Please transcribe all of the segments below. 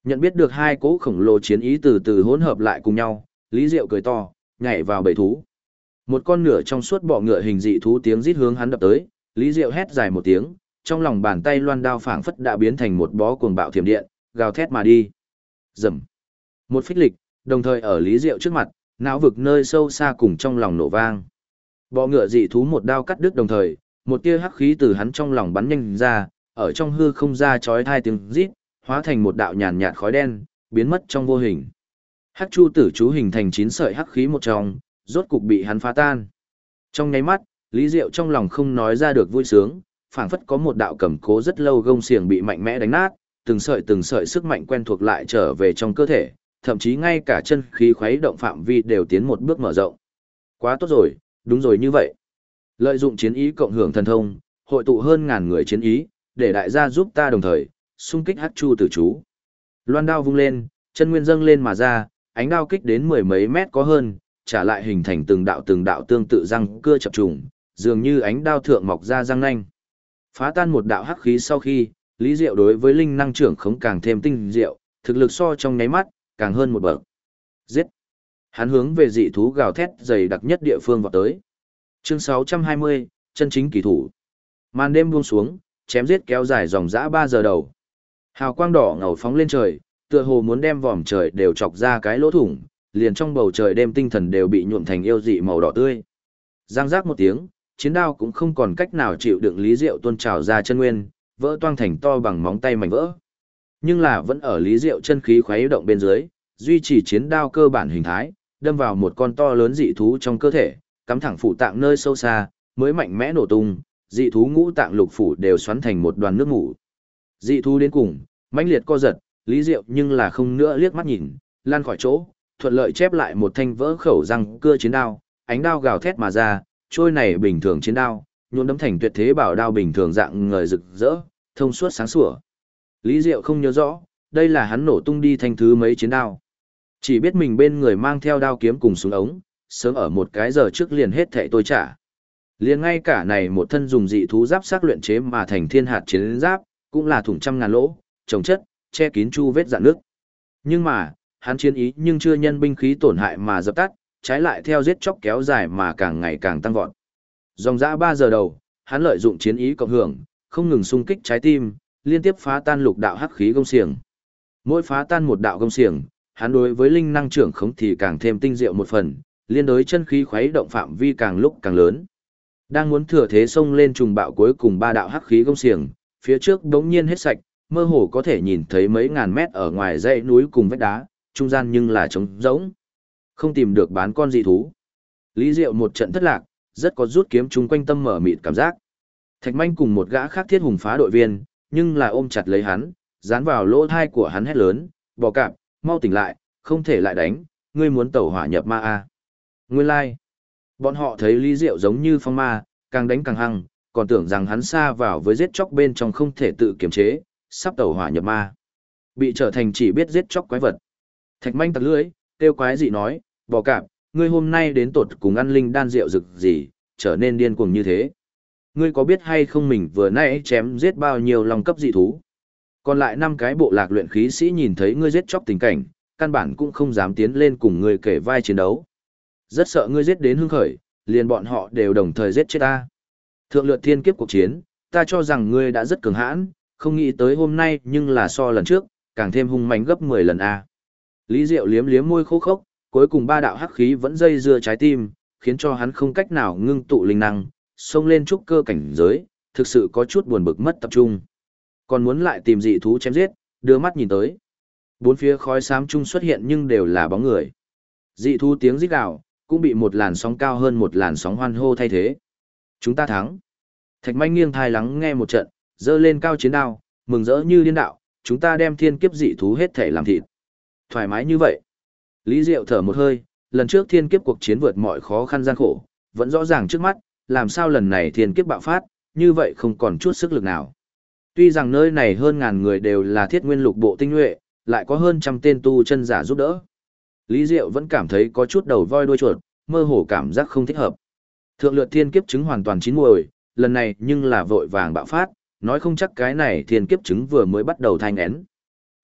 Nhận biết được hai cỗ khổng lồ chiến ý từ từ hỗn hợp lại cùng nhau, Lý Diệu cười to, nhảy vào bầy thú. Một con nửa trong suốt bọ ngựa hình dị thú tiếng rít hướng hắn đập tới, Lý Diệu hét dài một tiếng, trong lòng bàn tay loan đao phảng phất đã biến thành một bó cuồng bạo thiểm điện, gào thét mà đi. Rầm. Một phích lịch, đồng thời ở Lý Diệu trước mặt, não vực nơi sâu xa cùng trong lòng nổ vang. Bọ ngựa dị thú một đao cắt đứt đồng thời, một tia hắc khí từ hắn trong lòng bắn nhanh ra, ở trong hư không ra chói tai tiếng rít, hóa thành một đạo nhàn nhạt khói đen, biến mất trong vô hình. Hắc chu tử chú hình thành 9 sợi hắc khí một trong, rốt cục bị hắn phá tan. Trong nháy mắt, Lý Diệu trong lòng không nói ra được vui sướng, phảng phất có một đạo cầm cố rất lâu gông xiềng bị mạnh mẽ đánh nát, từng sợi sức mạnh quen thuộc lại trở về trong cơ thể, thậm chí ngay cả chân khí khuấy động phạm vi đều tiến một bước mở rộng. Quá tốt rồi, đúng rồi như vậy. Lợi dụng chiến ý cộng hưởng thần thông, hội tụ hơn ngàn người chiến ý, để đại gia giúp ta đồng thời xung kích hắc chu tử chú. Loan đao vung lên, chân nguyên dâng lên mà ra, ánh đao kích đến mười mấy mét có hơn, trả lại hình thành từng đạo tương tự răng cưa chập trùng, dường như ánh đao thượng mọc ra răng nanh. Phá tan một đạo hắc khí sau khi, Lý Diệu đối với linh năng trưởng khống càng thêm tinh diệu, thực lực so trong nháy mắt, càng hơn một bậc. Giết! Hắn hướng về dị thú gào thét dày đặc nhất địa phương vào tới. Chương 620, chân chính kỳ thủ. Màn đêm buông xuống, chém giết kéo dài dòng dã 3 giờ đầu. Hào quang đỏ ngầu phóng lên trời, tựa hồ muốn đem vòm trời đều chọc ra cái lỗ thủng, liền trong bầu trời đêm tinh thần đều bị nhuộm thành yêu dị màu đỏ tươi. Giang giác một tiếng, chiến đao cũng không còn cách nào chịu đựng Lý Diệu tuôn trào ra chân nguyên, vỡ toang thành to bằng móng tay mảnh vỡ. Nhưng là vẫn ở Lý Diệu chân khí khuấy động bên dưới, duy trì chiến đao cơ bản hình thái, đâm vào một con to lớn dị thú trong cơ thể, cắm thẳng phủ tạng nơi sâu xa, mới mạnh mẽ nổ tung, dị thú ngũ tạng lục phủ đều xoắn thành một đoàn nước ngủ. Dị thú đến cùng, mãnh liệt co giật, Lý Diệu nhưng là không nữa liếc mắt nhìn, lan khỏi chỗ, thuận lợi chép lại một thanh vỡ khẩu răng cưa chiến đao, ánh đao gào thét mà ra, trôi này bình thường chiến đao, nhuộm đấm thành tuyệt thế bảo đao bình thường dạng ngời rực rỡ, thông suốt sáng sủa. Lý Diệu không nhớ rõ, đây là hắn nổ tung đi thanh thứ mấy chiến đao. Chỉ biết mình bên người mang theo đao kiếm cùng súng ống, sớm ở một cái giờ trước liền hết thảy tôi trả. Liền ngay cả này một thân dùng dị thú giáp sắc luyện chế mà thành thiên hạt chiến giáp, cũng là thủng trăm ngàn lỗ, trồng chất, che kín chu vết rạn nước. Nhưng mà, hắn chiến ý nhưng chưa nhân binh khí tổn hại mà dập tắt, trái lại theo giết chóc kéo dài mà càng ngày càng tăng vọt. Dòng dã 3 giờ đầu, hắn lợi dụng chiến ý cộng hưởng, không ngừng xung kích trái tim, liên tiếp phá tan lục đạo hắc khí gông xiềng. Mỗi phá tan một đạo gông xiềng, hắn đối với linh năng trưởng khống thì càng thêm tinh diệu một phần, liên đối chân khí khuấy động phạm vi càng lúc càng lớn. Đang muốn thừa thế xông lên trùng bạo cuối cùng 3 đạo hắc khí gông xiềng, phía trước đống nhiên hết sạch, mơ hồ có thể nhìn thấy mấy ngàn mét ở ngoài dãy núi cùng vách đá, trung gian nhưng là trống rỗng. Không tìm được bán con dị thú. Lý Diệu một trận thất lạc, rất có rút kiếm chung quanh tâm mở mịt cảm giác. Thạch Manh cùng một gã khác thiết hùng phá đội viên, nhưng là ôm chặt lấy hắn, dán vào lỗ thai của hắn hét lớn, bò cạp, mau tỉnh lại, không thể lại đánh, ngươi muốn tẩu hỏa nhập ma à. Nguyên lai, like. Bọn họ thấy Lý Diệu giống như phong ma, càng đánh càng hăng, còn tưởng rằng hắn xa vào với giết chóc bên trong không thể tự kiềm chế, sắp tẩu hỏa nhập ma. Bị trở thành chỉ biết giết chóc quái vật. Thạch Manh tặc lưỡi, kêu quái dị nói, bò cạp, ngươi hôm nay đến tột cùng ăn linh đan rượu rực gì, trở nên điên cuồng như thế. Ngươi có biết hay không mình vừa nãy chém giết bao nhiêu long cấp dị thú? Còn lại 5 cái bộ lạc luyện khí sĩ nhìn thấy ngươi giết chóc tình cảnh, căn bản cũng không dám tiến lên cùng ngươi kể vai chiến đấu. Rất sợ ngươi giết đến hưng khởi, liền bọn họ đều đồng thời giết chết ta. Thượng lượt thiên kiếp cuộc chiến, ta cho rằng ngươi đã rất cường hãn, không nghĩ tới hôm nay nhưng là so lần trước, càng thêm hung mãnh gấp 10 lần a. Lý Diệu liếm liếm môi khô khốc, cuối cùng 3 đạo hắc khí vẫn dây dưa trái tim, khiến cho hắn không cách nào ngưng tụ linh năng, xông lên trúc cơ cảnh giới, thực sự có chút buồn bực mất tập trung. Còn muốn lại tìm dị thú chém giết, đưa mắt nhìn tới. Bốn phía khói xám chung xuất hiện nhưng đều là bóng người. Dị thú tiếng rít gào, cũng bị một làn sóng cao hơn một làn sóng hoan hô thay thế. Chúng ta thắng. Thạch Manh nghiêng thai lắng nghe một trận, giơ lên cao chiến đao, mừng rỡ như điên đạo, chúng ta đem thiên kiếp dị thú hết thể làm thịt. Thoải mái như vậy. Lý Diệu thở một hơi, lần trước thiên kiếp cuộc chiến vượt mọi khó khăn gian khổ, vẫn rõ ràng trước mắt, làm sao lần này thiên kiếp bạo phát, như vậy không còn chút sức lực nào. Tuy rằng nơi này hơn ngàn người đều là thiết nguyên lục bộ tinh nhuệ, lại có hơn trăm tên tu chân giả giúp đỡ. Lý Diệu vẫn cảm thấy có chút đầu voi đuôi chuột, mơ hồ cảm giác không thích hợp. Thượng lượt thiên kiếp chứng hoàn toàn chín muồi, lần này nhưng là vội vàng bạo phát, nói không chắc cái này thiên kiếp chứng vừa mới bắt đầu thai nghén.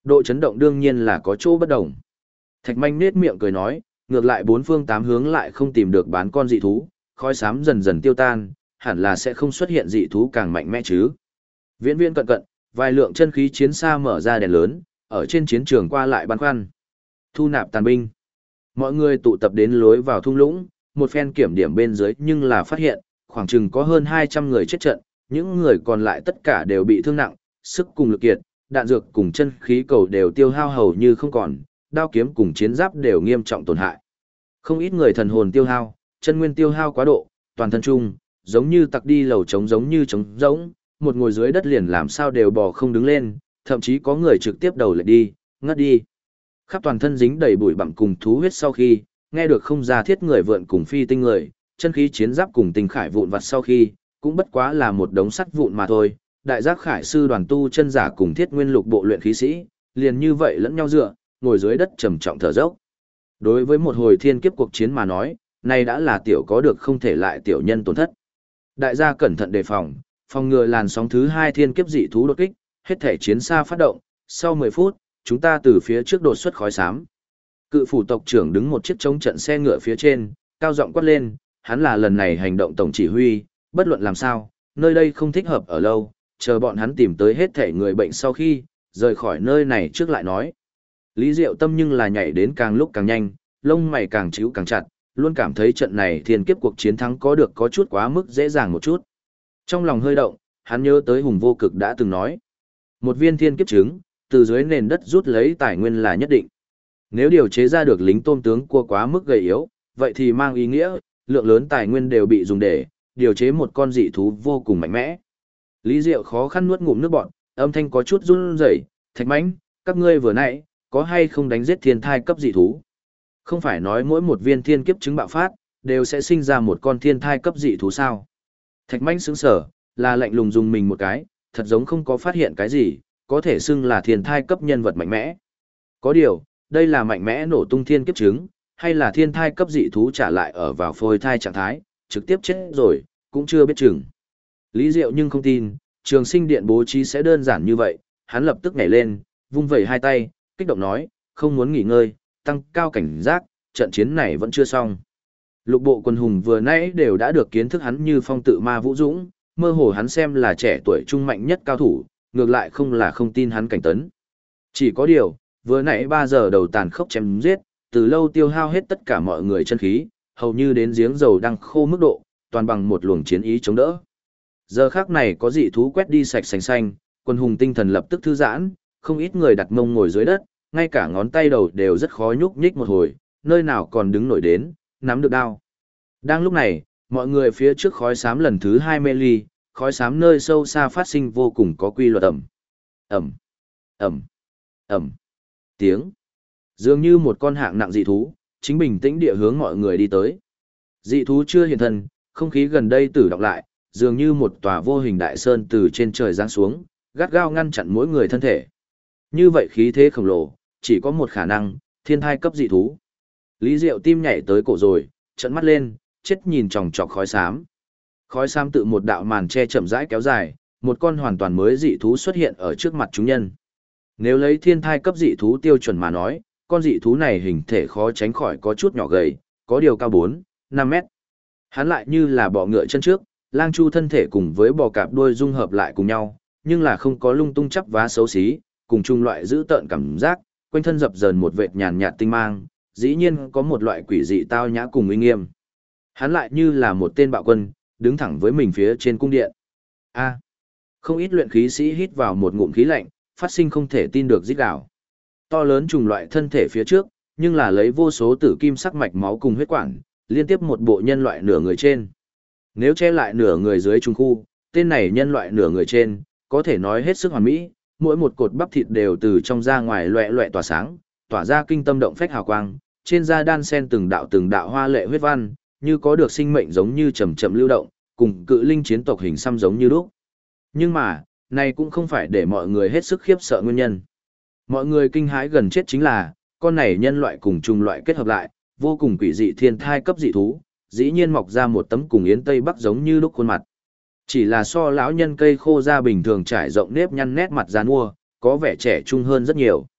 Độ chấn động đương nhiên là có chỗ bất đồng. Thạch manh nết miệng cười nói, ngược lại bốn phương tám hướng lại không tìm được bán con dị thú, khói xám dần dần tiêu tan, hẳn là sẽ không xuất hiện dị thú càng mạnh mẽ chứ. Viễn viễn cận cận, vài lượng chân khí chiến xa mở ra đèn lớn, ở trên chiến trường qua lại băn khoăn. Thu nạp tàn binh. Mọi người tụ tập đến lối vào thung lũng, một phen kiểm điểm bên dưới nhưng là phát hiện, khoảng chừng có hơn 200 người chết trận, những người còn lại tất cả đều bị thương nặng, sức cùng lực kiệt, đạn dược cùng chân khí cầu đều tiêu hao hầu như không còn, đao kiếm cùng chiến giáp đều nghiêm trọng tổn hại. Không ít người thần hồn tiêu hao, chân nguyên tiêu hao quá độ, toàn thân chung, giống như tặc đi lầu trống giống như trống rỗng, một ngồi dưới đất liền làm sao đều bò không đứng lên, thậm chí có người trực tiếp đầu lại đi, ngất đi. Khắp toàn thân dính đầy bụi bặm cùng thú huyết sau khi, nghe được không ra thiết người vượn cùng phi tinh người, chân khí chiến giáp cùng tinh khải vụn vặt sau khi, cũng bất quá là một đống sắt vụn mà thôi. Đại giác khải sư đoàn tu chân giả cùng thiết nguyên lục bộ luyện khí sĩ, liền như vậy lẫn nhau dựa, ngồi dưới đất trầm trọng thở dốc. Đối với một hồi thiên kiếp cuộc chiến mà nói, này đã là tiểu có được không thể lại tiểu nhân tổn thất. Đại gia cẩn thận đề phòng, phòng ngừa làn sóng thứ 2 thiên kiếp dị thú đột kích, hết thể chiến xa phát động, sau 10 phút, chúng ta từ phía trước đột xuất khói xám. Cự phủ tộc trưởng đứng một chiếc chống trận xe ngựa phía trên, cao giọng quát lên, hắn là lần này hành động tổng chỉ huy, bất luận làm sao, nơi đây không thích hợp ở lâu, chờ bọn hắn tìm tới hết thể người bệnh sau khi, rời khỏi nơi này trước lại nói. Lý Diệu Tâm nhưng là nhảy đến càng lúc càng nhanh, lông mày càng chíu càng chặt, luôn cảm thấy trận này thiên kiếp cuộc chiến thắng có được có chút quá mức dễ dàng một chút. Trong lòng hơi động, hắn nhớ tới Hùng Vô Cực đã từng nói. Một viên thiên kiếp trứng, từ dưới nền đất rút lấy tài nguyên là nhất định. Nếu điều chế ra được lính tôm tướng cua quá mức gầy yếu, vậy thì mang ý nghĩa, lượng lớn tài nguyên đều bị dùng để điều chế một con dị thú vô cùng mạnh mẽ. Lý Diệu khó khăn nuốt ngụm nước bọt, âm thanh có chút run rẩy, Thạch Mãnh, các ngươi vừa nãy, có hay không đánh giết thiên thai cấp dị thú? Không phải nói mỗi một viên thiên kiếp trứng bạo phát, đều sẽ sinh ra một con thiên thai cấp dị thú sao? Thạch Mãnh sững sờ, là lạnh lùng dùng mình một cái, thật giống không có phát hiện cái gì, có thể xưng là thiên thai cấp nhân vật mạnh mẽ. Có điều, đây là mạnh mẽ nổ tung thiên kiếp trứng, hay là thiên thai cấp dị thú trả lại ở vào phôi thai trạng thái, trực tiếp chết rồi, cũng chưa biết chừng. Lý Diệu nhưng không tin, Trường Sinh Điện bố trí sẽ đơn giản như vậy, hắn lập tức nhảy lên, vung vẩy hai tay, kích động nói, không muốn nghỉ ngơi, tăng cao cảnh giác, trận chiến này vẫn chưa xong. Lục bộ quân hùng vừa nãy đều đã được kiến thức hắn như phong tự ma vũ dũng, mơ hồ hắn xem là trẻ tuổi trung mạnh nhất cao thủ, ngược lại không là không tin hắn cảnh tấn. Chỉ có điều, vừa nãy 3 giờ đầu tàn khốc chém giết, từ lâu tiêu hao hết tất cả mọi người chân khí, hầu như đến giếng dầu đang khô mức độ, toàn bằng một luồng chiến ý chống đỡ. Giờ khắc này có dị thú quét đi sạch sành xanh, quân hùng tinh thần lập tức thư giãn, không ít người đặt mông ngồi dưới đất, ngay cả ngón tay đầu đều rất khó nhúc nhích một hồi, nơi nào còn đứng nổi đến, nắm được đao. Đang lúc này, mọi người phía trước khói xám lần thứ 2 mê ly, khói xám nơi sâu xa phát sinh vô cùng có quy luật ẩm. Ẩm, ẩm, ẩm. Tiếng. Dường như một con hạng nặng dị thú, chính bình tĩnh địa hướng mọi người đi tới. Dị thú chưa hiện thân, không khí gần đây tử động lại, dường như một tòa vô hình đại sơn từ trên trời giáng xuống, gắt gao ngăn chặn mỗi người thân thể. Như vậy khí thế khổng lồ, chỉ có một khả năng, thiên thai cấp dị thú. Lý Diệu tim nhảy tới cổ rồi, trợn mắt lên, chết nhìn chòng chọc khói xám. Khói xám tự một đạo màn che chậm rãi kéo dài, một con hoàn toàn mới dị thú xuất hiện ở trước mặt chúng nhân. Nếu lấy thiên thai cấp dị thú tiêu chuẩn mà nói, con dị thú này hình thể khó tránh khỏi có chút nhỏ gầy, có điều cao 4, 5 mét. Hắn lại như là bọ ngựa chân trước, lang chu thân thể cùng với bò cạp đuôi dung hợp lại cùng nhau, nhưng là không có lung tung chắp vá xấu xí, cùng chung loại giữ tợn cảm giác, quanh thân dập dờn một vệt nhàn nhạt tinh mang, dĩ nhiên có một loại quỷ dị tao nhã cùng uy nghiêm. Hắn lại như là một tên bạo quân, đứng thẳng với mình phía trên cung điện. A. Không ít luyện khí sĩ hít vào một ngụm khí lạnh, phát sinh không thể tin được rít gào. To lớn trùng loại thân thể phía trước, nhưng là lấy vô số tử kim sắc mạch máu cùng huyết quản, liên tiếp một bộ nhân loại nửa người trên. Nếu che lại nửa người dưới trung khu, tên này nhân loại nửa người trên, có thể nói hết sức hoàn mỹ, mỗi một cột bắp thịt đều từ trong ra ngoài loẹt loẹt tỏa sáng, tỏa ra kinh tâm động phách hào quang, trên da đan sen từng đạo hoa lệ huyết văn, như có được sinh mệnh giống như chậm chậm lưu động, cùng cự linh chiến tộc hình xăm giống như lúc. Nhưng mà, này cũng không phải để mọi người hết sức khiếp sợ nguyên nhân. Mọi người kinh hãi gần chết chính là, con này nhân loại cùng trùng loại kết hợp lại, vô cùng quỷ dị thiên thai cấp dị thú, dĩ nhiên mọc ra một tấm cùng yến tây bắc giống như lúc khuôn mặt. Chỉ là so lão nhân cây khô ra bình thường trải rộng nếp nhăn nét mặt giàn mua, có vẻ trẻ trung hơn rất nhiều.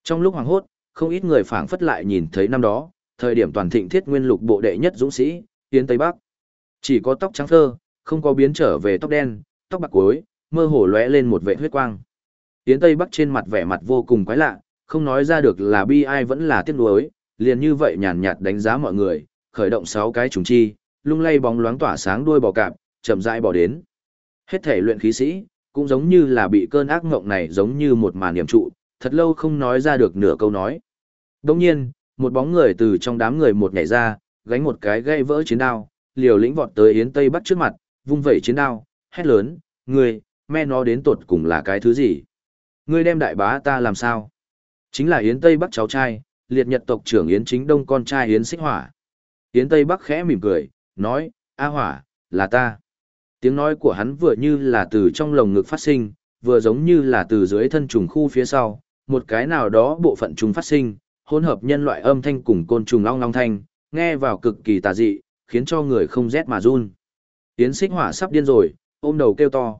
Trong lúc hoảng hốt, không ít người phảng phất lại nhìn thấy năm đó, thời điểm toàn thịnh thiết nguyên lục bộ đệ nhất dũng sĩ, Yến Tây Bắc. Chỉ có tóc trắng phơ, không có biến trở về tóc đen, tóc bạc cuối, mơ hồ lóe lên một vệt huyết quang. Yến Tây Bắc trên mặt vẻ mặt vô cùng quái lạ, không nói ra được là bi ai vẫn là tiếc nuối, liền như vậy nhàn nhạt đánh giá mọi người, khởi động 6 cái trùng chi, lung lay bóng loáng tỏa sáng đuôi bò cạp, chậm rãi bỏ đến. Hết thể luyện khí sĩ, cũng giống như là bị cơn ác ngộng này giống như một màn niệm trụ, thật lâu không nói ra được nửa câu nói. Đồng nhiên, một bóng người từ trong đám người một nhảy ra, gánh một cái gây vỡ chiến đao, liều lĩnh vọt tới Yến Tây Bắc trước mặt, vung vẩy chiến đao, hét lớn, ngươi, mẹ nó đến tột cùng là cái thứ gì? Ngươi đem đại bá ta làm sao? Chính là Yến Tây Bắc cháu trai, liệt nhật tộc trưởng Yến Chính Đông con trai Yến Xích Hỏa. Yến Tây Bắc khẽ mỉm cười, nói, A Hỏa, là ta. Tiếng nói của hắn vừa như là từ trong lồng ngực phát sinh, vừa giống như là từ dưới thân trùng khu phía sau, một cái nào đó bộ phận trùng phát sinh, hỗn hợp nhân loại âm thanh cùng côn trùng long long thanh, nghe vào cực kỳ tà dị, khiến cho người không rét mà run. Yến Xích Hỏa sắp điên rồi, ôm đầu kêu to,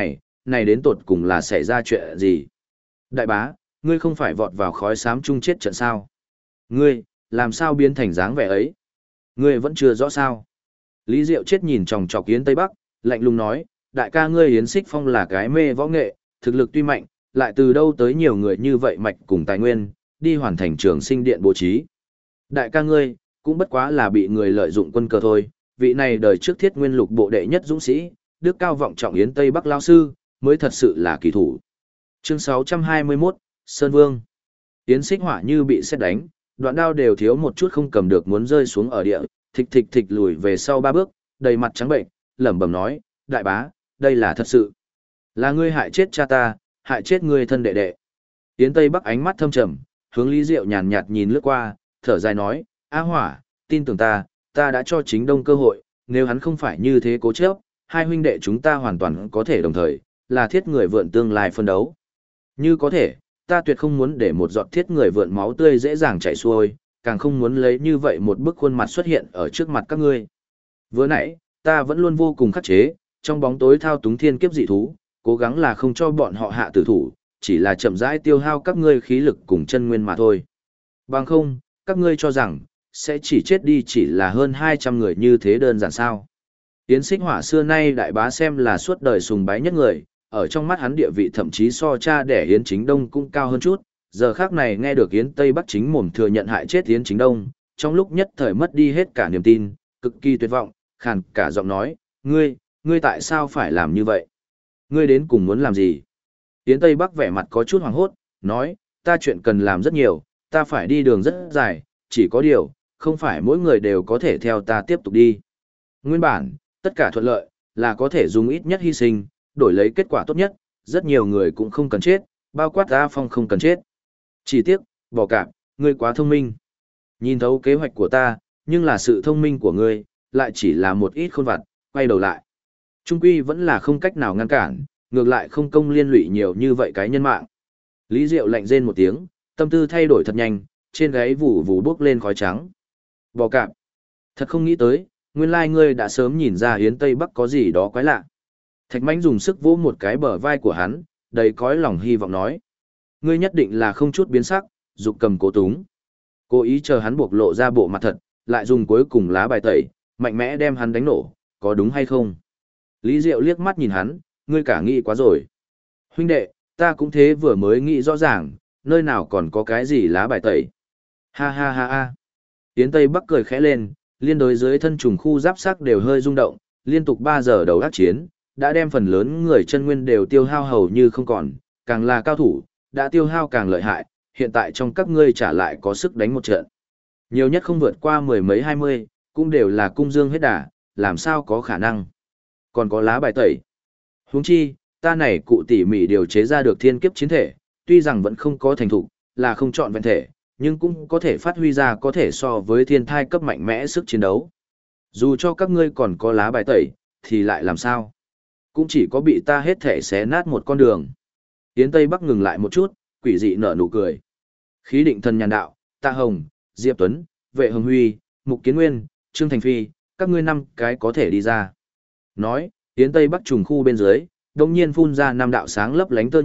này đến tột cùng là xảy ra chuyện gì? Đại bá, ngươi không phải vọt vào khói xám chung chết trận sao? Ngươi, làm sao biến thành dáng vẻ ấy? Ngươi vẫn chưa rõ sao? Lý Diệu chết nhìn chòng chọc Yến Tây Bắc, lạnh lùng nói, đại ca ngươi Yến Xích Phong là cái mê võ nghệ, thực lực tuy mạnh, lại từ đâu tới nhiều người như vậy mạch cùng tài nguyên, đi hoàn thành trường sinh điện bố trí. Đại ca ngươi, cũng bất quá là bị người lợi dụng quân cờ thôi, vị này đời trước thiết nguyên lục bộ đệ nhất dũng sĩ, đức cao vọng trọng Yến Tây Bắc lao sư, mới thật sự là kỳ thủ. Chương 621, Sơn Vương. Yến Xích Hỏa như bị sét đánh, đoạn đao đều thiếu một chút không cầm được muốn rơi xuống ở địa, thịch thịch thịch lùi về sau 3 bước, đầy mặt trắng bệnh, lẩm bẩm nói, đại bá, đây là thật sự. Là ngươi hại chết cha ta, hại chết ngươi thân đệ đệ. Yến Tây Bắc ánh mắt thâm trầm, hướng Lý Diệu nhàn nhạt nhìn lướt qua, thở dài nói, A Hỏa, tin tưởng ta đã cho Chính Đông cơ hội, nếu hắn không phải như thế cố chấp, hai huynh đệ chúng ta hoàn toàn có thể đồng thời, là thiết người vượn tương lai phân đấu. Như có thể, ta tuyệt không muốn để một giọt thiết người vượn máu tươi dễ dàng chảy xuôi, càng không muốn lấy như vậy một bức khuôn mặt xuất hiện ở trước mặt các ngươi. Vừa nãy, ta vẫn luôn vô cùng khắc chế, trong bóng tối thao túng thiên kiếp dị thú, cố gắng là không cho bọn họ hạ tử thủ, chỉ là chậm rãi tiêu hao các ngươi khí lực cùng chân nguyên mà thôi. Bằng không, các ngươi cho rằng, sẽ chỉ chết đi chỉ là hơn 200 người như thế đơn giản sao. Yến Xích Hỏa xưa nay đại bá xem là suốt đời sùng bái nhất người, ở trong mắt hắn địa vị thậm chí so cha đẻ Yến Chính Đông cũng cao hơn chút, giờ khác này nghe được Yến Tây Bắc chính mồm thừa nhận hại chết Yến Chính Đông, trong lúc nhất thời mất đi hết cả niềm tin, cực kỳ tuyệt vọng, khàn cả giọng nói, ngươi tại sao phải làm như vậy? Ngươi đến cùng muốn làm gì? Yến Tây Bắc vẻ mặt có chút hoảng hốt, nói, ta chuyện cần làm rất nhiều, ta phải đi đường rất dài, chỉ có điều, không phải mỗi người đều có thể theo ta tiếp tục đi. Nguyên bản, tất cả thuận lợi, là có thể dùng ít nhất hy sinh, đổi lấy kết quả tốt nhất, rất nhiều người cũng không cần chết, bao quát A Phong không cần chết. Chỉ tiếc, bỏ cạp, ngươi quá thông minh. Nhìn thấu kế hoạch của ta, nhưng là sự thông minh của ngươi, lại chỉ là một ít khôn vặt, quay đầu lại. Trung quy vẫn là không cách nào ngăn cản, ngược lại không công liên lụy nhiều như vậy cái nhân mạng. Lý Diệu lạnh rên một tiếng, tâm tư thay đổi thật nhanh, trên gáy vù vù bốc lên khói trắng. Bò cạp. Thật không nghĩ tới, nguyên lai ngươi đã sớm nhìn ra Yến Tây Bắc có gì đó quái lạ. Thạch Mãnh dùng sức vỗ một cái bờ vai của hắn, đầy cõi lòng hy vọng nói. Ngươi nhất định là không chút biến sắc, dục cầm cố túng. Cố ý chờ hắn buộc lộ ra bộ mặt thật, lại dùng cuối cùng lá bài tẩy, mạnh mẽ đem hắn đánh nổ, có đúng hay không? Lý Diệu liếc mắt nhìn hắn, ngươi cả nghĩ quá rồi. Huynh đệ, ta cũng thế vừa mới nghĩ rõ ràng, nơi nào còn có cái gì lá bài tẩy. Ha ha ha ha. Yến Tây Bắc cười khẽ lên, liên đối dưới thân trùng khu giáp sắc đều hơi rung động, liên tục 3 giờ đầu ác chiến, đã đem phần lớn người chân nguyên đều tiêu hao hầu như không còn, càng là cao thủ, đã tiêu hao càng lợi hại, hiện tại trong các ngươi trả lại có sức đánh một trận. Nhiều nhất không vượt qua 10 mấy 20, cũng đều là cung dương hết đà, làm sao có khả năng. Còn có lá bài tẩy. Huống chi, ta này cụ tỉ mỉ điều chế ra được thiên kiếp chiến thể, tuy rằng vẫn không có thành thục, là không chọn vẹn thể, nhưng cũng có thể phát huy ra có thể so với thiên thai cấp mạnh mẽ sức chiến đấu. Dù cho các ngươi còn có lá bài tẩy, thì lại làm sao? Cũng chỉ có bị ta hết thể xé nát một con đường. Yến Tây Bắc ngừng lại một chút, quỷ dị nở nụ cười. Khí định thần nhàn đạo, Tạ Hồng, Diệp Tuấn, Vệ Hồng Huy, Mục Kiến Nguyên, Trương Thành Phi, các ngươi 5 cái có thể đi ra. Nói, Yến Tây Bắc trùng khu bên dưới, đồng nhiên phun ra 5 đạo sáng lấp lánh tơ nhện,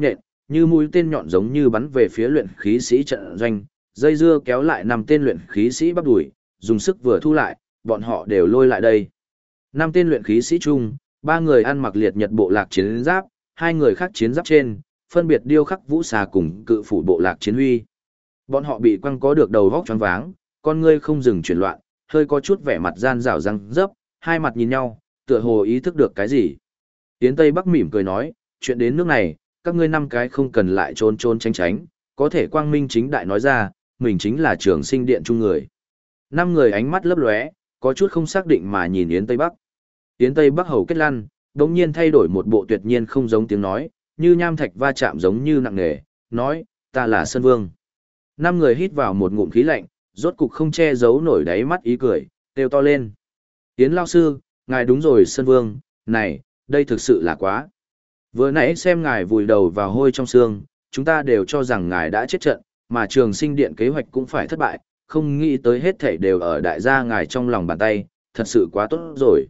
như mũi tên nhọn giống như bắn về phía luyện khí sĩ trận doanh, dây dưa kéo lại 5 tên luyện khí sĩ bắp đuổi, dùng sức vừa thu lại, bọn họ đều lôi lại đây. 5 tên luyện khí sĩ chung, 3 người ăn mặc liệt nhật bộ lạc chiến giáp, 2 người khác chiến giáp trên, phân biệt điêu khắc vũ xà cùng cự phủ bộ lạc chiến huy. Bọn họ bị quăng có được đầu vóc choáng váng, con ngươi không dừng chuyển loạn, hơi có chút vẻ mặt gian rảo răng dấp, hai mặt nhìn nhau, tựa hồ ý thức được cái gì. Yến Tây Bắc mỉm cười nói, chuyện đến nước này, các ngươi 5 cái không cần lại trốn trốn tránh tránh, có thể quang minh chính đại nói ra, mình chính là Trường Sinh Điện chung người. 5 người ánh mắt lấp lóe, có chút không xác định mà nhìn Yến Tây Bắc. Yến Tây Bắc hầu kết lăn, đống nhiên thay đổi một bộ tuyệt nhiên không giống tiếng nói, như nham thạch va chạm giống như nặng nề, nói, ta là Sơn Vương. 5 người hít vào một ngụm khí lạnh, rốt cục không che giấu nổi đáy mắt ý cười, kêu to lên. Yến Lao Sư, ngài đúng rồi Sơn Vương, này, đây thực sự là quá. Vừa nãy xem ngài vùi đầu vào hôi trong xương, chúng ta đều cho rằng ngài đã chết trận, mà Trường Sinh Điện kế hoạch cũng phải thất bại, không nghĩ tới hết thảy đều ở đại gia ngài trong lòng bàn tay, thật sự quá tốt rồi.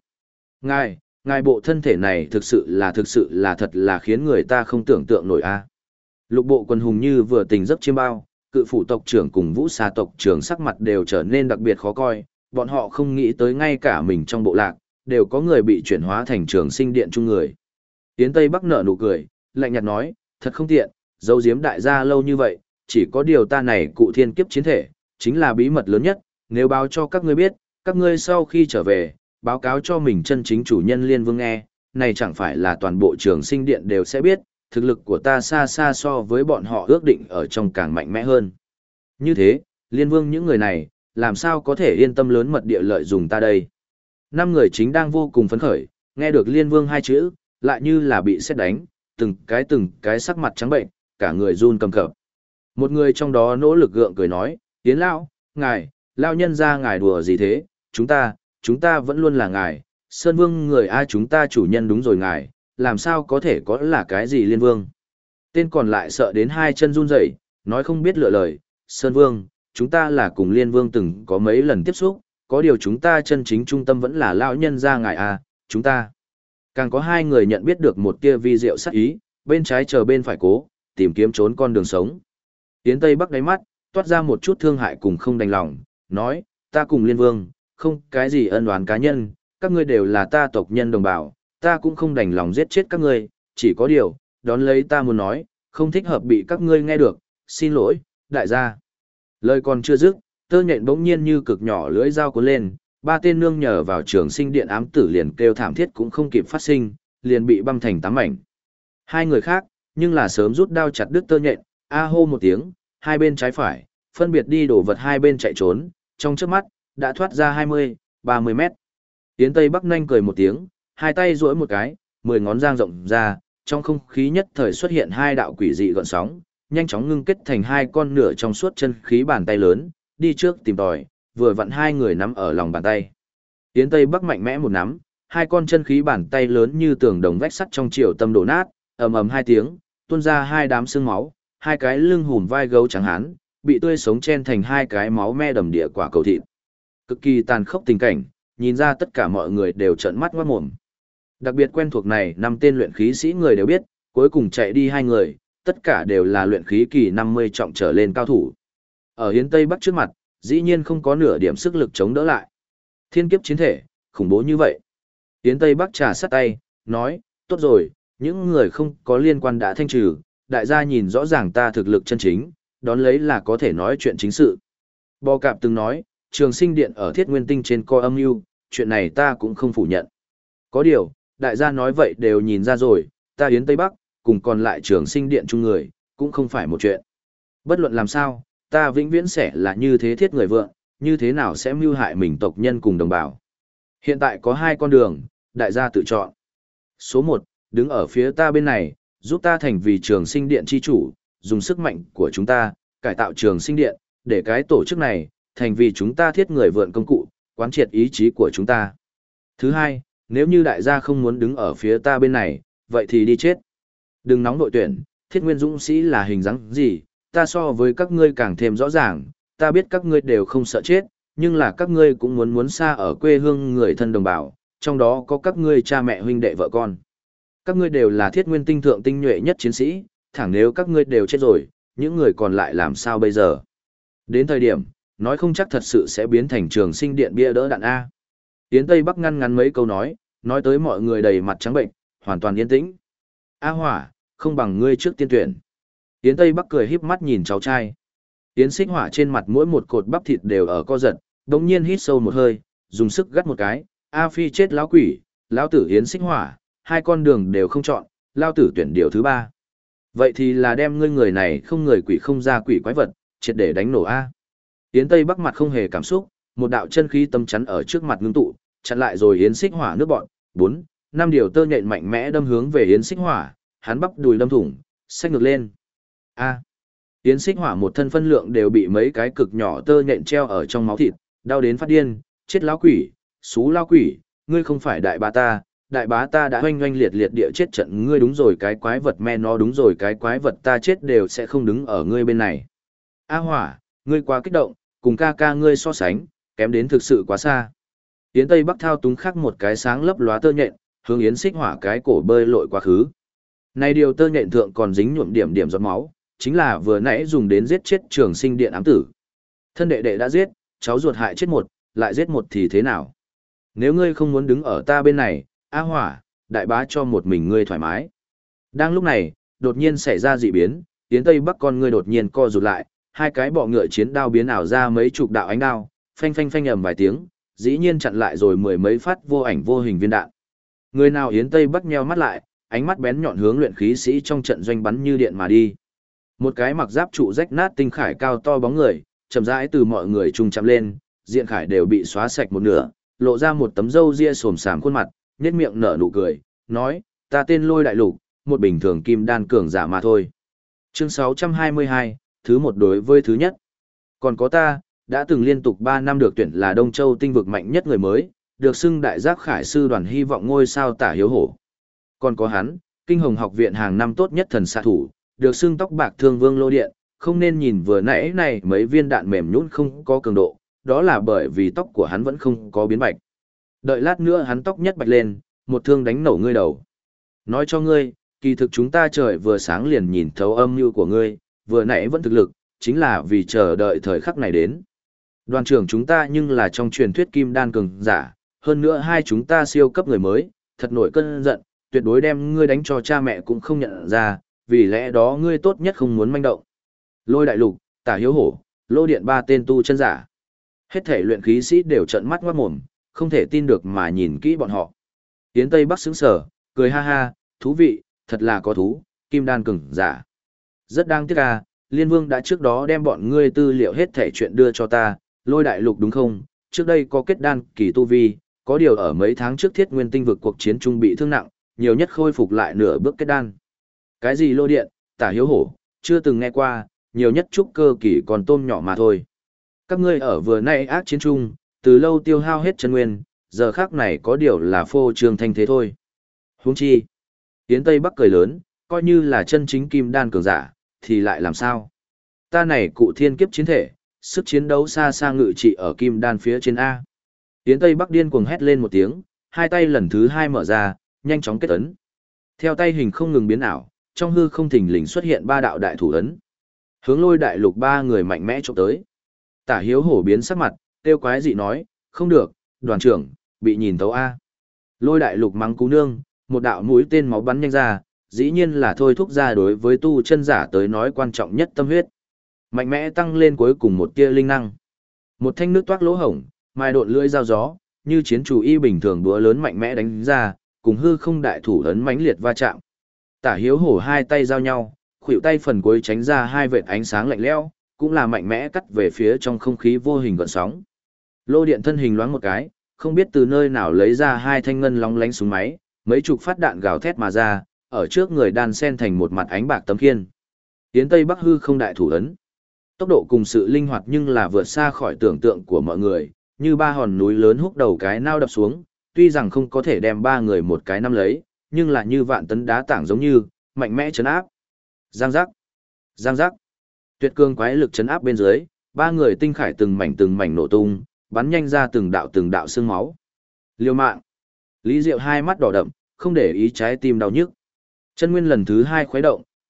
Ngài bộ thân thể này thực sự là thật là khiến người ta không tưởng tượng nổi a. Lục bộ quần hùng như vừa tỉnh giấc chiêm bao, cự phủ tộc trưởng cùng vũ xà tộc trưởng sắc mặt đều trở nên đặc biệt khó coi, bọn họ không nghĩ tới ngay cả mình trong bộ lạc, đều có người bị chuyển hóa thành Trường Sinh Điện chung người. Yến Tây Bắc nở nụ cười, lạnh nhạt nói, thật không tiện, giấu giếm đại gia lâu như vậy, chỉ có điều ta này cụ thiên kiếp chiến thể, chính là bí mật lớn nhất, nếu báo cho các ngươi biết, các ngươi sau khi trở về, báo cáo cho mình chân chính chủ nhân Liên Vương nghe, này chẳng phải là toàn bộ Trường Sinh Điện đều sẽ biết, thực lực của ta xa xa so với bọn họ ước định ở trong càng mạnh mẽ hơn. Như thế, Liên Vương những người này, làm sao có thể yên tâm lớn mật địa lợi dùng ta đây? 5 người chính đang vô cùng phấn khởi, nghe được Liên Vương hai chữ, lại như là bị sét đánh, từng cái sắc mặt trắng bệnh, cả người run cầm cập. Một người trong đó nỗ lực gượng cười nói, Yến Lão, ngài, Lão nhân ra ngài đùa gì thế, chúng ta vẫn luôn là ngài, Sơn Vương người ai chúng ta chủ nhân đúng rồi ngài, làm sao có thể có là cái gì Liên Vương. Tên còn lại sợ đến hai chân run rẩy, nói không biết lựa lời, Sơn Vương, chúng ta là cùng Liên Vương từng có mấy lần tiếp xúc, có điều chúng ta chân chính trung tâm vẫn là Lão nhân ra ngài à, chúng ta. Càng có 2 người nhận biết được một tia vi diệu sắc ý, bên trái chờ bên phải cố, tìm kiếm trốn con đường sống. Yến Tây Bắc đáy mắt, toát ra một chút thương hại cùng không đành lòng, nói, ta cùng Liên Vương, không cái gì ân oán cá nhân, các ngươi đều là ta tộc nhân đồng bào, ta cũng không đành lòng giết chết các ngươi, chỉ có điều, đón lấy ta muốn nói, không thích hợp bị các ngươi nghe được, xin lỗi, đại gia. Lời còn chưa dứt, tơ nhện bỗng nhiên như cực nhỏ lưỡi dao cuốn lên, 3 tên nương nhờ vào Trường Sinh Điện ám tử liền kêu thảm thiết cũng không kịp phát sinh, liền bị băm thành 8 mảnh. 2 người khác, nhưng là sớm rút đao chặt đứt tơ nhện, a hô một tiếng, hai bên trái phải, phân biệt đi đổ vật hai bên chạy trốn, trong chớp mắt, đã thoát ra 20, 30 mét. Yến Tây Bắc nhanh cười một tiếng, hai tay duỗi một cái, 10 ngón giang rộng ra, trong không khí nhất thời xuất hiện 2 đạo quỷ dị gợn sóng, nhanh chóng ngưng kết thành 2 con nửa trong suốt chân khí bàn tay lớn, đi trước tìm tòi, vừa vặn 2 người nắm ở lòng bàn tay. Yến Tây Bắc mạnh mẽ một nắm, 2 con chân khí bàn tay lớn như tường đồng vách sắt trong chiều tâm đổ nát, ầm ầm 2 tiếng, tuôn ra 2 đám xương máu, 2 cái lưng hùm vai gấu trắng hán, bị tươi sống chen thành 2 cái máu me đầm địa quả cầu thịt. Cực kỳ tàn khốc tình cảnh, nhìn ra tất cả mọi người đều trợn mắt ngoác mồm. Đặc biệt quen thuộc này, 5 tên luyện khí sĩ người đều biết, cuối cùng chạy đi 2 người, tất cả đều là luyện khí kỳ 50 trọng trở lên cao thủ. Ở Yến Tây Bắc trước mặt, dĩ nhiên không có nửa điểm sức lực chống đỡ lại. Thiên kiếp chiến thể, khủng bố như vậy. Yến Tây Bắc trà sát tay, nói, tốt rồi, những người không có liên quan đã thanh trừ, đại gia nhìn rõ ràng ta thực lực chân chính, đón lấy là có thể nói chuyện chính sự. Bò Cạp từng nói, Trường Sinh Điện ở Thiết Nguyên Tinh trên coi âm mưu, chuyện này ta cũng không phủ nhận. Có điều, đại gia nói vậy đều nhìn ra rồi, ta Yến Tây Bắc, cùng còn lại Trường Sinh Điện chung người, cũng không phải một chuyện. Bất luận làm sao, ta vĩnh viễn sẽ là như thế thiết người vượng, như thế nào sẽ mưu hại mình tộc nhân cùng đồng bào. Hiện tại có 2 con đường, đại gia tự chọn. Số 1, đứng ở phía ta bên này, giúp ta thành vì Trường Sinh Điện chi chủ, dùng sức mạnh của chúng ta, cải tạo Trường Sinh Điện, để cái tổ chức này, thành vì chúng ta thiết người vượn công cụ, quán triệt ý chí của chúng ta. Thứ 2, nếu như đại gia không muốn đứng ở phía ta bên này, vậy thì đi chết. Đừng nóng đội tuyển, Thiết Nguyên Dũng Sĩ là hình dáng gì, ta so với các ngươi càng thêm rõ ràng, ta biết các ngươi đều không sợ chết, nhưng là các ngươi cũng muốn xa ở quê hương người thân đồng bào, trong đó có các ngươi cha mẹ huynh đệ vợ con. Các ngươi đều là Thiết Nguyên Tinh thượng tinh nhuệ nhất chiến sĩ, thẳng nếu các ngươi đều chết rồi, những người còn lại làm sao bây giờ? Đến thời điểm, nói không chắc thật sự sẽ biến thành trường sinh điện bia đỡ đạn A. Yến Tây Bắc ngăn ngắn mấy câu nói tới mọi người đầy mặt trắng bệnh, hoàn toàn yên tĩnh. A Hỏa, không bằng ngươi trước tiên tuyển. Yến Tây Bắc cười híp mắt nhìn cháu trai. Yến Xích Hỏa trên mặt mỗi một cột bắp thịt đều ở co giật, đống nhiên hít sâu một hơi, dùng sức gắt một cái. A Phi chết lão quỷ, lão tử Yến Xích Hỏa, hai con đường đều không chọn, lão tử tuyển điều thứ ba. Vậy thì là đem ngươi người này không người quỷ không ra quỷ quái vật, triệt để đánh nổ A. Yến Tây Bắc mặt không hề cảm xúc, một đạo chân khí tâm chắn ở trước mặt ngưng tụ, chặn lại rồi Yến Xích Hỏa nước bọn, 4, 5 điều tơ nhện mạnh mẽ đâm hướng về Yến Xích Hỏa, hắn bắp đùi đâm thủng, xách ngược lên. A. Yến Xích Hỏa một thân phân lượng đều bị mấy cái cực nhỏ tơ nhện treo ở trong máu thịt, đau đến phát điên, chết lão quỷ, xú lão quỷ, ngươi không phải đại bá ta đã oanh oanh liệt liệt địa chết trận, ngươi đúng rồi cái quái vật me nó đúng rồi cái quái vật ta chết đều sẽ không đứng ở ngươi bên này. A Hỏa, ngươi quá kích động, cùng ca ca ngươi so sánh, kém đến thực sự quá xa. Yến Tây Bắc thao túng khắc một cái sáng lấp lóa tơ nhện, hướng Yến Xích Hỏa cái cổ bơi lội quá khứ. Này điều tơ nhện thượng còn dính nhuộm điểm điểm giọt máu, chính là vừa nãy dùng đến giết chết trường sinh điện ám tử. Thân đệ đệ đã giết, cháu ruột hại chết một, lại giết một thì thế nào? Nếu ngươi không muốn đứng ở ta bên này, A Hỏa, đại bá cho một mình ngươi thoải mái. Đang lúc này, đột nhiên xảy ra dị biến, Yến Tây Bắc con ngươi đột nhiên co rụt lại, hai cái bọ ngựa chiến đao biến ảo ra mấy chục đạo ánh đao, phanh phanh phanh ầm vài tiếng, dĩ nhiên chặn lại rồi mười mấy phát vô ảnh vô hình viên đạn. Người nào Yến Tây Bắc nheo mắt lại, ánh mắt bén nhọn hướng luyện khí sĩ trong trận doanh bắn như điện mà đi. Một cái mặc giáp trụ rách nát tinh khải cao to bóng người, chậm rãi từ mọi người trung chạm lên, diện khải đều bị xóa sạch một nửa, lộ ra một tấm râu ria xồm xàm khuôn mặt, nhếch miệng nở nụ cười, nói: "Ta tên Lôi Đại Lục, một bình thường kim đan cường giả mà thôi." Chương 622, thứ một đối với thứ nhất. Còn có ta, đã từng liên tục 3 năm được tuyển là Đông Châu tinh vực mạnh nhất người mới, được xưng đại giác khải sư đoàn hy vọng ngôi sao Tả Hiếu Hổ. Còn có hắn, Kinh Hồng học viện hàng năm tốt nhất thần xạ thủ, được xưng tóc bạc thương vương lô điện, không nên nhìn vừa nãy này mấy viên đạn mềm nhũn không có cường độ, đó là bởi vì tóc của hắn vẫn không có biến bạch. Đợi lát nữa hắn tóc nhất bạch lên, một thương đánh nổ ngươi đầu. Nói cho ngươi, kỳ thực chúng ta trời vừa sáng liền nhìn thấu âm mưu của ngươi, vừa nãy vẫn thực lực, chính là vì chờ đợi thời khắc này đến. Đoàn trưởng chúng ta nhưng là trong truyền thuyết kim đan cường giả, hơn nữa hai chúng ta siêu cấp người mới, thật nổi cơn giận, tuyệt đối đem ngươi đánh cho cha mẹ cũng không nhận ra, vì lẽ đó ngươi tốt nhất không muốn manh động. Lôi Đại Lục, Tả Hiếu Hổ, Lô Điện ba tên tu chân giả. Hết thể luyện khí sĩ đều trợn mắt ngoát mồm, không thể tin được mà nhìn kỹ bọn họ. Yến Tây Bắc sững sờ, cười ha ha, thú vị, thật là có thú, kim đan cường giả. Rất đáng tiếc à, Liên Vương đã trước đó đem bọn ngươi tư liệu hết thể chuyện đưa cho ta, Lôi Đại Lục đúng không? Trước đây có kết đan kỳ tu vi, có điều ở mấy tháng trước Thiết Nguyên Tinh vực cuộc chiến trung bị thương nặng, nhiều nhất khôi phục lại nửa bước kết đan. Cái gì Lô Điện, Tả Hiếu Hổ, chưa từng nghe qua, nhiều nhất trúc cơ kỳ còn tôm nhỏ mà thôi. Các ngươi ở vừa nãy ác chiến trung, từ lâu tiêu hao hết chân nguyên, giờ khác này có điều là phô trương thanh thế thôi. Huống chi, Yến Tây Bắc cười lớn, coi như là chân chính kim đan cường giả, thì lại làm sao? Ta này cụ thiên kiếp chiến thể, sức chiến đấu xa xa ngự trị ở kim đan phía trên A. Yến Tây Bắc điên cuồng hét lên một tiếng, hai tay lần thứ hai mở ra, nhanh chóng kết ấn. Theo tay hình không ngừng biến ảo, trong hư không thình lình xuất hiện 3 đạo đại thủ ấn. Hướng Lôi Đại Lục 3 người mạnh mẽ chụp tới. Tả Hiếu Hổ biến sắc mặt, tiêu quái dị nói, không được, đoàn trưởng, bị nhìn tấu A. Lôi Đại Lục mắng cú nương, một đạo mũi tên máu bắn nhanh ra, dĩ nhiên là thôi thúc ra đối với tu chân giả tới nói quan trọng nhất tâm huyết. Mạnh mẽ tăng lên cuối cùng một tia linh năng. Một thanh nước toát lỗ hổng, mai độn lưỡi dao gió, như chiến chủ y bình thường búa lớn mạnh mẽ đánh ra, cùng hư không đại thủ ấn mãnh liệt va chạm. Tả Hiếu Hổ hai tay giao nhau, khuỷu tay phần cuối tránh ra hai vệt ánh sáng lạnh lẽo, cũng là mạnh mẽ cắt về phía trong không khí vô hình gợn sóng. Lô Điện thân hình loáng một cái, không biết từ nơi nào lấy ra hai thanh ngân lóng lánh súng máy, mấy chục phát đạn gào thét mà ra, ở trước người đan sen thành một mặt ánh bạc tấm khiên. Yến Tây Bắc hư không đại thủ ấn. Tốc độ cùng sự linh hoạt nhưng là vượt xa khỏi tưởng tượng của mọi người, như 3 hòn núi lớn húc đầu cái nao đập xuống, tuy rằng không có thể đem 3 người một cái nắm lấy, nhưng là như vạn tấn đá tảng giống như, mạnh mẽ chấn áp. Giang giác, giang giác. Tuyệt cương quái lực chấn áp bên dưới, 3 người tinh khải từng mảnh nổ tung, bắn nhanh ra từng đạo xương máu. Liều mạng. Lý Diệu hai mắt đỏ đậm, không để ý trái tim đau nhức. Chân nguyên lần thứ 2 khuấy động,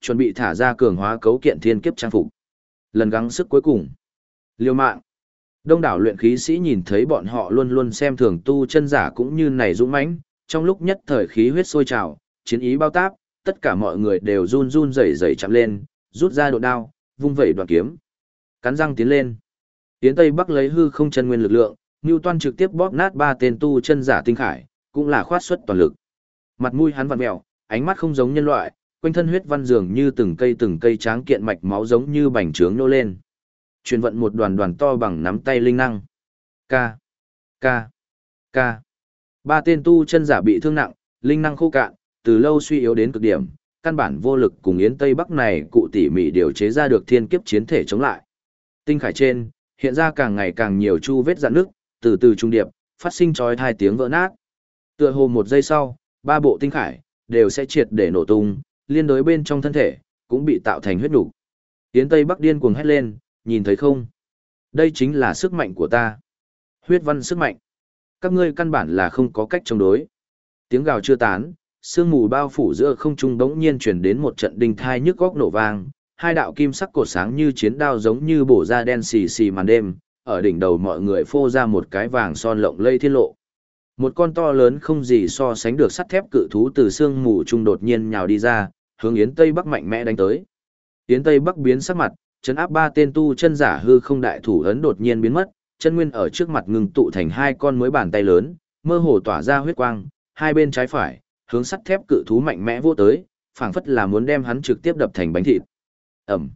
chuẩn bị thả ra cường hóa cấu kiện thiên kiếp trang phục. Lần gắng sức cuối cùng. Liều mạng. Đông đảo luyện khí sĩ nhìn thấy bọn họ luôn luôn xem thường tu chân giả cũng như này dũng mãnh, trong lúc nhất thời khí huyết sôi trào, chiến ý bao táp, tất cả mọi người đều run run rẩy rẩy chạm lên, rút ra độ đao, vung vẩy đoạn kiếm, cắn răng tiến lên. Tiến Tây Bắc lấy hư không chân nguyên lực lượng, Newton trực tiếp bóp nát 3 tên tu chân giả tinh khải, cũng là khoát xuất toàn lực. Mặt mũi hắn vặn mèo, ánh mắt không giống nhân loại, quanh thân huyết văn dường như từng cây tráng kiện mạch máu giống như bành trướng nô lên. Truyền vận một đoàn đoàn to bằng nắm tay linh năng. Ca, ca, ca. 3 tên tu chân giả bị thương nặng, linh năng khô cạn, từ lâu suy yếu đến cực điểm, căn bản vô lực cùng Yến Tây Bắc này cụ tỉ mỉ điều chế ra được thiên kiếp chiến thể chống lại. Tinh khải trên, hiện ra càng ngày càng nhiều chu vết rạn nước, từ từ trung điệp, phát sinh chói tai tiếng vỡ nát. Tựa hồ một giây sau, 3 bộ tinh khải đều sẽ triệt để nổ tung, liên đối bên trong thân thể cũng bị tạo thành huyết nục. Yến Tây Bắc điên cuồng hét lên, nhìn thấy không? Đây chính là sức mạnh của ta. Huyết văn sức mạnh. Các ngươi căn bản là không có cách chống đối. Tiếng gào chưa tán, sương mù bao phủ giữa không trung bỗng nhiên truyền đến một trận đinh thai nhức góc nổ vang, 2 đạo kim sắc cột sáng như chiến đao giống như bổ ra đen xì xì màn đêm, ở đỉnh đầu mọi người phô ra một cái vàng son lộng lây thiên lộ. Một con to lớn không gì so sánh được sắt thép cự thú từ sương mù trung đột nhiên nhào đi ra, hướng Yến Tây Bắc mạnh mẽ đánh tới. Yến Tây Bắc biến sắc mặt, chấn áp 3 tên tu chân giả hư không đại thủ ấn đột nhiên biến mất, chân nguyên ở trước mặt ngừng tụ thành 2 con mới bàn tay lớn, mơ hồ tỏa ra huyết quang, hai bên trái phải, hướng sắt thép cự thú mạnh mẽ vô tới, phảng phất là muốn đem hắn trực tiếp đập thành bánh thịt. Ầm.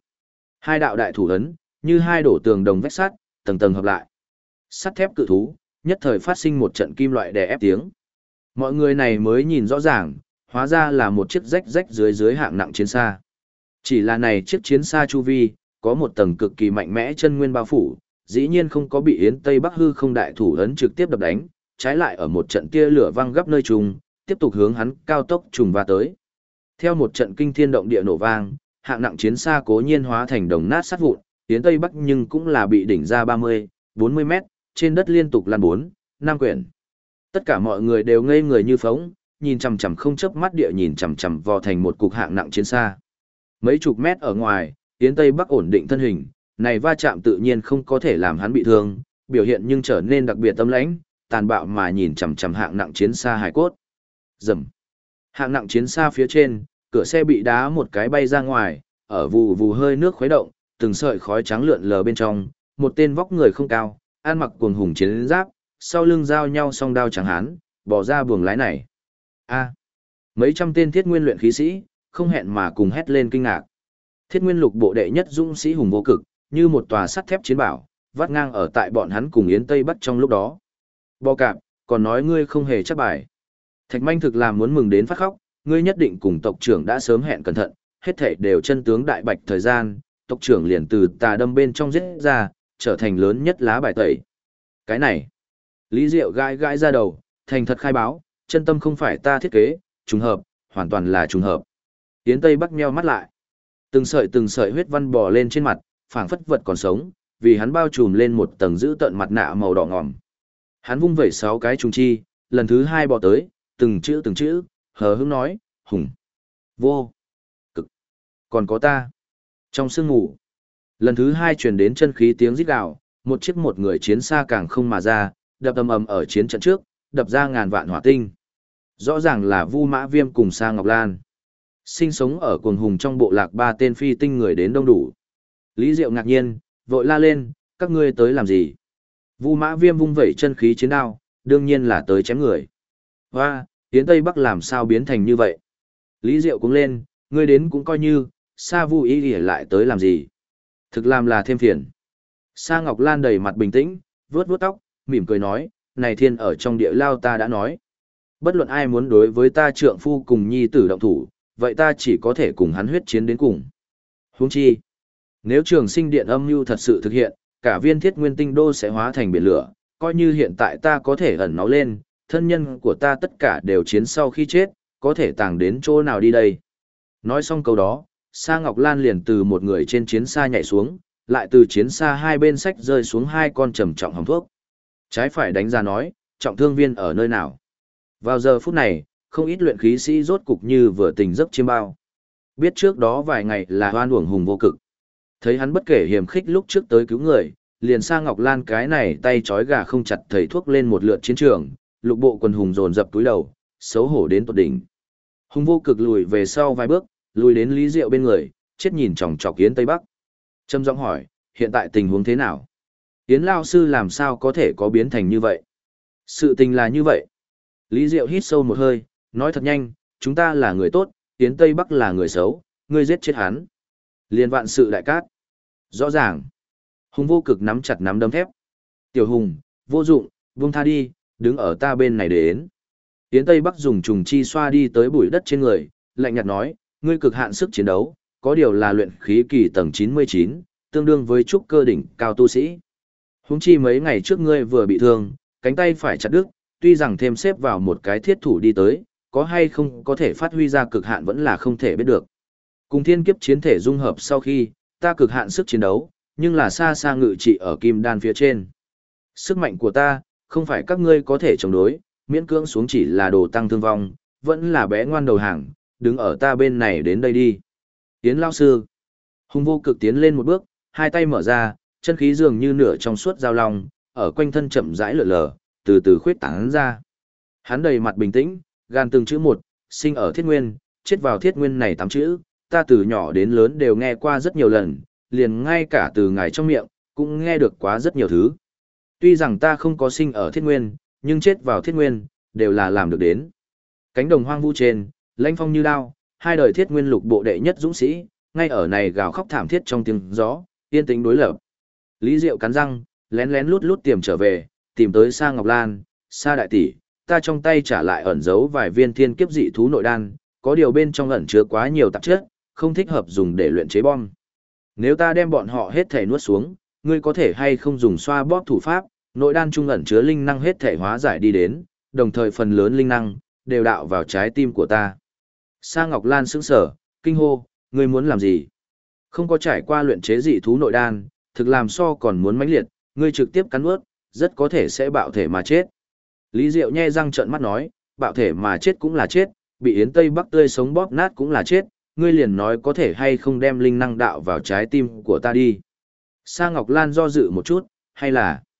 2 đạo đại thủ ấn, như 2 đổ tường đồng vách sắt, tầng tầng hợp lại. Sắt thép cự thú, nhất thời phát sinh một trận kim loại đè ép tiếng. Mọi người này mới nhìn rõ ràng, hóa ra là một chiếc rách rách dưới hạng nặng chiến xa. Chỉ là này chiếc chiến xa chu vi, có một tầng cực kỳ mạnh mẽ chân nguyên bao phủ, dĩ nhiên không có bị Yến Tây Bắc hư không đại thủ ấn trực tiếp đập đánh, trái lại ở một trận tia lửa vang gấp nơi trùng, tiếp tục hướng hắn cao tốc trùng va tới. Theo một trận kinh thiên động địa nổ vang, hạng nặng chiến xa cố nhiên hóa thành đồng nát sát vụn, Yến Tây Bắc nhưng cũng là bị đỉnh ra 30, 40 mét, trên đất liên tục lăn 4, 5 quyển. Tất cả mọi người đều ngây người như phóng, nhìn chằm chằm không chớp mắt địa nhìn chằm chằm vào thành một cục hạng nặng chiến xa. Mấy chục mét ở ngoài, Yến Tây Bắc ổn định thân hình, này va chạm tự nhiên không có thể làm hắn bị thương, biểu hiện nhưng trở nên đặc biệt tâm lãnh, tàn bạo mà nhìn chằm chằm hạng nặng chiến xa hài cốt. Rầm. Hạng nặng chiến xa phía trên, cửa xe bị đá một cái bay ra ngoài, ở vù vù hơi nước khuấy động, từng sợi khói trắng lượn lờ bên trong, một tên vóc người không cao, ăn mặc cuồng hùng chiến giáp, sau lưng giao nhau song đao trắng hán, bỏ ra buồng lái này. A. Mấy trăm tên thiết nguyên luyện khí sĩ, không hẹn mà cùng hét lên kinh ngạc. Thiết nguyên lục bộ đệ nhất dũng sĩ hùng vô cực, như một tòa sắt thép chiến bảo, vắt ngang ở tại bọn hắn cùng Yến Tây Bắc trong lúc đó. Bò cạp, còn nói ngươi không hề chắc bài. Thạch Manh thực làm muốn mừng đến phát khóc, ngươi nhất định cùng tộc trưởng đã sớm hẹn cẩn thận, hết thảy đều chân tướng đại bạch thời gian, tộc trưởng liền từ tà đâm bên trong giết ra, trở thành lớn nhất lá bài tẩy. Cái này, Lý Diệu gãi gãi ra đầu, thành thật khai báo, chân tâm không phải ta thiết kế, trùng hợp, hoàn toàn là trùng hợp. Yến Tây Bắc nheo mắt lại. Từng sợi huyết văn bò lên trên mặt, phảng phất vật còn sống, vì hắn bao trùm lên một tầng giữ tận mặt nạ màu đỏ ngòm. Hắn vung vẩy 6 cái trùng chi, lần thứ 2 bò tới, từng chữ, hờ hững nói, hùng, vô, cực, còn có ta. Trong sương ngủ, lần thứ 2 truyền đến chân khí tiếng rít gào, một chiếc một người chiến xa càng không mà ra, đập ầm ầm ở chiến trận trước, đập ra ngàn vạn hỏa tinh. Rõ ràng là Vu Mã Viêm cùng Sa Ngọc Lan. Sinh sống ở cuồng hùng trong bộ lạc 3 tên phi tinh người đến đông đủ. Lý Diệu ngạc nhiên, vội la lên, các ngươi tới làm gì? Vu Mã Viêm vung vẩy chân khí chiến đao, đương nhiên là tới chém người. Hoa, Yến Tây Bắc làm sao biến thành như vậy? Lý Diệu cũng lên, ngươi đến cũng coi như, Sa Vu ý ỉa lại tới làm gì? Thực làm là thêm phiền. Sa Ngọc Lan đầy mặt bình tĩnh, vuốt vuốt tóc, mỉm cười nói, này thiên ở trong địa lao ta đã nói. Bất luận ai muốn đối với ta trượng phu cùng nhi tử động thủ, vậy ta chỉ có thể cùng hắn huyết chiến đến cùng. Huống chi, nếu Trường Sinh Điện âm mưu thật sự thực hiện, cả viên Thiết Nguyên Tinh Đô sẽ hóa thành biển lửa, coi như hiện tại ta có thể ẩn nó lên, thân nhân của ta tất cả đều chiến sau khi chết, có thể tàng đến chỗ nào đi đây. Nói xong câu đó, Sa Ngọc Lan liền từ một người trên chiến xa nhảy xuống, lại từ chiến xa hai bên sách rơi xuống 2 con trầm trọng hồng thuốc. Trái phải đánh ra nói, trọng thương viên ở nơi nào. Vào giờ phút này, không ít luyện khí sĩ rốt cục như vừa tỉnh giấc chiêm bao. Biết trước đó vài ngày là oan uổng Hùng Vô Cực. Thấy hắn bất kể hiềm khích lúc trước tới cứu người, liền sang Ngọc Lan cái này tay trói gà không chặt thầy thuốc lên một lượt chiến trường, lục bộ quần hùng dồn dập túi đầu, xấu hổ đến tột đỉnh. Hùng Vô Cực lùi về sau vài bước, lùi đến Lý Diệu bên người, chết nhìn chòng chọc Yến Tây Bắc. Trầm giọng hỏi, hiện tại tình huống thế nào? Yến Lao Sư làm sao có thể có biến thành như vậy? Sự tình là như vậy. Lý Diệu hít sâu một hơi, nói thật nhanh, chúng ta là người tốt, Yến Tây Bắc là người xấu, ngươi giết chết hắn. Liên vạn sự đại cát. Rõ ràng. Hùng Vô Cực nắm chặt nắm đấm thép. Tiểu Hùng, vô dụng, buông tha đi, đứng ở ta bên này để đến. Yến Tây Bắc dùng trùng chi xoa đi tới bụi đất trên người, lạnh nhạt nói, ngươi cực hạn sức chiến đấu, có điều là luyện khí kỳ tầng 99, tương đương với trúc cơ đỉnh cao tu sĩ. Huống chi mấy ngày trước ngươi vừa bị thương, cánh tay phải chặt đứt, tuy rằng thêm xếp vào một cái thiết thủ đi tới, có hay không có thể phát huy ra cực hạn vẫn là không thể biết được. Cùng thiên kiếp chiến thể dung hợp sau khi, ta cực hạn sức chiến đấu, nhưng là xa xa ngự trị ở kim đan phía trên. Sức mạnh của ta, không phải các ngươi có thể chống đối, miễn cưỡng xuống chỉ là đồ tăng thương vong, vẫn là bé ngoan đầu hàng, đứng ở ta bên này đến đây đi. Yến Lao Sư. Hùng Vô Cực tiến lên một bước, hai tay mở ra, chân khí dường như nửa trong suốt dao long, ở quanh thân chậm rãi lượn lờ, từ từ khuyết tán ra. Hắn đầy mặt bình tĩnh, gan từng chữ một, sinh ở thiết nguyên, chết vào thiết nguyên này 8 chữ, ta từ nhỏ đến lớn đều nghe qua rất nhiều lần, liền ngay cả từ ngài trong miệng, cũng nghe được quá rất nhiều thứ. Tuy rằng ta không có sinh ở thiết nguyên, nhưng chết vào thiết nguyên, đều là làm được đến. Cánh đồng hoang vu trên, lãnh phong như đao, hai đời thiết nguyên lục bộ đệ nhất dũng sĩ, ngay ở này gào khóc thảm thiết trong tiếng gió, yên tĩnh đối lập. Lý Diệu cắn răng, lén lén lút lút tiềm trở về, tìm tới Sa Ngọc Lan, Sa đại tỷ, ta trong tay trả lại ẩn giấu vài viên thiên kiếp dị thú nội đan, có điều bên trong ẩn chứa quá nhiều tạp chất, không thích hợp dùng để luyện chế bom. Nếu ta đem bọn họ hết thể nuốt xuống, ngươi có thể hay không dùng xoa bóp thủ pháp, nội đan trung ẩn chứa linh năng hết thể hóa giải đi đến, đồng thời phần lớn linh năng đều đạo vào trái tim của ta. Sa Ngọc Lan sững sờ, kinh hô, ngươi muốn làm gì? Không có trải qua luyện chế dị thú nội đan, thực làm so còn muốn mãnh liệt, ngươi trực tiếp cắn nuốt, rất có thể sẽ bạo thể mà chết. Lý Diệu nhe răng trợn mắt nói, bạo thể mà chết cũng là chết, bị Yến Tây Bắc tươi sống bóp nát cũng là chết, ngươi liền nói có thể hay không đem linh năng đạo vào trái tim của ta đi. Sa Ngọc Lan do dự một chút, hay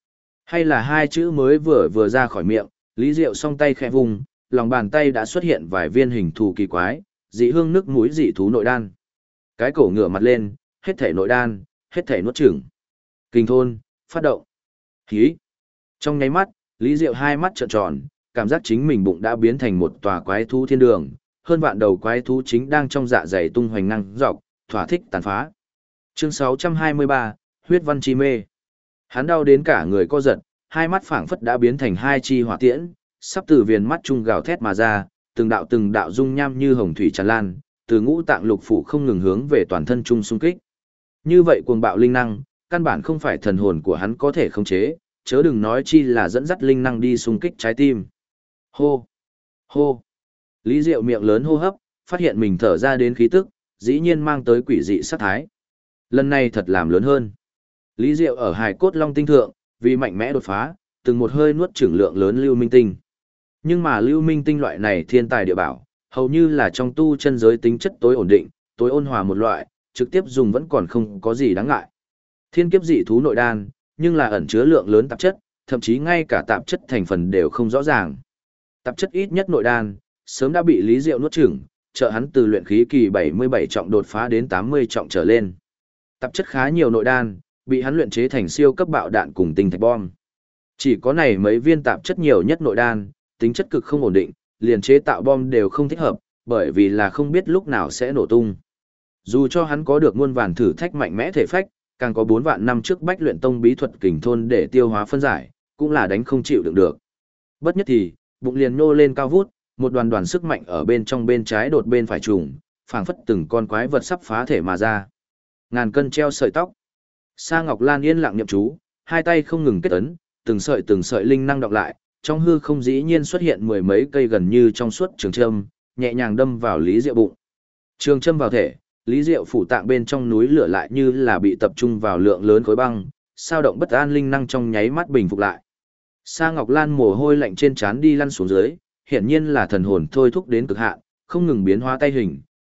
là hai chữ mới vừa ra khỏi miệng, Lý Diệu song tay khẽ vùng, lòng bàn tay đã xuất hiện vài viên hình thù kỳ quái, dị hương nước mũi dị thú nội đan. Cái cổ ngửa mặt lên, hết thể nội đan, hết thể nuốt chửng. Kinh thôn, phát động. Hí. Trong nháy mắt, Lý Diệu hai mắt trợn tròn, cảm giác chính mình bụng đã biến thành một tòa quái thú thiên đường, hơn vạn đầu quái thú chính đang trong dạ dày tung hoành năng dọc, thỏa thích tàn phá. Chương 623, huyết văn chi mê. Hắn đau đến cả người co giật, hai mắt phảng phất đã biến thành hai chi hỏa tiễn, sắp từ viền mắt trung gào thét mà ra, từng đạo dung nham như hồng thủy tràn lan, từ ngũ tạng lục phủ không ngừng hướng về toàn thân trung xung kích. Như vậy cuồng bạo linh năng, căn bản không phải thần hồn của hắn có thể khống chế, chớ đừng nói chi là dẫn dắt linh năng đi xung kích trái tim. Hô! Hô! Lý Diệu miệng lớn hô hấp, phát hiện mình thở ra đến khí tức, dĩ nhiên mang tới quỷ dị sát thái. Lần này thật làm lớn hơn. Lý Diệu ở hài cốt long tinh thượng, vì mạnh mẽ đột phá, từng một hơi nuốt chửng lượng lớn lưu minh tinh. Nhưng mà lưu minh tinh loại này thiên tài địa bảo, hầu như là trong tu chân giới tính chất tối ổn định, tối ôn hòa một loại, trực tiếp dùng vẫn còn không có gì đáng ngại. Thiên kiếp dị thú nội đan, nhưng là ẩn chứa lượng lớn tạp chất, thậm chí ngay cả tạp chất thành phần đều không rõ ràng. Tạp chất ít nhất nội đan, sớm đã bị Lý Diệu nuốt chửng, trợ hắn từ luyện khí kỳ 77 trọng đột phá đến 80 trọng trở lên. Tạp chất khá nhiều nội đan, bị hắn luyện chế thành siêu cấp bạo đạn cùng tinh thạch bom. Chỉ có này mấy viên tạp chất nhiều nhất nội đan, tính chất cực không ổn định, liền chế tạo bom đều không thích hợp, bởi vì là không biết lúc nào sẽ nổ tung. Dù cho hắn có được muôn vàn thử thách mạnh mẽ thể phách, càng có 4 vạn năm trước Bách Luyện Tông bí thuật kình thôn để tiêu hóa phân giải, cũng là đánh không chịu đựng được. Bất nhất thì, bụng liền nô lên cao vút, một đoàn đoàn sức mạnh ở bên trong bên trái đột bên phải trùng, phảng phất từng con quái vật sắp phá thể mà ra. Ngàn cân treo sợi tóc. Sa Ngọc Lan yên lặng niệm chú, hai tay không ngừng kết ấn, từng sợi linh năng đọng lại, trong hư không dĩ nhiên xuất hiện mười mấy cây gần như trong suốt trường châm, nhẹ nhàng đâm vào Lý Diệu bụng. Trường châm vào thể, Lý Diệu phủ tạng bên trong núi lửa lại như là bị tập trung vào lượng lớn khối băng, sao động bất an linh năng trong nháy mắt bình phục lại. Sa Ngọc Lan mồ hôi lạnh trên trán đi lăn xuống dưới, hiển nhiên là thần hồn thôi thúc đến cực hạn, không ngừng biến hóa tay hình,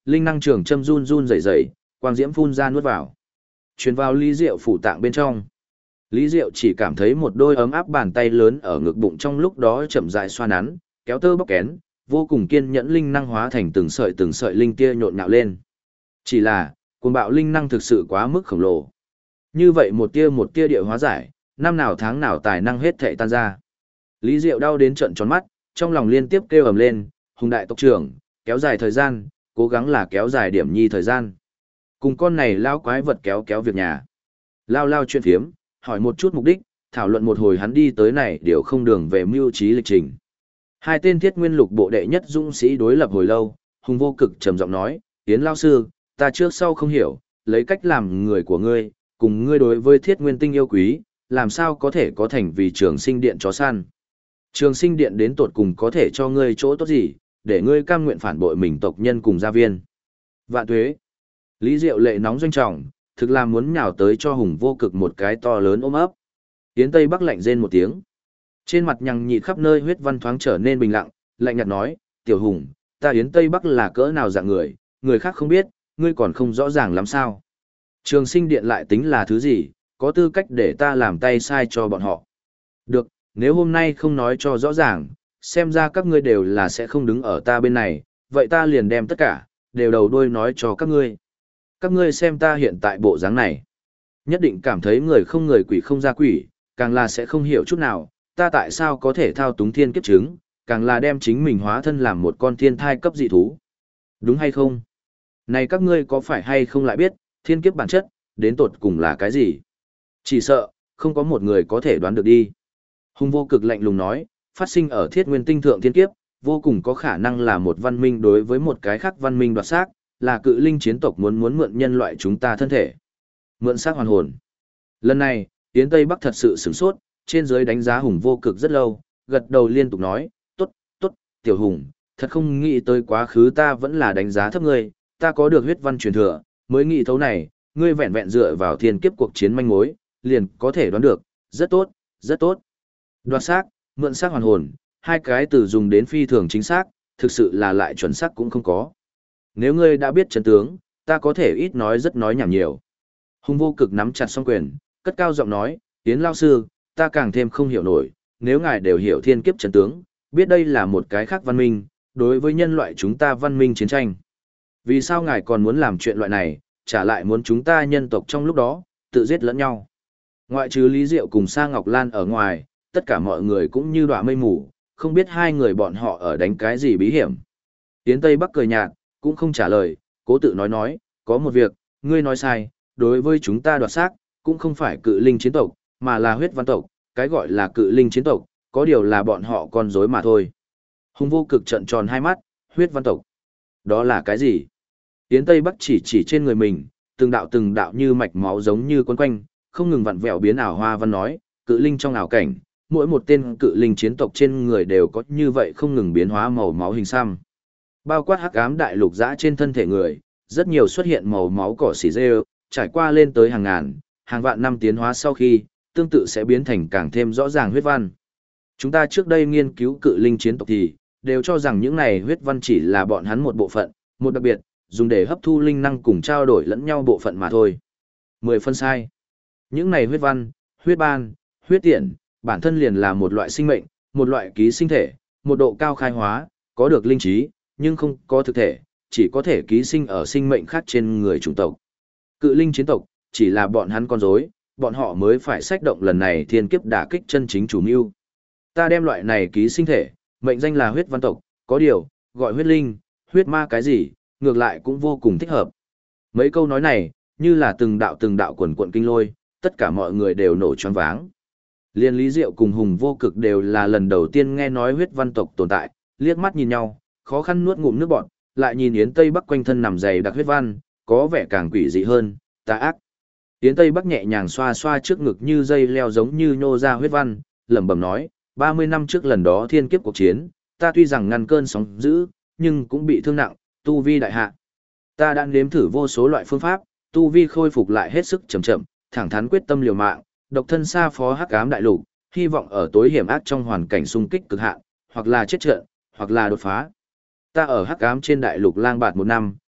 linh năng trường châm run run rẩy rẩy, quang diễm phun ra nuốt vào. Truyền vào Lý Diệu phủ tạng bên trong. Lý Diệu chỉ cảm thấy một đôi ấm áp bàn tay lớn ở ngực bụng trong lúc đó chậm rãi xoa nắn, kéo tơ bóc kén, vô cùng kiên nhẫn linh năng hóa thành từng sợi linh tia nhộn nhạo lên. Chỉ là, cuồng bạo linh năng thực sự quá mức khổng lồ. Như vậy một tia địa hóa giải, năm nào tháng nào tài năng hết thảy tan ra. Lý Diệu đau đến trợn tròn mắt, trong lòng liên tiếp kêu ầm lên, Hùng đại tộc trưởng, kéo dài thời gian, cố gắng là kéo dài điểm nhi thời gian. Cùng con này lao quái vật kéo kéo việc nhà. Lao chuyện phiếm, hỏi một chút mục đích, thảo luận một hồi hắn đi tới này điều không đường về mưu trí lịch trình. Hai tên thiết nguyên lục bộ đệ nhất dũng sĩ đối lập hồi lâu, Hùng vô cực trầm giọng nói, Yến lao sư, ta trước sau không hiểu, lấy cách làm người của ngươi, cùng ngươi đối với thiết nguyên tinh yêu quý, làm sao có thể có thành vì trường sinh điện chó săn. Trường sinh điện đến tột cùng có thể cho ngươi chỗ tốt gì, để ngươi cam nguyện phản bội mình tộc nhân cùng gia viên. Vạn tuế. Lý Diệu lệ nóng doanh trọng, thực là muốn nhào tới cho Hùng vô cực một cái to lớn ôm ấp. Yến Tây Bắc lạnh rên một tiếng. Trên mặt nhằng nhị khắp nơi huyết văn thoáng trở nên bình lặng, lạnh nhạt nói, tiểu Hùng, ta Yến Tây Bắc là cỡ nào dạng người, người khác không biết, ngươi còn không rõ ràng lắm sao. Trường sinh điện lại tính là thứ gì, có tư cách để ta làm tay sai cho bọn họ. Được, nếu hôm nay không nói cho rõ ràng, xem ra các ngươi đều là sẽ không đứng ở ta bên này, vậy ta liền đem tất cả, đều đầu đuôi nói cho các ngươi. Các ngươi xem ta hiện tại bộ dáng này. Nhất định cảm thấy người không người quỷ không ra quỷ, càng là sẽ không hiểu chút nào, ta tại sao có thể thao túng thiên kiếp chứng, càng là đem chính mình hóa thân làm một con thiên thai cấp dị thú. Đúng hay không? Này các ngươi có phải hay không lại biết, thiên kiếp bản chất, đến tột cùng là cái gì? Chỉ sợ, không có một người có thể đoán được đi. Hùng vô cực lạnh lùng nói, phát sinh ở thiết nguyên tinh thượng thiên kiếp, vô cùng có khả năng là một văn minh đối với một cái khác văn minh đoạt xác, là cự linh chiến tộc muốn mượn nhân loại chúng ta thân thể. Mượn xác hoàn hồn. Lần này, Yến Tây Bắc thật sự sửng sốt, trên dưới đánh giá Hùng vô cực rất lâu, gật đầu liên tục nói, tốt, tiểu Hùng, thật không nghĩ tới quá khứ ta vẫn là đánh giá thấp ngươi, ta có được huyết văn truyền thừa, mới nghĩ thấu này, ngươi vẹn vẹn dựa vào thiên kiếp cuộc chiến manh mối, liền có thể đoán được, rất tốt, rất tốt. Đoạt xác, mượn xác hoàn hồn, hai cái từ dùng đến phi thường chính xác, thực sự là lại chuẩn xác cũng không có. Nếu ngươi đã biết chân tướng, ta có thể ít nói rất nói nhảm nhiều. Hùng vô cực nắm chặt song quyền, cất cao giọng nói, Yến lao sư, ta càng thêm không hiểu nổi, nếu ngài đều hiểu thiên kiếp chân tướng, biết đây là một cái khác văn minh, đối với nhân loại chúng ta văn minh chiến tranh. Vì sao ngài còn muốn làm chuyện loại này, trả lại muốn chúng ta nhân tộc trong lúc đó, tự giết lẫn nhau. Ngoại trừ Lý Diệu cùng Sa Ngọc Lan ở ngoài, tất cả mọi người cũng như đọa mây mù, không biết hai người bọn họ ở đánh cái gì bí hiểm. Yến Tây Bắc cười nhạt, cũng không trả lời, cố tự nói, có một việc, ngươi nói sai, đối với chúng ta đoạt xác, cũng không phải cự linh chiến tộc, mà là huyết văn tộc, cái gọi là cự linh chiến tộc, có điều là bọn họ con rối mà thôi. Hùng vô cực trợn tròn hai mắt, huyết văn tộc. Đó là cái gì? Yến Tây Bắc chỉ trên người mình, từng đạo như mạch máu giống như quấn quanh, không ngừng vặn vẹo biến ảo hoa văn nói, cự linh trong ảo cảnh, mỗi một tên cự linh chiến tộc trên người đều có như vậy không ngừng biến hóa màu máu hình xăm. Bao quát hắc ám đại lục dã trên thân thể người, rất nhiều xuất hiện màu máu cỏ xỉ rêu, trải qua lên tới hàng ngàn, hàng vạn năm tiến hóa sau khi, tương tự sẽ biến thành càng thêm rõ ràng huyết văn. Chúng ta trước đây nghiên cứu cự linh chiến tộc thì, đều cho rằng những này huyết văn chỉ là bọn hắn một bộ phận, một đặc biệt, dùng để hấp thu linh năng cùng trao đổi lẫn nhau bộ phận mà thôi. 10 phân sai. Những này huyết văn, huyết ban, huyết tiện, bản thân liền là một loại sinh mệnh, một loại ký sinh thể, một độ cao khai hóa, có được linh trí, nhưng không có thực thể, chỉ có thể ký sinh ở sinh mệnh khác trên người chủng tộc. Cự linh chiến tộc, chỉ là bọn hắn con rối, bọn họ mới phải sách động lần này thiên kiếp đả kích chân chính chủ mưu. Ta đem loại này ký sinh thể, mệnh danh là huyết văn tộc, có điều, gọi huyết linh, huyết ma cái gì, ngược lại cũng vô cùng thích hợp. Mấy câu nói này, như là từng đạo quần quận kinh lôi, tất cả mọi người đều nổ choáng váng. Liên Lý Diệu cùng Hùng vô cực đều là lần đầu tiên nghe nói huyết văn tộc tồn tại, liếc mắt nhìn nhau, khó khăn nuốt ngụm nước bọt, lại nhìn Yến Tây Bắc quanh thân nằm dày đặc huyết văn, có vẻ càng quỷ dị hơn, tà ác. Yến Tây Bắc nhẹ nhàng xoa xoa trước ngực như dây leo giống như nhô ra huyết văn, lẩm bẩm nói, 30 năm trước lần đó thiên kiếp cuộc chiến, ta tuy rằng ngăn cơn sóng dữ, nhưng cũng bị thương nặng, tu vi đại hạ. Ta đã nếm thử vô số loại phương pháp, tu vi khôi phục lại hết sức chậm chậm, thẳng thắn quyết tâm liều mạng, độc thân xa phó hắc ám đại lục, hy vọng ở tối hiểm ác trong hoàn cảnh xung kích cực hạn, hoặc là chết trận, hoặc là đột phá. Ta ở hắc ám trên đại lục lang bạt 1 năm,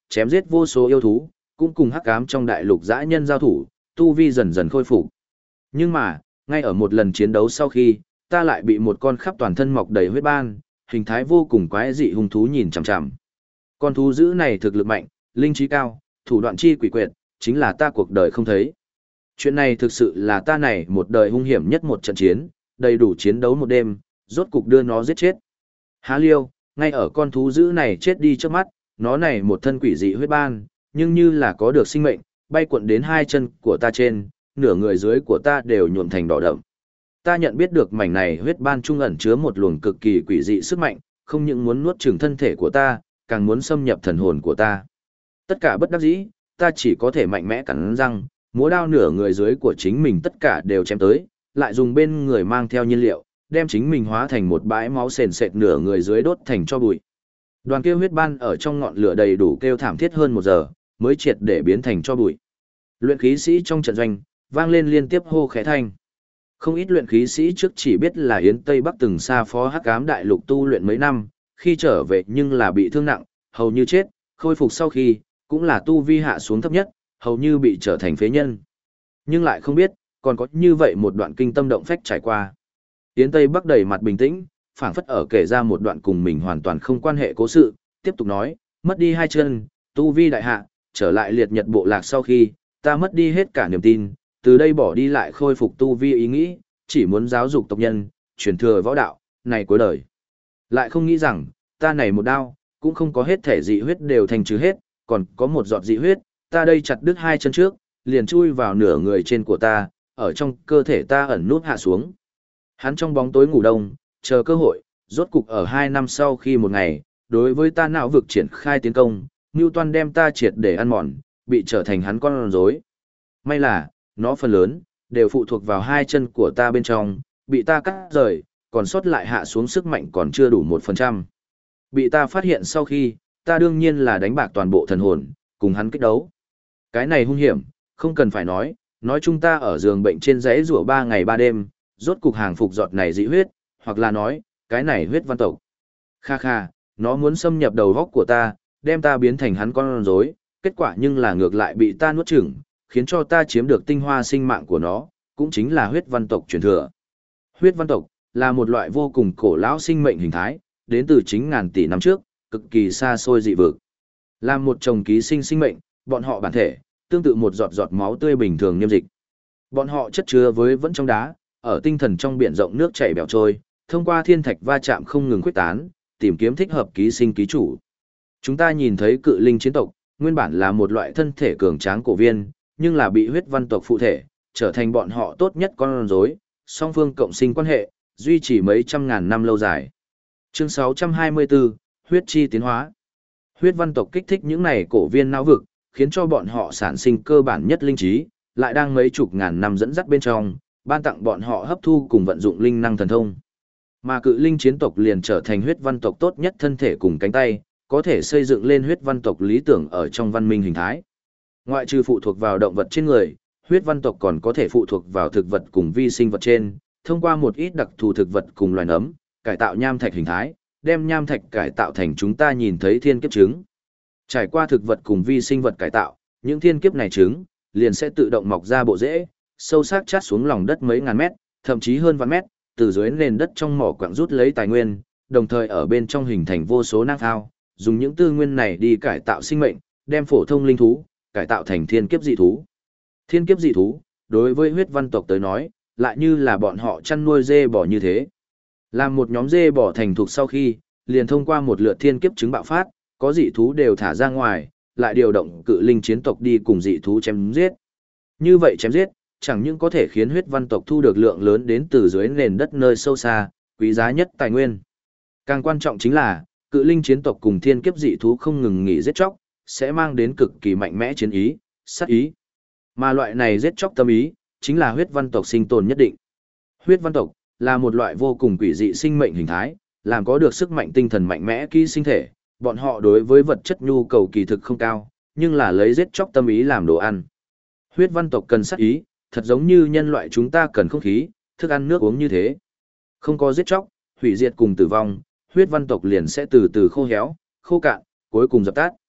chém giết vô số yêu thú, cũng cùng hắc ám trong đại lục dã nhân giao thủ, tu vi dần dần khôi phục. Nhưng mà, ngay ở một lần chiến đấu sau khi, ta lại bị một con khắp toàn thân mọc đầy huyết ban, hình thái vô cùng quái dị hung thú nhìn chằm chằm. Con thú dữ này thực lực mạnh, linh trí cao, thủ đoạn chi quỷ quyệt, chính là ta cuộc đời không thấy. Chuyện này thực sự là ta này một đời hung hiểm nhất một trận chiến, đầy đủ chiến đấu một đêm, rốt cục đưa nó giết chết. Há liêu, ngay ở con thú dữ này chết đi trước mắt, nó này một thân quỷ dị huyết ban, nhưng như là có được sinh mệnh, bay cuộn đến hai chân của ta trên, nửa người dưới của ta đều nhuộm thành đỏ đậm. Ta nhận biết được mảnh này huyết ban trung ẩn chứa một luồng cực kỳ quỷ dị sức mạnh, không những muốn nuốt chửng thân thể của ta, càng muốn xâm nhập thần hồn của ta. Tất cả bất đắc dĩ, ta chỉ có thể mạnh mẽ cắn răng, múa đao nửa người dưới của chính mình tất cả đều chém tới, lại dùng bên người mang theo nhiên liệu, đem chính mình hóa thành một bãi máu sền sệt nửa người dưới đốt thành cho bụi. Đoàn kêu huyết ban ở trong ngọn lửa đầy đủ kêu thảm thiết hơn 1 giờ, mới triệt để biến thành cho bụi. Luyện khí sĩ trong trận doanh, vang lên liên tiếp hô khẽ thanh. Không ít luyện khí sĩ trước chỉ biết là Yến Tây Bắc từng xa phó hắc ám đại lục tu luyện mấy năm, khi trở về nhưng là bị thương nặng, hầu như chết, khôi phục sau khi, cũng là tu vi hạ xuống thấp nhất, hầu như bị trở thành phế nhân. Nhưng lại không biết, còn có như vậy một đoạn kinh tâm động phách trải qua. Yến Tây Bắc đầy mặt bình tĩnh, phảng phất ở kể ra một đoạn cùng mình hoàn toàn không quan hệ cố sự, tiếp tục nói, mất đi hai chân, tu vi đại hạ, trở lại liệt nhật bộ lạc sau khi, ta mất đi hết cả niềm tin, từ đây bỏ đi lại khôi phục tu vi ý nghĩ, chỉ muốn giáo dục tộc nhân, truyền thừa võ đạo, này cuối đời. Lại không nghĩ rằng, ta này một đao, cũng không có hết thể dị huyết đều thành trừ hết, còn có một giọt dị huyết, ta đây chặt đứt hai chân trước, liền chui vào nửa người trên của ta, ở trong cơ thể ta ẩn nút hạ xuống. Hắn trong bóng tối ngủ đông, chờ cơ hội, rốt cục ở 2 năm sau khi một ngày, đối với ta não vực triển khai tiến công, Newton đem ta triệt để ăn mòn, bị trở thành hắn con rối. May là, nó phần lớn, đều phụ thuộc vào hai chân của ta bên trong, bị ta cắt rời, còn sót lại hạ xuống sức mạnh còn chưa đủ 1%. Bị ta phát hiện sau khi, ta đương nhiên là đánh bạc toàn bộ thần hồn, cùng hắn kích đấu. Cái này hung hiểm, không cần phải nói chúng ta ở giường bệnh trên giấy rủa 3 ngày 3 đêm, rốt cục hàng phục giọt này dị huyết, hoặc là nói, cái này huyết văn tộc. Kha kha, nó muốn xâm nhập đầu góc của ta, đem ta biến thành hắn con rối, kết quả nhưng là ngược lại bị ta nuốt chửng, khiến cho ta chiếm được tinh hoa sinh mạng của nó, cũng chính là huyết văn tộc truyền thừa. Huyết văn tộc là một loại vô cùng cổ lão sinh mệnh hình thái, đến từ chính ngàn tỷ năm trước, cực kỳ xa xôi dị vực. Là một chồng ký sinh sinh mệnh, bọn họ bản thể tương tự một giọt giọt máu tươi bình thường niêm dịch. Bọn họ chất chứa với vẫn trong đá, ở tinh thần trong biển rộng nước chảy bèo trôi, thông qua thiên thạch va chạm không ngừng khuếch tán, tìm kiếm thích hợp ký sinh ký chủ. Chúng ta nhìn thấy cự linh chiến tộc, nguyên bản là một loại thân thể cường tráng cổ viên, nhưng là bị huyết văn tộc phụ thể, trở thành bọn họ tốt nhất con rối, song phương cộng sinh quan hệ, duy trì mấy trăm ngàn năm lâu dài. Chương 624, huyết chi tiến hóa. Huyết văn tộc kích thích những này cổ viên não vực, khiến cho bọn họ sản sinh cơ bản nhất linh trí, lại đang mấy chục ngàn năm dẫn dắt bên trong, ban tặng bọn họ hấp thu cùng vận dụng linh năng thần thông. Mà cự linh chiến tộc liền trở thành huyết văn tộc tốt nhất thân thể cùng cánh tay, có thể xây dựng lên huyết văn tộc lý tưởng ở trong văn minh hình thái. Ngoại trừ phụ thuộc vào động vật trên người, huyết văn tộc còn có thể phụ thuộc vào thực vật cùng vi sinh vật trên, thông qua một ít đặc thù thực vật cùng loài nấm, cải tạo nham thạch hình thái, đem nham thạch cải tạo thành chúng ta nhìn thấy thiên kiếp trứng. Trải qua thực vật cùng vi sinh vật cải tạo, những thiên kiếp này trứng liền sẽ tự động mọc ra bộ rễ, sâu sắc chát xuống lòng đất mấy ngàn mét, thậm chí hơn vạn mét, từ dưới nền đất trong mỏ quặng rút lấy tài nguyên, đồng thời ở bên trong hình thành vô số nang phao, dùng những tư nguyên này đi cải tạo sinh mệnh, đem phổ thông linh thú cải tạo thành thiên kiếp dị thú. Thiên kiếp dị thú, đối với huyết văn tộc tới nói, lại như là bọn họ chăn nuôi dê bò như thế. Làm một nhóm dê bò thành thục sau khi, liền thông qua một lượt thiên kiếp trứng bạo phát, có dị thú đều thả ra ngoài, lại điều động cự linh chiến tộc đi cùng dị thú chém giết. Như vậy chém giết, chẳng những có thể khiến huyết văn tộc thu được lượng lớn đến từ dưới nền đất nơi sâu xa, quý giá nhất tài nguyên. Càng quan trọng chính là, cự linh chiến tộc cùng thiên kiếp dị thú không ngừng nghỉ giết chóc, sẽ mang đến cực kỳ mạnh mẽ chiến ý, sát ý. Mà loại này giết chóc tâm ý, chính là huyết văn tộc sinh tồn nhất định. Huyết văn tộc là một loại vô cùng quỷ dị sinh mệnh hình thái, làm có được sức mạnh tinh thần mạnh mẽ ký sinh thể, bọn họ đối với vật chất nhu cầu kỳ thực không cao, nhưng là lấy giết chóc tâm ý làm đồ ăn. Huyết văn tộc cần sát ý, thật giống như nhân loại chúng ta cần không khí, thức ăn nước uống như thế. Không có giết chóc, hủy diệt cùng tử vong, huyết văn tộc liền sẽ từ từ khô héo, khô cạn, cuối cùng dập tắt.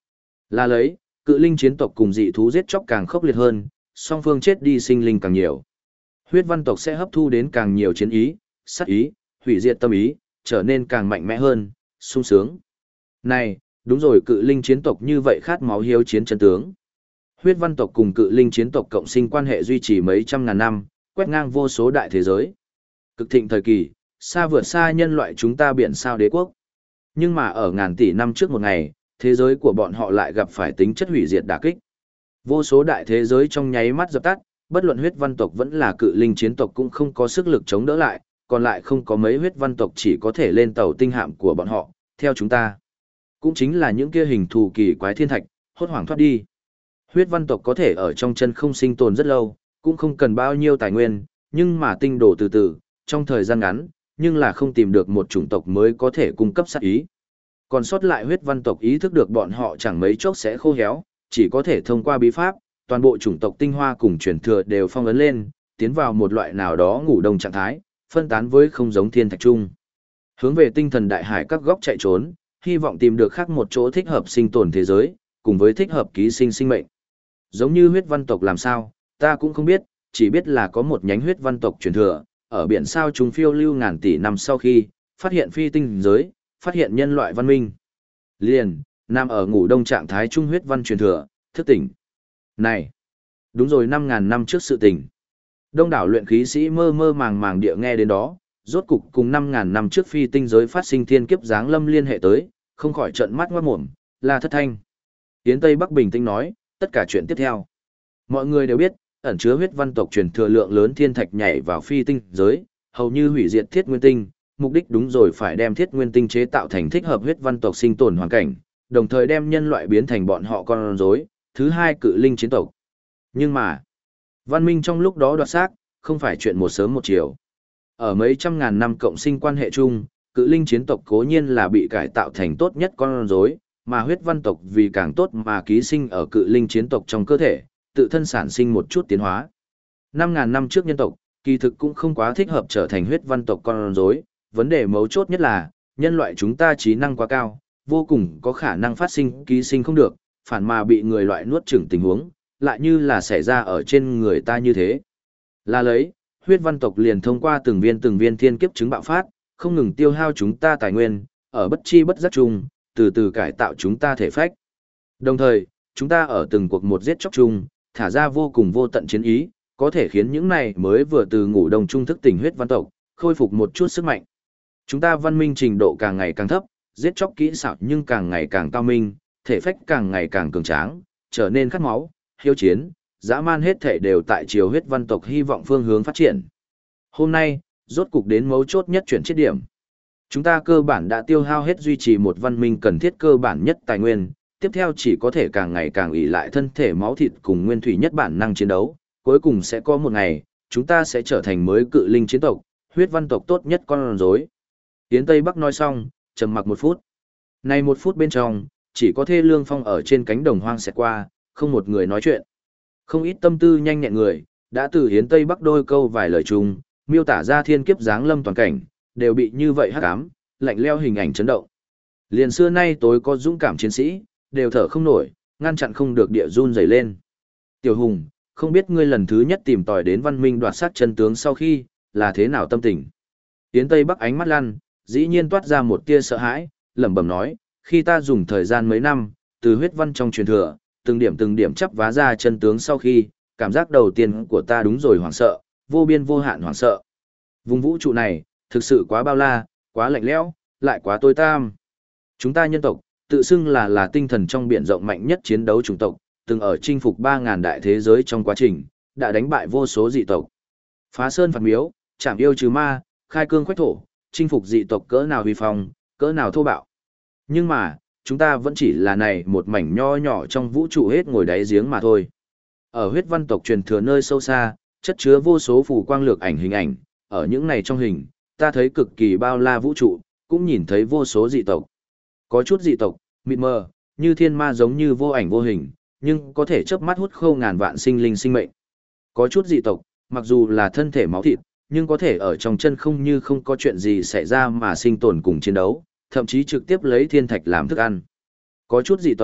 Là lấy, cự linh chiến tộc cùng dị thú giết chóc càng khốc liệt hơn, song phương chết đi sinh linh càng nhiều. Huyết văn tộc sẽ hấp thu đến càng nhiều chiến ý, sát ý, hủy diệt tâm ý, trở nên càng mạnh mẽ hơn, sung sướng. Này, đúng rồi, cự linh chiến tộc như vậy khát máu hiếu chiến chân tướng. Huyết văn tộc cùng cự linh chiến tộc cộng sinh quan hệ duy trì mấy trăm ngàn năm, quét ngang vô số đại thế giới. Cực thịnh thời kỳ, xa vượt xa nhân loại chúng ta biển sao đế quốc. Nhưng mà ở ngàn tỷ năm trước một ngày, thế giới của bọn họ lại gặp phải tính chất hủy diệt đả kích. Vô số đại thế giới trong nháy mắt dập tắt, bất luận huyết văn tộc vẫn là cự linh chiến tộc cũng không có sức lực chống đỡ lại, còn lại không có mấy huyết văn tộc chỉ có thể lên tàu tinh hạm của bọn họ, theo chúng ta. Cũng chính là những kia hình thù kỳ quái thiên thạch, hốt hoảng thoát đi. Huyết văn tộc có thể ở trong chân không sinh tồn rất lâu, cũng không cần bao nhiêu tài nguyên, nhưng mà tinh đổ từ từ, trong thời gian ngắn, nhưng là không tìm được một chủng tộc mới có thể cung cấp sát ý. Còn sót lại huyết văn tộc ý thức được bọn họ chẳng mấy chốc sẽ khô héo, chỉ có thể thông qua bí pháp, toàn bộ chủng tộc tinh hoa cùng truyền thừa đều phong ấn lên, tiến vào một loại nào đó ngủ đông trạng thái, phân tán với không giống thiên thạch chung. Hướng về tinh thần đại hải các góc chạy trốn, hy vọng tìm được khác một chỗ thích hợp sinh tồn thế giới, cùng với thích hợp ký sinh sinh mệnh. Giống như huyết văn tộc làm sao, ta cũng không biết, chỉ biết là có một nhánh huyết văn tộc truyền thừa, ở biển sao chúng phiêu lưu ngàn tỷ năm sau khi, phát hiện phi tinh giới, phát hiện nhân loại văn minh. Liền, nằm ở ngủ đông trạng thái trung huyết văn truyền thừa, thức tỉnh. Này, đúng rồi 5.000 năm trước sự tỉnh. Đông đảo luyện khí sĩ mơ mơ màng màng địa nghe đến đó, rốt cục cùng 5.000 năm trước phi tinh giới phát sinh thiên kiếp giáng lâm liên hệ tới, không khỏi trợn mắt ngoát mồm, là thất thanh. Tiến Tây Bắc bình tĩnh nói, tất cả chuyện tiếp theo. Mọi người đều biết, ẩn chứa huyết văn tộc truyền thừa lượng lớn thiên thạch nhảy vào phi tinh giới, hầu như hủy diệt thiết nguyên tinh, mục đích đúng rồi phải đem thiết nguyên tinh chế tạo thành thích hợp huyết văn tộc sinh tồn hoàn cảnh, đồng thời đem nhân loại biến thành bọn họ con rối, thứ hai cự linh chiến tộc. Nhưng mà, văn minh trong lúc đó đoạt xác, không phải chuyện một sớm một chiều. Ở mấy trăm ngàn năm cộng sinh quan hệ chung, cự linh chiến tộc cố nhiên là bị cải tạo thành tốt nhất con rối, mà huyết văn tộc vì càng tốt mà ký sinh ở cự linh chiến tộc trong cơ thể, tự thân sản sinh một chút tiến hóa. 5.000 năm trước nhân tộc, kỳ thực cũng không quá thích hợp trở thành huyết văn tộc con rối, vấn đề mấu chốt nhất là, nhân loại chúng ta trí năng quá cao, vô cùng có khả năng phát sinh ký sinh không được, phản mà bị người loại nuốt chửng tình huống, lại như là xảy ra ở trên người ta như thế. Là lấy, huyết văn tộc liền thông qua từng viên thiên kiếp chứng bạo phát, không ngừng tiêu hao chúng ta tài nguyên, ở bất chi bất giác chung, từ từ cải tạo chúng ta thể phách. Đồng thời, chúng ta ở từng cuộc một giết chóc chung, thả ra vô cùng vô tận chiến ý, có thể khiến những này mới vừa từ ngủ đông trung thức tỉnh huyết văn tộc, khôi phục một chút sức mạnh. Chúng ta văn minh trình độ càng ngày càng thấp, giết chóc kỹ xảo nhưng càng ngày càng cao minh, thể phách càng ngày càng cường tráng, trở nên khát máu, hiếu chiến, dã man hết thể đều tại chiều huyết văn tộc hy vọng phương hướng phát triển. Hôm nay, rốt cục đến mấu chốt nhất chuyển chết điểm. Chúng ta cơ bản đã tiêu hao hết duy trì một văn minh cần thiết cơ bản nhất tài nguyên, tiếp theo chỉ có thể càng ngày càng ỷ lại thân thể máu thịt cùng nguyên thủy nhất bản năng chiến đấu, cuối cùng sẽ có một ngày, chúng ta sẽ trở thành mới cự linh chiến tộc, huyết văn tộc tốt nhất con rối. Tiến Tây Bắc nói xong, trầm mặc một phút. Này một phút bên trong, chỉ có Thê Lương Phong ở trên cánh đồng hoang xẹt qua, không một người nói chuyện. Không ít tâm tư nhanh nhẹn người, đã từ Hiến Tây Bắc đôi câu vài lời chung, miêu tả ra thiên kiếp giáng lâm toàn cảnh, đều bị như vậy hắc ám, lạnh lẽo hình ảnh chấn động. Liền xưa nay tối có dũng cảm chiến sĩ, đều thở không nổi, ngăn chặn không được địa run rẩy lên. Tiểu Hùng, không biết ngươi lần thứ nhất tìm tòi đến văn minh đoạt sát chân tướng sau khi, là thế nào tâm tình? Tiến Tây Bắc ánh mắt lăn, dĩ nhiên toát ra một tia sợ hãi, lẩm bẩm nói, khi ta dùng thời gian mấy năm, từ huyết văn trong truyền thừa, từng điểm chắp vá ra chân tướng sau khi, cảm giác đầu tiên của ta đúng rồi hoảng sợ, vô biên vô hạn hoảng sợ. Vùng vũ trụ này, thực sự quá bao la, quá lạnh lẽo, lại quá tối tăm. Chúng ta nhân tộc, tự xưng là tinh thần trong biển rộng mạnh nhất chiến đấu chủng tộc, từng ở chinh phục 3.000 đại thế giới trong quá trình, đã đánh bại vô số dị tộc. Phá sơn phạt miếu, chảm yêu trừ ma, khai cương khoách thổ, chinh phục dị tộc cỡ nào huy phong, cỡ nào thô bạo. Nhưng mà, chúng ta vẫn chỉ là này một mảnh nho nhỏ trong vũ trụ hết ngồi đáy giếng mà thôi. Ở huyết văn tộc truyền thừa nơi sâu xa, chất chứa vô số phù quang lược ảnh hình ảnh, ở những này trong hình, ta thấy cực kỳ bao la vũ trụ, cũng nhìn thấy vô số dị tộc. Có chút dị tộc, mịt mờ, như thiên ma giống như vô ảnh vô hình, nhưng có thể chớp mắt hút khô ngàn vạn sinh linh sinh mệnh. Có chút dị tộc, mặc dù là thân thể máu thịt, nhưng có thể ở trong chân không như không có chuyện gì xảy ra mà sinh tồn cùng chiến đấu, thậm chí trực tiếp lấy thiên thạch làm thức ăn. Có chút dị tộc,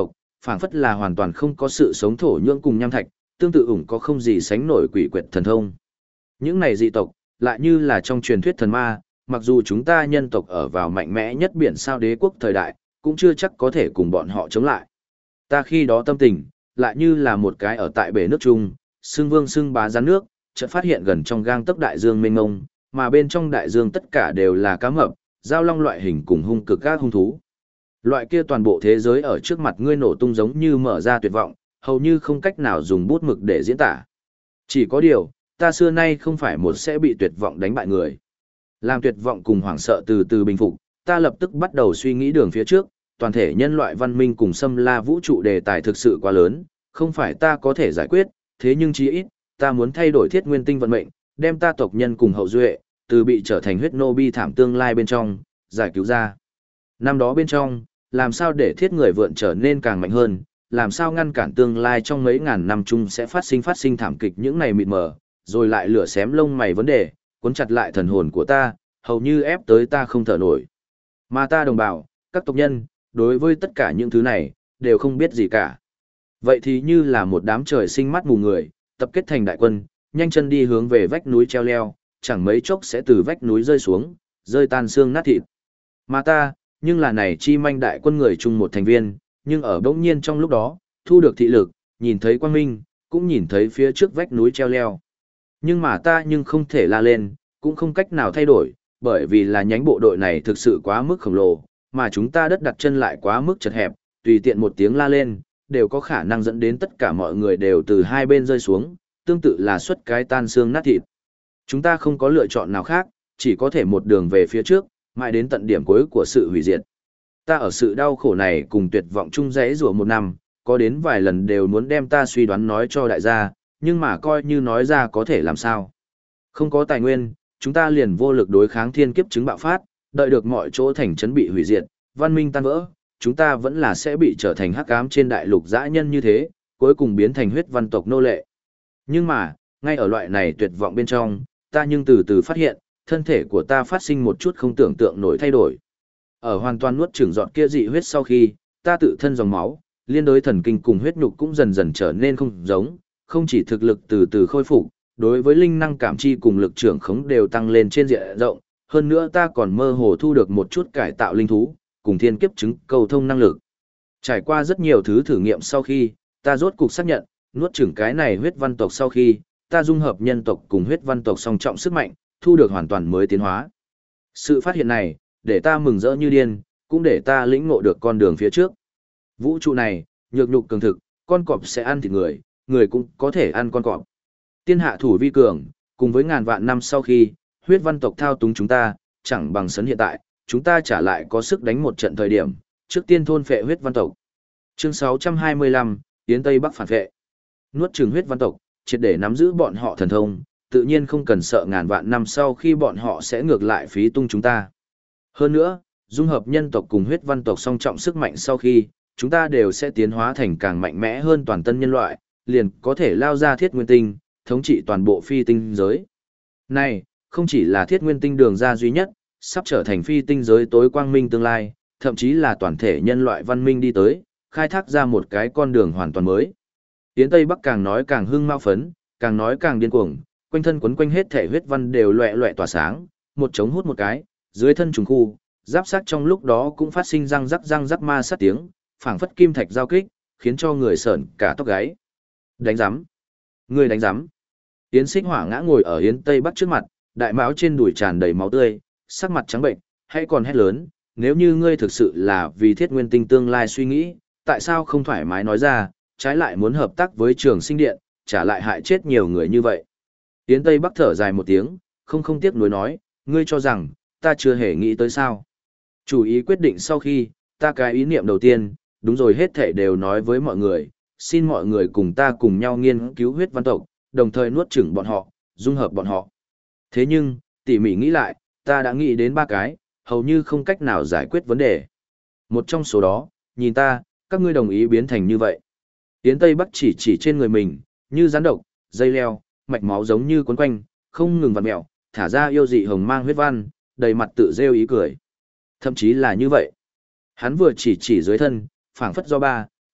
phảng phất là hoàn toàn không có sự sống thổ nhưỡng cùng nham thạch, tương tự ủng có không gì sánh nổi quỷ quyệt thần thông. Những này dị tộc, lại như là trong truyền thuyết thần ma, mặc dù chúng ta nhân tộc ở vào mạnh mẽ nhất biển sao đế quốc thời đại, cũng chưa chắc có thể cùng bọn họ chống lại. Ta khi đó tâm tình, lại như là một cái ở tại bể nước chung, xưng vương xưng bá rắn nước, chợt phát hiện gần trong gang tấc đại dương mênh mông, mà bên trong đại dương tất cả đều là cá mập, giao long loại hình cùng hung cực các hung thú. Loại kia toàn bộ thế giới ở trước mặt ngươi nổ tung giống như mở ra tuyệt vọng, hầu như không cách nào dùng bút mực để diễn tả. Chỉ có điều, ta xưa nay không phải một sẽ bị tuyệt vọng đánh bại người. Làm tuyệt vọng cùng hoảng sợ từ từ bình phục, ta lập tức bắt đầu suy nghĩ đường phía trước, toàn thể nhân loại văn minh cùng xâm la vũ trụ đề tài thực sự quá lớn, không phải ta có thể giải quyết, thế nhưng chí ít, ta muốn thay đổi thiết nguyên tinh vận mệnh, đem ta tộc nhân cùng hậu duệ, từ bị trở thành huyết nô bi thảm tương lai bên trong, giải cứu ra. Năm đó bên trong, làm sao để thiết người vượn trở nên càng mạnh hơn, làm sao ngăn cản tương lai trong mấy ngàn năm chung sẽ phát sinh thảm kịch những này mịt mờ, rồi lại lửa xém lông mày vấn đề, cuốn chặt lại thần hồn của ta, hầu như ép tới ta không thở nổi. Mà ta đồng bào, các tộc nhân, đối với tất cả những thứ này, đều không biết gì cả. Vậy thì như là một đám trời sinh mắt mù người, tập kết thành đại quân, nhanh chân đi hướng về vách núi treo leo, chẳng mấy chốc sẽ từ vách núi rơi xuống, rơi tan xương nát thịt. Mà ta, nhưng là này chi manh đại quân người chung một thành viên, nhưng ở bỗng nhiên trong lúc đó, thu được thị lực, nhìn thấy quang minh, cũng nhìn thấy phía trước vách núi treo leo. Nhưng mà ta nhưng không thể la lên, cũng không cách nào thay đổi, bởi vì là nhánh bộ đội này thực sự quá mức khổng lồ, mà chúng ta đất đặt chân lại quá mức chật hẹp, tùy tiện một tiếng la lên, đều có khả năng dẫn đến tất cả mọi người đều từ hai bên rơi xuống, tương tự là xuất cái tan xương nát thịt. Chúng ta không có lựa chọn nào khác, chỉ có thể một đường về phía trước, mãi đến tận điểm cuối của sự hủy diệt. Ta ở sự đau khổ này cùng tuyệt vọng chung rẽ rủa một năm, có đến vài lần đều muốn đem ta suy đoán nói cho đại gia, nhưng mà coi như nói ra có thể làm sao. Không có tài nguyên, chúng ta liền vô lực đối kháng thiên kiếp chứng bạo phát, đợi được mọi chỗ thành trấn bị hủy diệt, văn minh tan vỡ, chúng ta vẫn là sẽ bị trở thành hắc ám trên đại lục dã nhân như thế, cuối cùng biến thành huyết văn tộc nô lệ. Nhưng mà, ngay ở loại này tuyệt vọng bên trong, ta nhưng từ từ phát hiện, thân thể của ta phát sinh một chút không tưởng tượng nổi thay đổi. Ở hoàn toàn nuốt chửng giọt kia dị huyết sau khi, ta tự thân dòng máu, liên đối thần kinh cùng huyết nhục cũng dần dần trở nên không giống, không chỉ thực lực từ từ khôi phục, đối với linh năng cảm chi cùng lực trưởng khống đều tăng lên trên diện rộng, hơn nữa ta còn mơ hồ thu được một chút cải tạo linh thú, cùng thiên kiếp chứng cầu thông năng lực. Trải qua rất nhiều thứ thử nghiệm sau khi, ta rốt cục xác nhận, nuốt chửng cái này huyết văn tộc sau khi, ta dung hợp nhân tộc cùng huyết văn tộc song trọng sức mạnh, thu được hoàn toàn mới tiến hóa. Sự phát hiện này, để ta mừng rỡ như điên, cũng để ta lĩnh ngộ được con đường phía trước. Vũ trụ này, nhược nhục cường thực, con cọp sẽ ăn thịt người, người cũng có thể ăn con cọp. Tiên hạ thủ vi cường, cùng với ngàn vạn năm sau khi, huyết văn tộc thao túng chúng ta, chẳng bằng sấn hiện tại, chúng ta trả lại có sức đánh một trận thời điểm, trước tiên thôn phệ huyết văn tộc. Chương 625, Yến Tây Bắc phản phệ. Nuốt chửng huyết văn tộc, triệt để nắm giữ bọn họ thần thông, tự nhiên không cần sợ ngàn vạn năm sau khi bọn họ sẽ ngược lại phí tung chúng ta. Hơn nữa, dung hợp nhân tộc cùng huyết văn tộc song trọng sức mạnh sau khi, chúng ta đều sẽ tiến hóa thành càng mạnh mẽ hơn toàn tân nhân loại, liền có thể lao ra thiết nguyên tinh, thống trị toàn bộ phi tinh giới. Này, không chỉ là thiết nguyên tinh đường ra duy nhất, sắp trở thành phi tinh giới tối quang minh tương lai, thậm chí là toàn thể nhân loại văn minh đi tới, khai thác ra một cái con đường hoàn toàn mới. Yến Tây Bắc càng nói càng hưng mao phấn, càng nói càng điên cuồng, quanh thân quấn quanh hết thể huyết văn đều loẹ loẹ tỏa sáng, một trống hút một cái, dưới thân trùng khu, giáp sát trong lúc đó cũng phát sinh răng rắc ma sát tiếng, phảng phất kim thạch giao kích, khiến cho người sởn cả tóc gáy. Đánh giám, người đánh giám. Yến Xích Hỏa ngã ngồi ở Yến Tây Bắc trước mặt, đại máu trên đùi tràn đầy máu tươi, sắc mặt trắng bệnh, hay còn hét lớn, nếu như ngươi thực sự là vì thiết nguyên tinh tương lai suy nghĩ, tại sao không thoải mái nói ra, trái lại muốn hợp tác với Trường Sinh Điện, trả lại hại chết nhiều người như vậy. Yến Tây Bắc thở dài một tiếng, không tiếc nuối nói, ngươi cho rằng, ta chưa hề nghĩ tới sao. Chủ ý quyết định sau khi, ta cái ý niệm đầu tiên, đúng rồi hết thảy đều nói với mọi người, xin mọi người cùng ta cùng nhau nghiên cứu huyết văn tộc, đồng thời nuốt chửng bọn họ, dung hợp bọn họ. Thế nhưng, tỉ mỉ nghĩ lại, ta đã nghĩ đến ba cái, hầu như không cách nào giải quyết vấn đề. Một trong số đó, nhìn ta, các ngươi đồng ý biến thành như vậy. Yến Tây Bắc chỉ trên người mình, như rắn độc, dây leo, mạch máu giống như cuốn quanh, không ngừng vặn mẹo, thả ra yêu dị hồng mang huyết văn, đầy mặt tự rêu ý cười. Thậm chí là như vậy. Hắn vừa chỉ dưới thân, phảng phất do ba,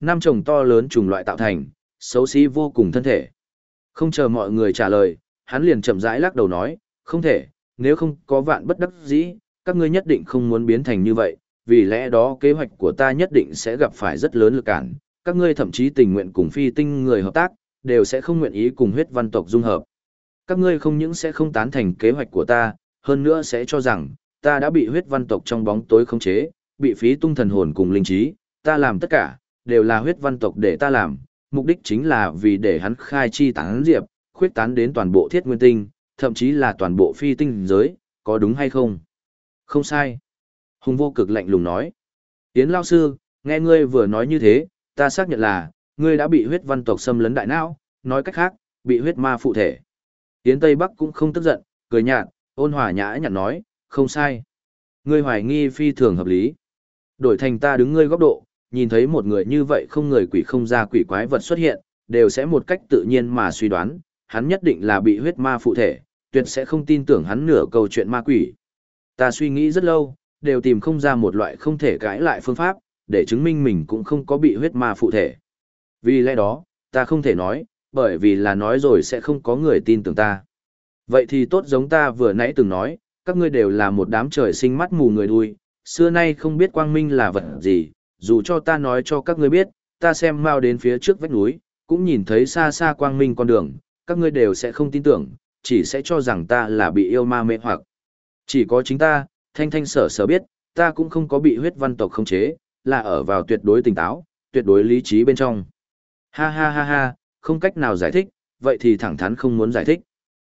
năm chồng to lớn trùng loại tạo thành, xấu xí vô cùng thân thể. Không chờ mọi người trả lời, hắn liền chậm rãi lắc đầu nói, không thể, nếu không có vạn bất đắc dĩ, các ngươi nhất định không muốn biến thành như vậy, vì lẽ đó kế hoạch của ta nhất định sẽ gặp phải rất lớn lực cản, các ngươi thậm chí tình nguyện cùng phi tinh người hợp tác, đều sẽ không nguyện ý cùng huyết văn tộc dung hợp. Các ngươi không những sẽ không tán thành kế hoạch của ta, hơn nữa sẽ cho rằng, ta đã bị huyết văn tộc trong bóng tối khống chế, bị phí tung thần hồn cùng linh trí, ta làm tất cả, đều là huyết văn tộc để ta làm, mục đích chính là vì để hắn khai chi tán diệp, khuyết tán đến toàn bộ thiết nguyên tinh, thậm chí là toàn bộ phi tinh giới, có đúng hay không? Không sai. Hùng Vô Cực lạnh lùng nói. Yến Lao Sư, nghe ngươi vừa nói như thế, ta xác nhận là, ngươi đã bị huyết văn tộc xâm lấn đại não, nói cách khác, bị huyết ma phụ thể. Yến Tây Bắc cũng không tức giận, cười nhạt, ôn hòa nhã nhặn nói, không sai. Ngươi hoài nghi phi thường hợp lý. Đổi thành ta đứng ngươi góc độ, nhìn thấy một người như vậy không người quỷ không ra quỷ quái vật xuất hiện, đều sẽ một cách tự nhiên mà suy đoán, hắn nhất định là bị huyết ma phụ thể, tuyệt sẽ không tin tưởng hắn nửa câu chuyện ma quỷ. Ta suy nghĩ rất lâu, đều tìm không ra một loại không thể cãi lại phương pháp, để chứng minh mình cũng không có bị huyết ma phụ thể. Vì lẽ đó, ta không thể nói, bởi vì là nói rồi sẽ không có người tin tưởng ta. Vậy thì tốt, giống ta vừa nãy từng nói, các ngươi đều là một đám trời sinh mắt mù người đuôi, xưa nay không biết quang minh là vật gì, dù cho ta nói cho các ngươi biết, ta xem mau đến phía trước vách núi, cũng nhìn thấy xa xa quang minh con đường, các ngươi đều sẽ không tin tưởng, chỉ sẽ cho rằng ta là bị yêu ma mê hoặc. Chỉ có chính ta, thanh thanh sở sở biết, ta cũng không có bị huyết văn tộc khống chế, là ở vào tuyệt đối tỉnh táo, tuyệt đối lý trí bên trong. Ha ha ha ha, không cách nào giải thích, vậy thì thẳng thắn không muốn giải thích.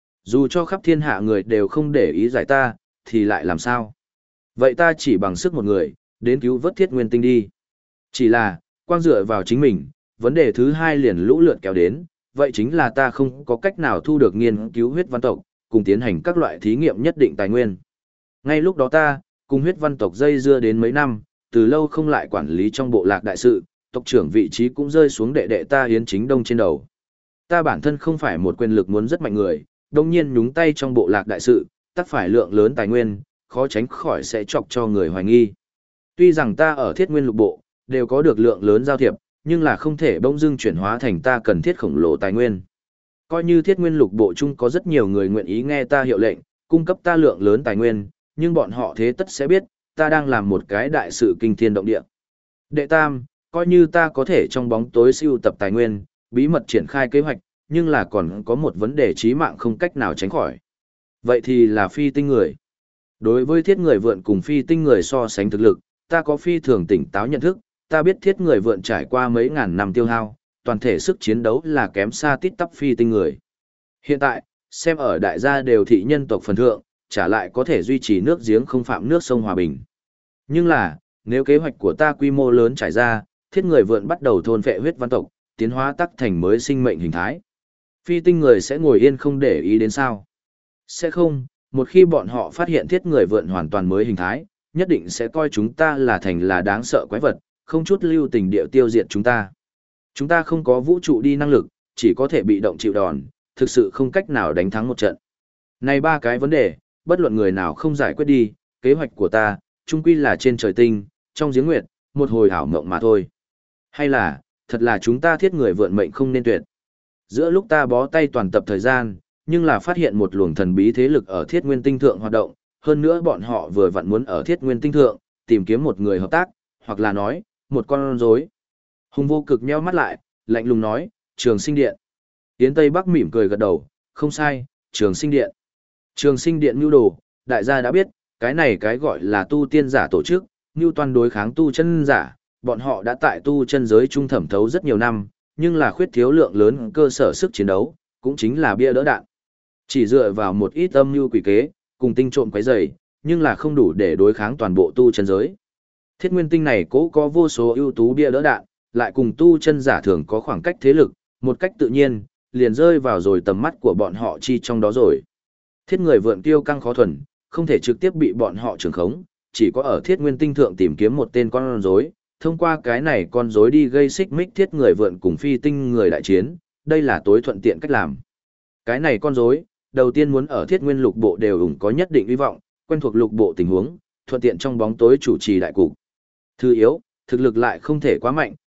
Dù cho khắp thiên hạ người đều không để ý giải ta, thì lại làm sao? Vậy ta chỉ bằng sức một người, đến cứu vớt thiết nguyên tinh đi. Chỉ là, quang dựa vào chính mình, vấn đề thứ hai liền lũ lượt kéo đến, vậy chính là ta không có cách nào thu được nghiên cứu huyết văn tộc, cùng tiến hành các loại thí nghiệm nhất định tài nguyên. Ngay lúc đó ta, cùng huyết văn tộc dây dưa đến mấy năm, từ lâu không lại quản lý trong bộ lạc đại sự, tộc trưởng vị trí cũng rơi xuống đệ đệ ta Yến Chính Đông trên đầu. Ta bản thân không phải một quyền lực muốn rất mạnh người, đồng nhiên nhúng tay trong bộ lạc đại sự, tất phải lượng lớn tài nguyên, khó tránh khỏi sẽ chọc cho người hoài nghi. Tuy rằng ta ở thiết nguyên lục bộ, đều có được lượng lớn giao thiệp, nhưng là không thể bỗng dưng chuyển hóa thành ta cần thiết khổng lồ tài nguyên. Coi như thiết nguyên lục bộ chung có rất nhiều người nguyện ý nghe ta hiệu lệnh, cung cấp ta lượng lớn tài nguyên, nhưng bọn họ thế tất sẽ biết, ta đang làm một cái đại sự kinh thiên động địa. Đệ tam, coi như ta có thể trong bóng tối siêu tập tài nguyên, bí mật triển khai kế hoạch, nhưng là còn có một vấn đề chí mạng không cách nào tránh khỏi. Vậy thì là phi tinh người. Đối với thiết người vượn cùng phi tinh người so sánh thực lực, ta có phi thường tỉnh táo nhận thức, ta biết thiết người vượn trải qua mấy ngàn năm tiêu hao, toàn thể sức chiến đấu là kém xa tít tắp phi tinh người. Hiện tại, xem ở đại gia đều thị nhân tộc phần thượng, trả lại có thể duy trì nước giếng không phạm nước sông hòa bình. Nhưng là, nếu kế hoạch của ta quy mô lớn trải ra, thiết người vượn bắt đầu thôn phệ huyết văn tộc, tiến hóa tắc thành mới sinh mệnh hình thái. Phi tinh người sẽ ngồi yên không để ý đến sao? Sẽ không, một khi bọn họ phát hiện thiết người vượn hoàn toàn mới hình thái, nhất định sẽ coi chúng ta là thành là đáng sợ quái vật, không chút lưu tình địa tiêu diệt chúng ta. Chúng ta không có vũ trụ đi năng lực, chỉ có thể bị động chịu đòn, thực sự không cách nào đánh thắng một trận. Này ba cái vấn đề, bất luận người nào không giải quyết đi, kế hoạch của ta, chung quy là trên trời tinh, trong giếng nguyệt, một hồi ảo mộng mà thôi. Hay là, thật là chúng ta thiết người vượn mệnh không nên tuyệt. Giữa lúc ta bó tay toàn tập thời gian, nhưng là phát hiện một luồng thần bí thế lực ở thiết nguyên tinh thượng hoạt động, hơn nữa bọn họ vừa vặn muốn ở thiết nguyên tinh thượng, tìm kiếm một người hợp tác, hoặc là nói, một con rối. Hùng Vô Cực nheo mắt lại, lạnh lùng nói, Trường Sinh Điện. Yến Tây Bắc mỉm cười gật đầu, không sai, Trường Sinh Điện. Trường Sinh Điện nhu đồ, đại gia đã biết, cái này cái gọi là tu tiên giả tổ chức, nhu toàn đối kháng tu chân giả, bọn họ đã tại tu chân giới trung thẩm thấu rất nhiều năm, nhưng là khuyết thiếu lượng lớn cơ sở sức chiến đấu, cũng chính là bia đỡ đạn. Chỉ dựa vào một ít âm mưu quỷ kế, cùng tinh trộm quấy rầy, nhưng là không đủ để đối kháng toàn bộ tu chân giới. Thiết nguyên tinh này cố có vô số ưu tú bia đỡ đạn, lại cùng tu chân giả thường có khoảng cách thế lực, một cách tự nhiên, liền rơi vào rồi tầm mắt của bọn họ chi trong đó rồi. Thiết người vượn kiêu căng khó thuần, không thể trực tiếp bị bọn họ trưởng khống, chỉ có ở thiết nguyên tinh thượng tìm kiếm một tên con rối, thông qua cái này con rối đi gây xích mích thiết người vượn cùng phi tinh người đại chiến, đây là tối thuận tiện cách làm. Cái này con rối, đầu tiên muốn ở thiết nguyên lục bộ đều ủng có nhất định hy vọng, quen thuộc lục bộ tình huống, thuận tiện trong bóng tối chủ trì đại cục. Thứ yếu, thực lực lại không thể quá mạnh,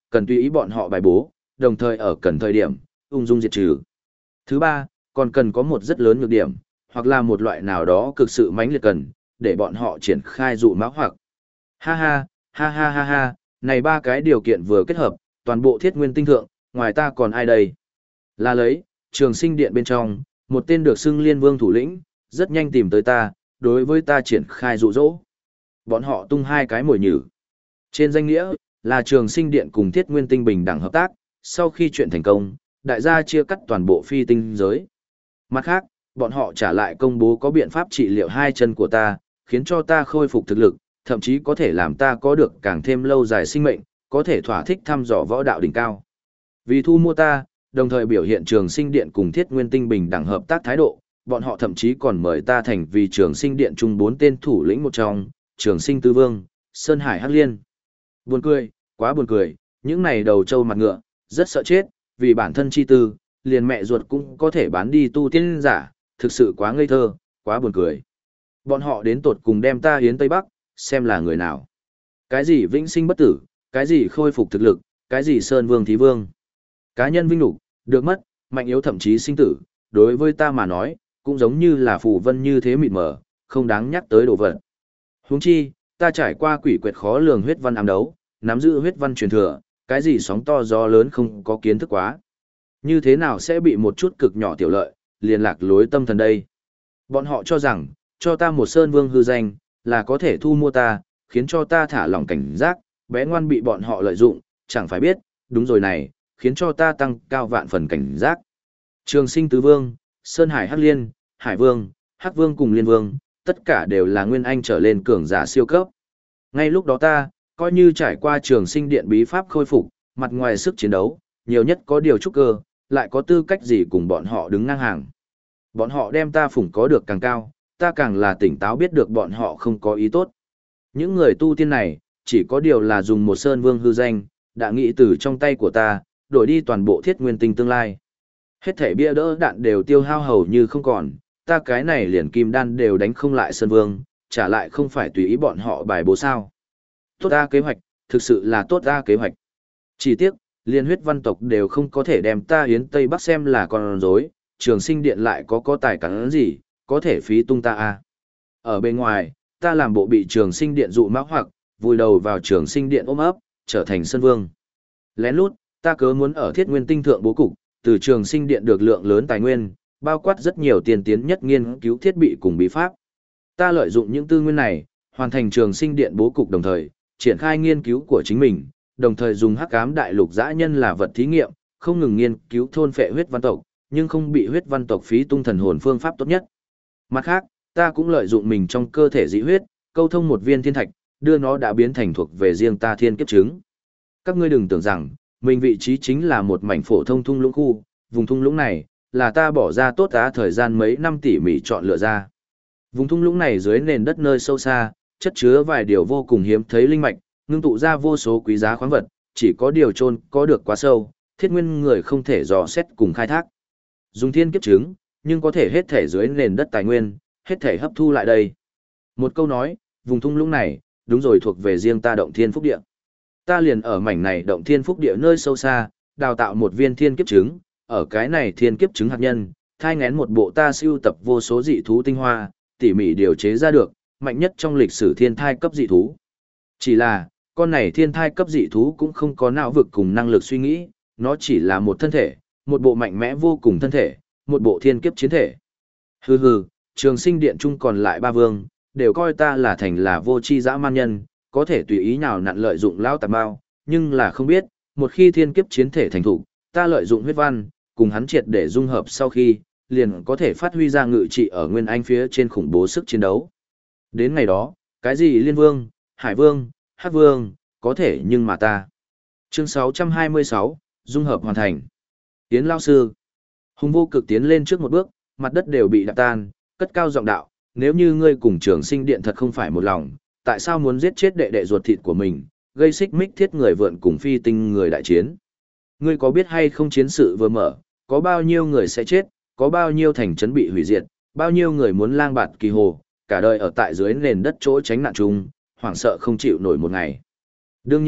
cần tùy ý bọn họ bài bố, đồng thời ở cần thời điểm, ung dung diệt trừ. Thứ ba, còn cần có một rất lớn nhược điểm, hoặc là một loại nào đó cực sự mãnh liệt cần, để bọn họ triển khai dụ máu hoặc. Ha ha, ha ha ha ha, này ba cái điều kiện vừa kết hợp, toàn bộ thiết nguyên tinh thượng, ngoài ta còn ai đây? Là lấy, trường sinh điện bên trong, một tên được xưng liên vương thủ lĩnh, rất nhanh tìm tới ta, đối với ta triển khai dụ dỗ. Bọn họ tung hai cái mồi nhử. Trên danh nghĩa, là trường sinh điện cùng thiết nguyên tinh bình đẳng hợp tác, sau khi chuyện thành công, đại gia chia cắt toàn bộ phi tinh giới. Mặt khác, bọn họ trả lại công bố có biện pháp trị liệu hai chân của ta, khiến cho ta khôi phục thực lực, thậm chí có thể làm ta có được càng thêm lâu dài sinh mệnh, có thể thỏa thích thăm dò võ đạo đỉnh cao. Vì thu mua ta, đồng thời biểu hiện trường sinh điện cùng thiết nguyên tinh bình đẳng hợp tác thái độ, bọn họ thậm chí còn mời ta thành vì trường sinh điện chung 4 tên thủ lĩnh một trong, trường sinh tứ vương, Sơn Hải Hắc Liên. Buồn cười, quá buồn cười, những này đầu trâu mặt ngựa, rất sợ chết, vì bản thân chi tư, liền mẹ ruột cũng có thể bán đi tu tiên giả, thực sự quá ngây thơ, quá buồn cười. Bọn họ đến tột cùng đem ta hiến Tây Bắc, xem là người nào. Cái gì vĩnh sinh bất tử, cái gì khôi phục thực lực, cái gì Sơn Vương Thí Vương. Cá nhân vinh nhục, được mất, mạnh yếu thậm chí sinh tử, đối với ta mà nói, cũng giống như là phù vân như thế mịt mờ, không đáng nhắc tới đồ vật. Huống chi, ta trải qua quỷ quyệt khó lường huyết văn ám đấu, nắm giữ huyết văn truyền thừa, cái gì sóng to gió lớn không có kiến thức quá. Như thế nào sẽ bị một chút cực nhỏ tiểu lợi, liền lạc lối tâm thần đây. Bọn họ cho rằng, cho ta một Sơn Vương hư danh, là có thể thu mua ta, khiến cho ta thả lỏng cảnh giác, bé ngoan bị bọn họ lợi dụng, chẳng phải biết, đúng rồi này, khiến cho ta tăng cao vạn phần cảnh giác. Trường sinh tứ vương, Sơn Hải Hắc Liên, Hải Vương, Hắc Vương cùng Liên Vương, tất cả đều là nguyên anh trở lên cường giả siêu cấp. Ngay lúc đó ta, coi như trải qua trường sinh điện bí pháp khôi phục, mặt ngoài sức chiến đấu, nhiều nhất có điều trúc cơ, lại có tư cách gì cùng bọn họ đứng ngang hàng. Bọn họ đem ta phủng có được càng cao, ta càng là tỉnh táo biết được bọn họ không có ý tốt. Những người tu tiên này, chỉ có điều là dùng một Sơn Vương hư danh, đã nghĩ từ trong tay của ta, đổi đi toàn bộ thiết nguyên tinh tương lai. Hết thể bia đỡ đạn đều tiêu hao hầu như không còn, ta cái này liền kim đan đều đánh không lại Sơn Vương, trả lại không phải tùy ý bọn họ bài bố sao. Tốt ta kế hoạch, thực sự là tốt ta kế hoạch. Chỉ tiếc, liên huyết văn tộc đều không có thể đem ta hiến Tây Bắc xem là con rối, trường sinh điện lại có tài cắn gì, có thể phí tung ta à. Ở bên ngoài, ta làm bộ bị trường sinh điện dụ mã hoặc, vùi đầu vào trường sinh điện ôm ấp, trở thành Sơn Vương. Lén lút, ta cớ muốn ở thiết nguyên tinh thượng bố cục, từ trường sinh điện được lượng lớn tài nguyên, bao quát rất nhiều tiền tiến nhất nghiên cứu thiết bị cùng bí pháp. Ta lợi dụng những tư nguyên này, hoàn thành trường sinh điện bố cục đồng thời, triển khai nghiên cứu của chính mình, đồng thời dùng hắc ám đại lục dã nhân là vật thí nghiệm, không ngừng nghiên cứu thôn phệ huyết văn tộc, nhưng không bị huyết văn tộc phí tung thần hồn phương pháp tốt nhất. Mặt khác, ta cũng lợi dụng mình trong cơ thể dị huyết, câu thông một viên thiên thạch, đưa nó đã biến thành thuộc về riêng ta thiên kiếp trứng. Các ngươi đừng tưởng rằng, mình vị trí chính là một mảnh phổ thông thung lũng khu, vùng thung lũng này, là ta bỏ ra tốt giá thời gian mấy năm tỉ mỉ chọn lựa ra. Vùng thung lũng này dưới nền đất nơi sâu xa, chất chứa vài điều vô cùng hiếm thấy linh mạch, ngưng tụ ra vô số quý giá khoáng vật, chỉ có điều chôn có được quá sâu, thiết nguyên người không thể dò xét cùng khai thác. Dùng thiên kiếp trứng, nhưng có thể hết thể dưới nền đất tài nguyên, hết thể hấp thu lại đây. Một câu nói, vùng thung lũng này, đúng rồi thuộc về riêng ta động thiên phúc địa. Ta liền ở mảnh này động thiên phúc địa nơi sâu xa, đào tạo một viên thiên kiếp trứng, ở cái này thiên kiếp trứng hạt nhân, thai ngén một bộ ta siêu tập vô số dị thú tinh hoa, tỉ mỉ điều chế ra được, mạnh nhất trong lịch sử thiên thai cấp dị thú. Chỉ là, con này thiên thai cấp dị thú cũng không có não vực cùng năng lực suy nghĩ, nó chỉ là một thân thể, một bộ mạnh mẽ vô cùng thân thể, một bộ thiên kiếp chiến thể. Hừ hừ, trường sinh điện trung còn lại ba vương, đều coi ta là thành là vô tri dã man nhân, có thể tùy ý nào nặn lợi dụng lao tạp bao, nhưng là không biết, một khi thiên kiếp chiến thể thành thủ, ta lợi dụng huyết văn, cùng hắn triệt để dung hợp sau khi, liền có thể phát huy ra ngự trị ở Nguyên Anh phía trên khủng bố sức chiến đấu. Đến ngày đó, cái gì Liên Vương, Hải Vương, Hắc Vương, có thể nhưng mà ta. Chương 626, dung hợp hoàn thành. Tiến lao sư. Hùng vô cực tiến lên trước một bước, mặt đất đều bị đạp tan, cất cao giọng đạo, nếu như ngươi cùng trường sinh điện thật không phải một lòng, tại sao muốn giết chết đệ đệ ruột thịt của mình, gây xích mích thiết người vượn cùng phi tinh người đại chiến? Ngươi có biết hay không chiến sự vừa mở, có bao nhiêu người sẽ chết, có bao nhiêu thành trấn bị hủy diệt, bao nhiêu người muốn lang bạt kỳ hồ, cả đời ở tại dưới nền đất chỗ tránh nạn chung, hoảng sợ không chịu nổi một ngày. Đương nhiên biết,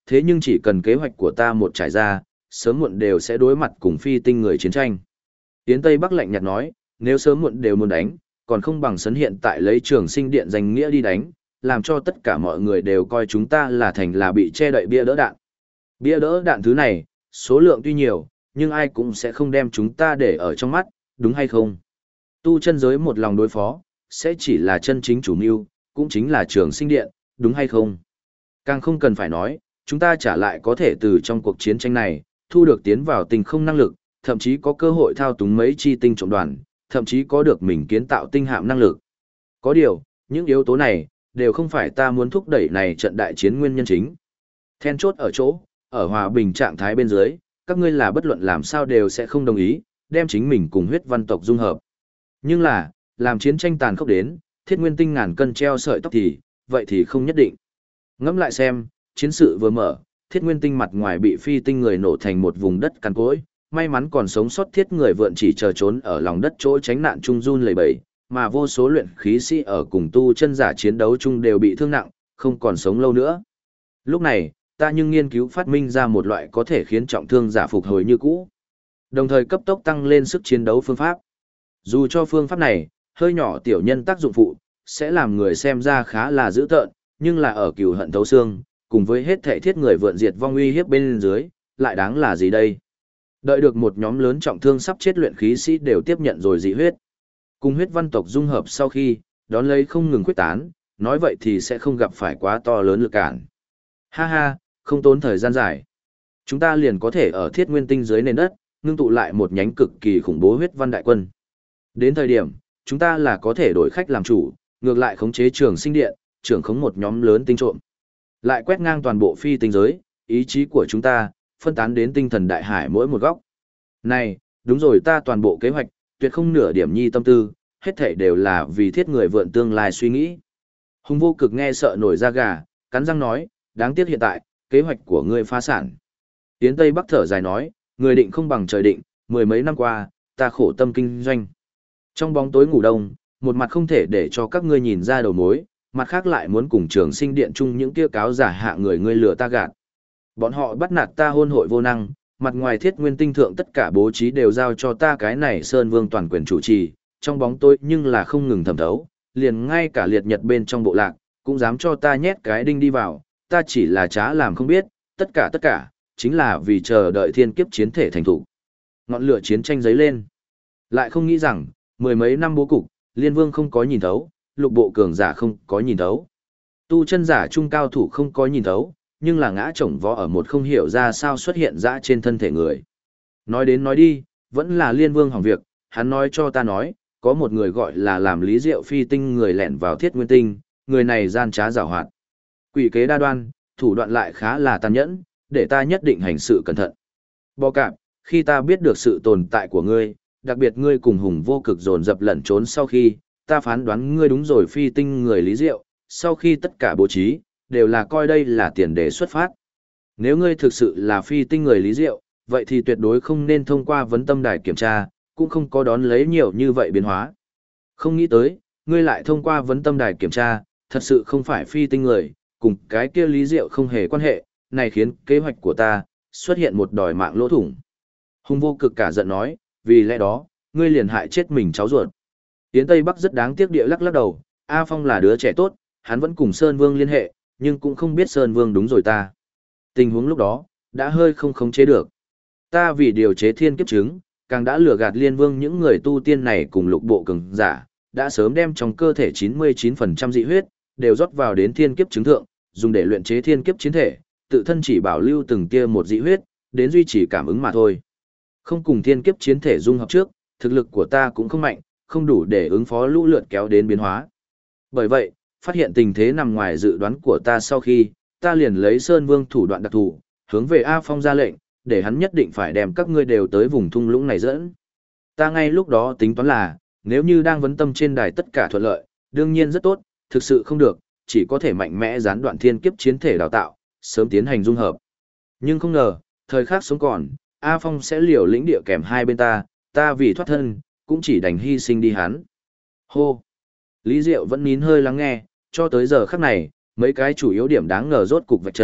thế nhưng chỉ cần kế hoạch của ta một trải ra, sớm muộn đều sẽ đối mặt cùng phi tinh người chiến tranh. Yến Tây Bắc lạnh nhạt nói, nếu sớm muộn đều muốn đánh, còn không bằng sấn hiện tại lấy Trường Sinh Điện danh nghĩa đi đánh, làm cho tất cả mọi người đều coi chúng ta là thành là bị che đậy bia đỡ đạn. Bia đỡ đạn thứ này, số lượng tuy nhiều, nhưng ai cũng sẽ không đem chúng ta để ở trong mắt, đúng hay không? Tu chân giới một lòng đối phó, sẽ chỉ là chân chính chủ mưu, cũng chính là Trường Sinh Điện, đúng hay không? Càng không cần phải nói, chúng ta trả lại có thể từ trong cuộc chiến tranh này, thu được tiến vào tinh không năng lực, thậm chí có cơ hội thao túng mấy chi tinh trộm đoàn, thậm chí có được mình kiến tạo tinh hạm năng lực. Có điều, những yếu tố này, đều không phải ta muốn thúc đẩy này trận đại chiến nguyên nhân chính. Then chốt ở chỗ, ở hòa bình trạng thái bên dưới, các ngươi là bất luận làm sao đều sẽ không đồng ý, đem chính mình cùng huyết văn tộc dung hợp. Nhưng là, làm chiến tranh tàn khốc đến, thiết nguyên tinh ngàn cân treo sợi tóc thì, vậy thì không nhất định. Ngẫm lại xem, chiến sự vừa mở, thiết nguyên tinh mặt ngoài bị phi tinh người nổ thành một vùng đất cằn cỗi, may mắn còn sống sót thiết người vượn chỉ chờ trốn ở lòng đất chỗ tránh nạn trung run lẩy bẩy, mà vô số luyện khí sĩ ở cùng tu chân giả chiến đấu chung đều bị thương nặng, không còn sống lâu nữa. Lúc này, ta nhưng nghiên cứu phát minh ra một loại có thể khiến trọng thương giả phục hồi như cũ, đồng thời cấp tốc tăng lên sức chiến đấu phương pháp. Dù cho phương pháp này, hơi nhỏ tiểu nhân tác dụng phụ, sẽ làm người xem ra khá là dữ tợn, nhưng là ở cừu hận thấu xương, cùng với hết thảy thiết người vượn diệt vong uy hiếp bên dưới, lại đáng là gì đây? Đợi được một nhóm lớn trọng thương sắp chết luyện khí sĩ đều tiếp nhận rồi dị huyết. Cùng huyết văn tộc dung hợp sau khi, đón lấy không ngừng quyết tán, nói vậy thì sẽ không gặp phải quá to lớn lực cản. Ha ha, không tốn thời gian dài. Chúng ta liền có thể ở thiết nguyên tinh dưới nền đất, ngưng tụ lại một nhánh cực kỳ khủng bố huyết văn đại quân. Đến thời điểm, chúng ta là có thể đổi khách làm chủ, ngược lại khống chế Trường Sinh Điện, trưởng khống một nhóm lớn tinh trộm. Lại quét ngang toàn bộ phi tinh giới, ý chí của chúng ta, phân tán đến tinh thần đại hải mỗi một góc. Này, đúng rồi, ta toàn bộ kế hoạch, tuyệt không nửa điểm nhi tâm tư, hết thảy đều là vì thiết người vượn tương lai suy nghĩ. Hùng Vô Cực nghe sợ nổi da gà, cắn răng nói, đáng tiếc hiện tại, kế hoạch của ngươi phá sản. Yến Tây Bắc thở dài nói, người định không bằng trời định, mười mấy năm qua, ta khổ tâm kinh doanh. Trong bóng tối ngủ đông, một mặt không thể để cho các ngươi nhìn ra đầu mối, mặt khác lại muốn cùng Trường Sinh Điện chung những kia cáo giả hạ người ngươi lừa ta gạt. Bọn họ bắt nạt ta hôn hội vô năng, mặt ngoài thiết nguyên tinh thượng tất cả bố trí đều giao cho ta cái này Sơn Vương toàn quyền chủ trì, trong bóng tối nhưng là không ngừng thẩm thấu, liền ngay cả liệt nhật bên trong bộ lạc, cũng dám cho ta nhét cái đinh đi vào, ta chỉ là trá làm không biết, tất cả, chính là vì chờ đợi thiên kiếp chiến thể thành thủ. Ngọn lửa chiến tranh dấy lên. Lại không nghĩ rằng, mười mấy năm bố cục, Liên Vương không có nhìn thấu, lục bộ cường giả không có nhìn thấu. Tu chân giả trung cao thủ không có nhìn thấu, nhưng là ngã chổng võ ở một không hiểu ra sao xuất hiện ra trên thân thể người. Nói đến nói đi, vẫn là Liên Vương hỏng việc, hắn nói cho ta nói, có một người gọi là làm Lý Diệu phi tinh người lẻn vào thiết nguyên tinh, người này gian trá giảo hoạt. Quỷ kế đa đoan, thủ đoạn lại khá là tàn nhẫn, để ta nhất định hành sự cẩn thận. Bò cạp, khi ta biết được sự tồn tại của ngươi, đặc biệt ngươi cùng Hùng Vô Cực dồn dập lẩn trốn sau khi, ta phán đoán ngươi đúng rồi phi tinh người Lý Diệu, sau khi tất cả bố trí, đều là coi đây là tiền đề xuất phát. Nếu ngươi thực sự là phi tinh người Lý Diệu, vậy thì tuyệt đối không nên thông qua vấn tâm đài kiểm tra, cũng không có đón lấy nhiều như vậy biến hóa. Không nghĩ tới, ngươi lại thông qua vấn tâm đài kiểm tra, thật sự không phải phi tinh người, cùng cái kia Lý Diệu không hề quan hệ, này khiến kế hoạch của ta xuất hiện một đòi mạng lỗ thủng. Hùng Vô Cực cả giận nói, vì lẽ đó, ngươi liền hại chết mình cháu ruột. Tiến Tây Bắc rất đáng tiếc địa lắc lắc đầu, A Phong là đứa trẻ tốt, hắn vẫn cùng Sơn Vương liên hệ, nhưng cũng không biết Sơn Vương đúng rồi ta. Tình huống lúc đó, đã hơi không khống chế được. Ta vì điều chế thiên kiếp chứng, càng đã lừa gạt Liên Vương những người tu tiên này cùng lục bộ cường giả, đã sớm đem trong cơ thể 99% dị huyết, đều rót vào đến thiên kiếp chứng thượng, dùng để luyện chế thiên kiếp chiến thể, tự thân chỉ bảo lưu từng tia một dị huyết, đến duy trì cảm ứng mà thôi. Không cùng thiên kiếp chiến thể dung hợp trước, thực lực của ta cũng không mạnh, không đủ để ứng phó lũ lượt kéo đến biến hóa. Bởi vậy, phát hiện tình thế nằm ngoài dự đoán của ta sau khi, ta liền lấy Sơn Vương thủ đoạn đặc thù, hướng về A Phong ra lệnh, để hắn nhất định phải đem các ngươi đều tới vùng thung lũng này dẫn. Ta ngay lúc đó tính toán là, nếu như đang vấn tâm trên đài tất cả thuận lợi, đương nhiên rất tốt, thực sự không được, chỉ có thể mạnh mẽ gián đoạn thiên kiếp chiến thể đào tạo, sớm tiến hành dung hợp. Nhưng không ngờ, thời khắc sống còn, A Phong sẽ liều lĩnh địa kèm hai bên ta vì thoát thân, cũng chỉ đành hy sinh đi hắn. Hô! Lý Diệu vẫn nín hơi lắng nghe, cho tới giờ khắc này, mấy cái chủ yếu điểm đáng ngờ rốt cục vạch trần,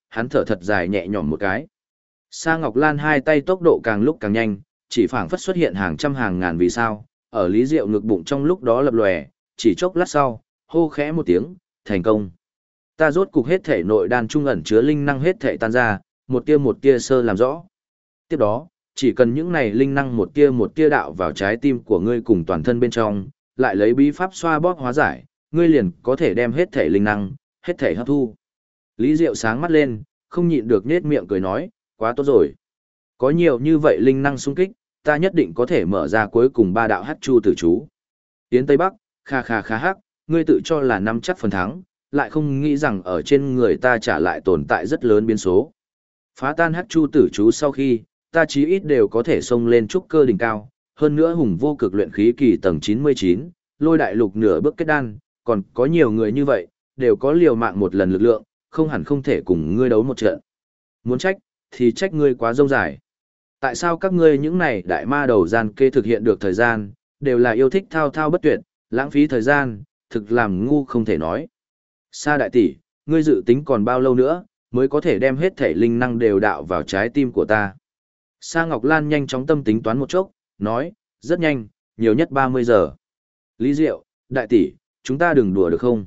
hắn thở thật dài nhẹ nhõm một cái. Sa Ngọc Lan hai tay tốc độ càng lúc càng nhanh, chỉ phảng phất xuất hiện hàng trăm hàng ngàn vì sao, ở Lý Diệu ngực bụng trong lúc đó lập lòe, chỉ chốc lát sau, hô khẽ một tiếng, thành công. Ta rốt cục hết thể nội đan trung ẩn chứa linh năng hết thể tan ra, một tia sơ làm rõ. Tiếp đó, chỉ cần những này linh năng một tia đạo vào trái tim của ngươi cùng toàn thân bên trong, lại lấy bí pháp xoa bóp hóa giải, ngươi liền có thể đem hết thể linh năng, hết thể hấp thu. Lý Diệu sáng mắt lên, không nhịn được nết miệng cười nói, quá tốt rồi. Có nhiều như vậy linh năng xung kích, ta nhất định có thể mở ra cuối cùng ba đạo hắc chu tử chú. Tiến Tây Bắc, kha kha khá hắc, ngươi tự cho là nắm chắc phần thắng, lại không nghĩ rằng ở trên người ta trả lại tồn tại rất lớn biến số. Phá tan hắc chu tử chú sau khi, ta chí ít đều có thể xông lên trúc cơ đỉnh cao, hơn nữa hùng vô cực luyện khí kỳ tầng 99, lôi đại lục nửa bước kết đan, còn có nhiều người như vậy, đều có liều mạng một lần lực lượng, không hẳn không thể cùng ngươi đấu một trận. Muốn trách, thì trách ngươi quá rông dài. Tại sao các ngươi những này đại ma đầu gian kê thực hiện được thời gian, đều là yêu thích thao thao bất tuyệt, lãng phí thời gian, thực làm ngu không thể nói. Sa đại tỷ, ngươi dự tính còn bao lâu nữa, mới có thể đem hết thể linh năng đều đạo vào trái tim của ta. Sa Ngọc Lan nhanh chóng tâm tính toán một chốc, nói, rất nhanh, nhiều nhất 30 giờ. Lý Diệu, đại tỷ, chúng ta đừng đùa được không?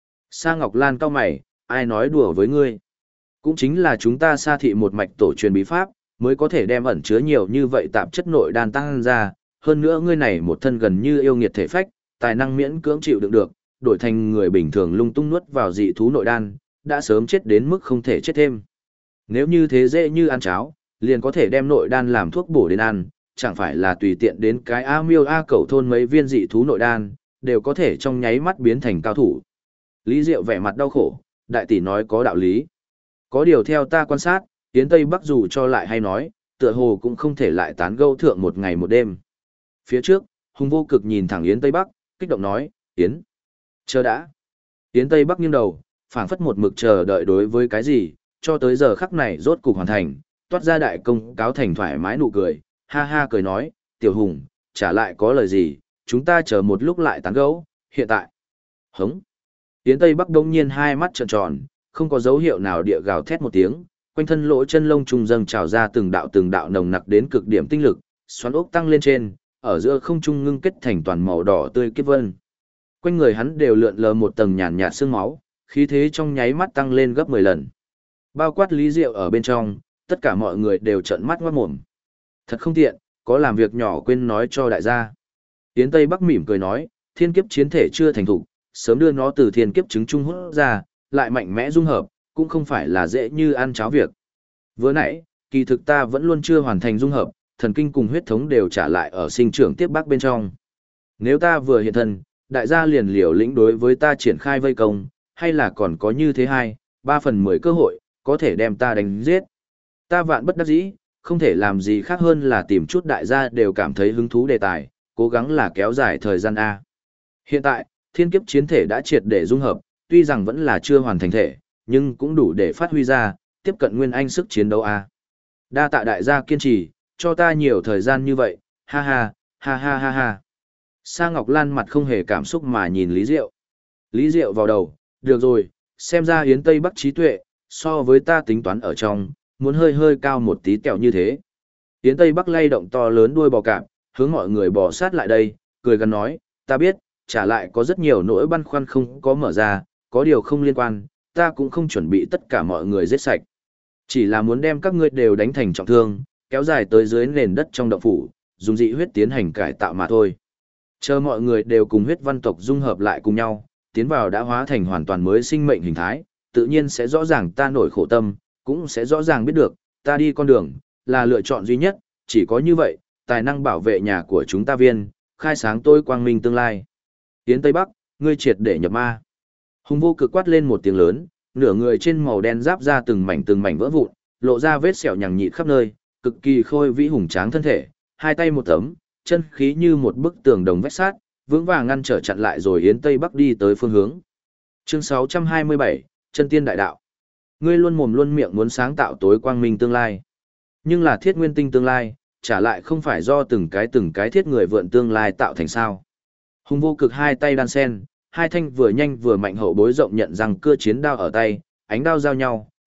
Sa Ngọc Lan cau mày, ai nói đùa với ngươi? Cũng chính là chúng ta Sa thị một mạch tổ truyền bí pháp, mới có thể đem ẩn chứa nhiều như vậy tạp chất nội đan tăng ra, hơn nữa ngươi này một thân gần như yêu nghiệt thể phách, tài năng miễn cưỡng chịu đựng được, đổi thành người bình thường lung tung nuốt vào dị thú nội đan, đã sớm chết đến mức không thể chết thêm. Nếu như thế dễ như ăn cháo, liền có thể đem nội đan làm thuốc bổ đến ăn, chẳng phải là tùy tiện đến cái A Miêu A Cẩu thôn mấy viên dị thú nội đan, đều có thể trong nháy mắt biến thành cao thủ. Lý Diệu vẻ mặt đau khổ, đại tỷ nói có đạo lý. Có điều theo ta quan sát, Yến Tây Bắc dù cho lại hay nói, tựa hồ cũng không thể lại tán gẫu thượng một ngày một đêm. Phía trước, Hùng Vô Cực nhìn thẳng Yến Tây Bắc, kích động nói, Yến, chờ đã. Yến Tây Bắc nghiêng đầu, phảng phất một mực chờ đợi đối với cái gì, cho tới giờ khắc này rốt cục hoàn thành, toát ra đại công cáo thành thoải mái nụ cười, ha ha cười nói, Tiểu Hùng, trả lại có lời gì, chúng ta chờ một lúc lại tán gẫu, hiện tại. Hống. Yến Tây Bắc đông nhiên hai mắt trợn tròn, không có dấu hiệu nào địa gào thét một tiếng, quanh thân lỗ chân lông trùng dâng trào ra từng đạo nồng nặc đến cực điểm tinh lực, xoắn ốc tăng lên trên, ở giữa không trung ngưng kết thành toàn màu đỏ tươi kiếp vân. Quanh người hắn đều lượn lờ một tầng nhàn nhạt sương máu, khí thế trong nháy mắt tăng lên gấp 10 lần. Bao quát Lý Diệu ở bên trong, tất cả mọi người đều trợn mắt ngoát mồm. Thật không tiện, có làm việc nhỏ quên nói cho đại gia. Yến Tây Bắc mỉm cười nói, thiên kiếp chiến thể chưa thành thục, sớm đưa nó từ thiên kiếp trứng trung hút ra, lại mạnh mẽ dung hợp, cũng không phải là dễ như ăn cháo việc. Vừa nãy, kỳ thực ta vẫn luôn chưa hoàn thành dung hợp, thần kinh cùng huyết thống đều trả lại ở sinh trưởng tiếp bắc bên trong. Nếu ta vừa hiện thân, đại gia liền liều lĩnh đối với ta triển khai vây công, hay là còn có như thế 2/3 cơ hội, có thể đem ta đánh giết. Ta vạn bất đắc dĩ, không thể làm gì khác hơn là tìm chút đại gia đều cảm thấy hứng thú đề tài, cố gắng là kéo dài thời gian A. Hiện tại, thiên kiếp chiến thể đã triệt để dung hợp, tuy rằng vẫn là chưa hoàn thành thể, nhưng cũng đủ để phát huy ra, tiếp cận nguyên anh sức chiến đấu A. Đa tạ đại gia kiên trì, cho ta nhiều thời gian như vậy, ha ha, ha ha ha ha. Sa Ngọc Lan mặt không hề cảm xúc mà nhìn Lý Diệu. Lý Diệu vào đầu, được rồi, xem ra Yến Tây Bắc trí tuệ, so với ta tính toán ở trong, muốn hơi hơi cao một tí kẹo như thế. Yến Tây Bắc lay động to lớn đuôi bò cạp, hướng mọi người bò sát lại đây, cười gần nói, ta biết, trả lại có rất nhiều nỗi băn khoăn không có mở ra, có điều không liên quan, ta cũng không chuẩn bị tất cả mọi người giết sạch. Chỉ là muốn đem các ngươi đều đánh thành trọng thương, kéo dài tới dưới nền đất trong động phủ, dùng dị huyết tiến hành cải tạo mà thôi. Chờ mọi người đều cùng huyết văn tộc dung hợp lại cùng nhau, tiến vào đã hóa thành hoàn toàn mới sinh mệnh hình thái, tự nhiên sẽ rõ ràng ta nổi khổ tâm, cũng sẽ rõ ràng biết được, ta đi con đường, là lựa chọn duy nhất, chỉ có như vậy, tài năng bảo vệ nhà của chúng ta viên, khai sáng tôi quang minh tương lai. Tiến Tây Bắc, ngươi triệt để nhập ma. Hùng Vô Cực quát lên một tiếng lớn, nửa người trên màu đen giáp ra từng mảnh vỡ vụn, lộ ra vết sẹo nhằng nhịt khắp nơi, cực kỳ khôi vĩ hùng tráng thân thể, hai tay một tấm, chân khí như một bức tường đồng vách sát, vững vàng ngăn trở chặn lại rồi Yến Tây Bắc đi tới phương hướng. Chương 627, Chân Tiên Đại Đạo. Ngươi luôn mồm luôn miệng muốn sáng tạo tối quang minh tương lai. Nhưng là thiết nguyên tinh tương lai, trả lại không phải do từng cái thiết người vượn tương lai tạo thành sao. Hùng Vô Cực hai tay đan sen, hai thanh vừa nhanh vừa mạnh hậu bối rộng nhận rằng cưa chiến đao ở tay, ánh đao giao nhau,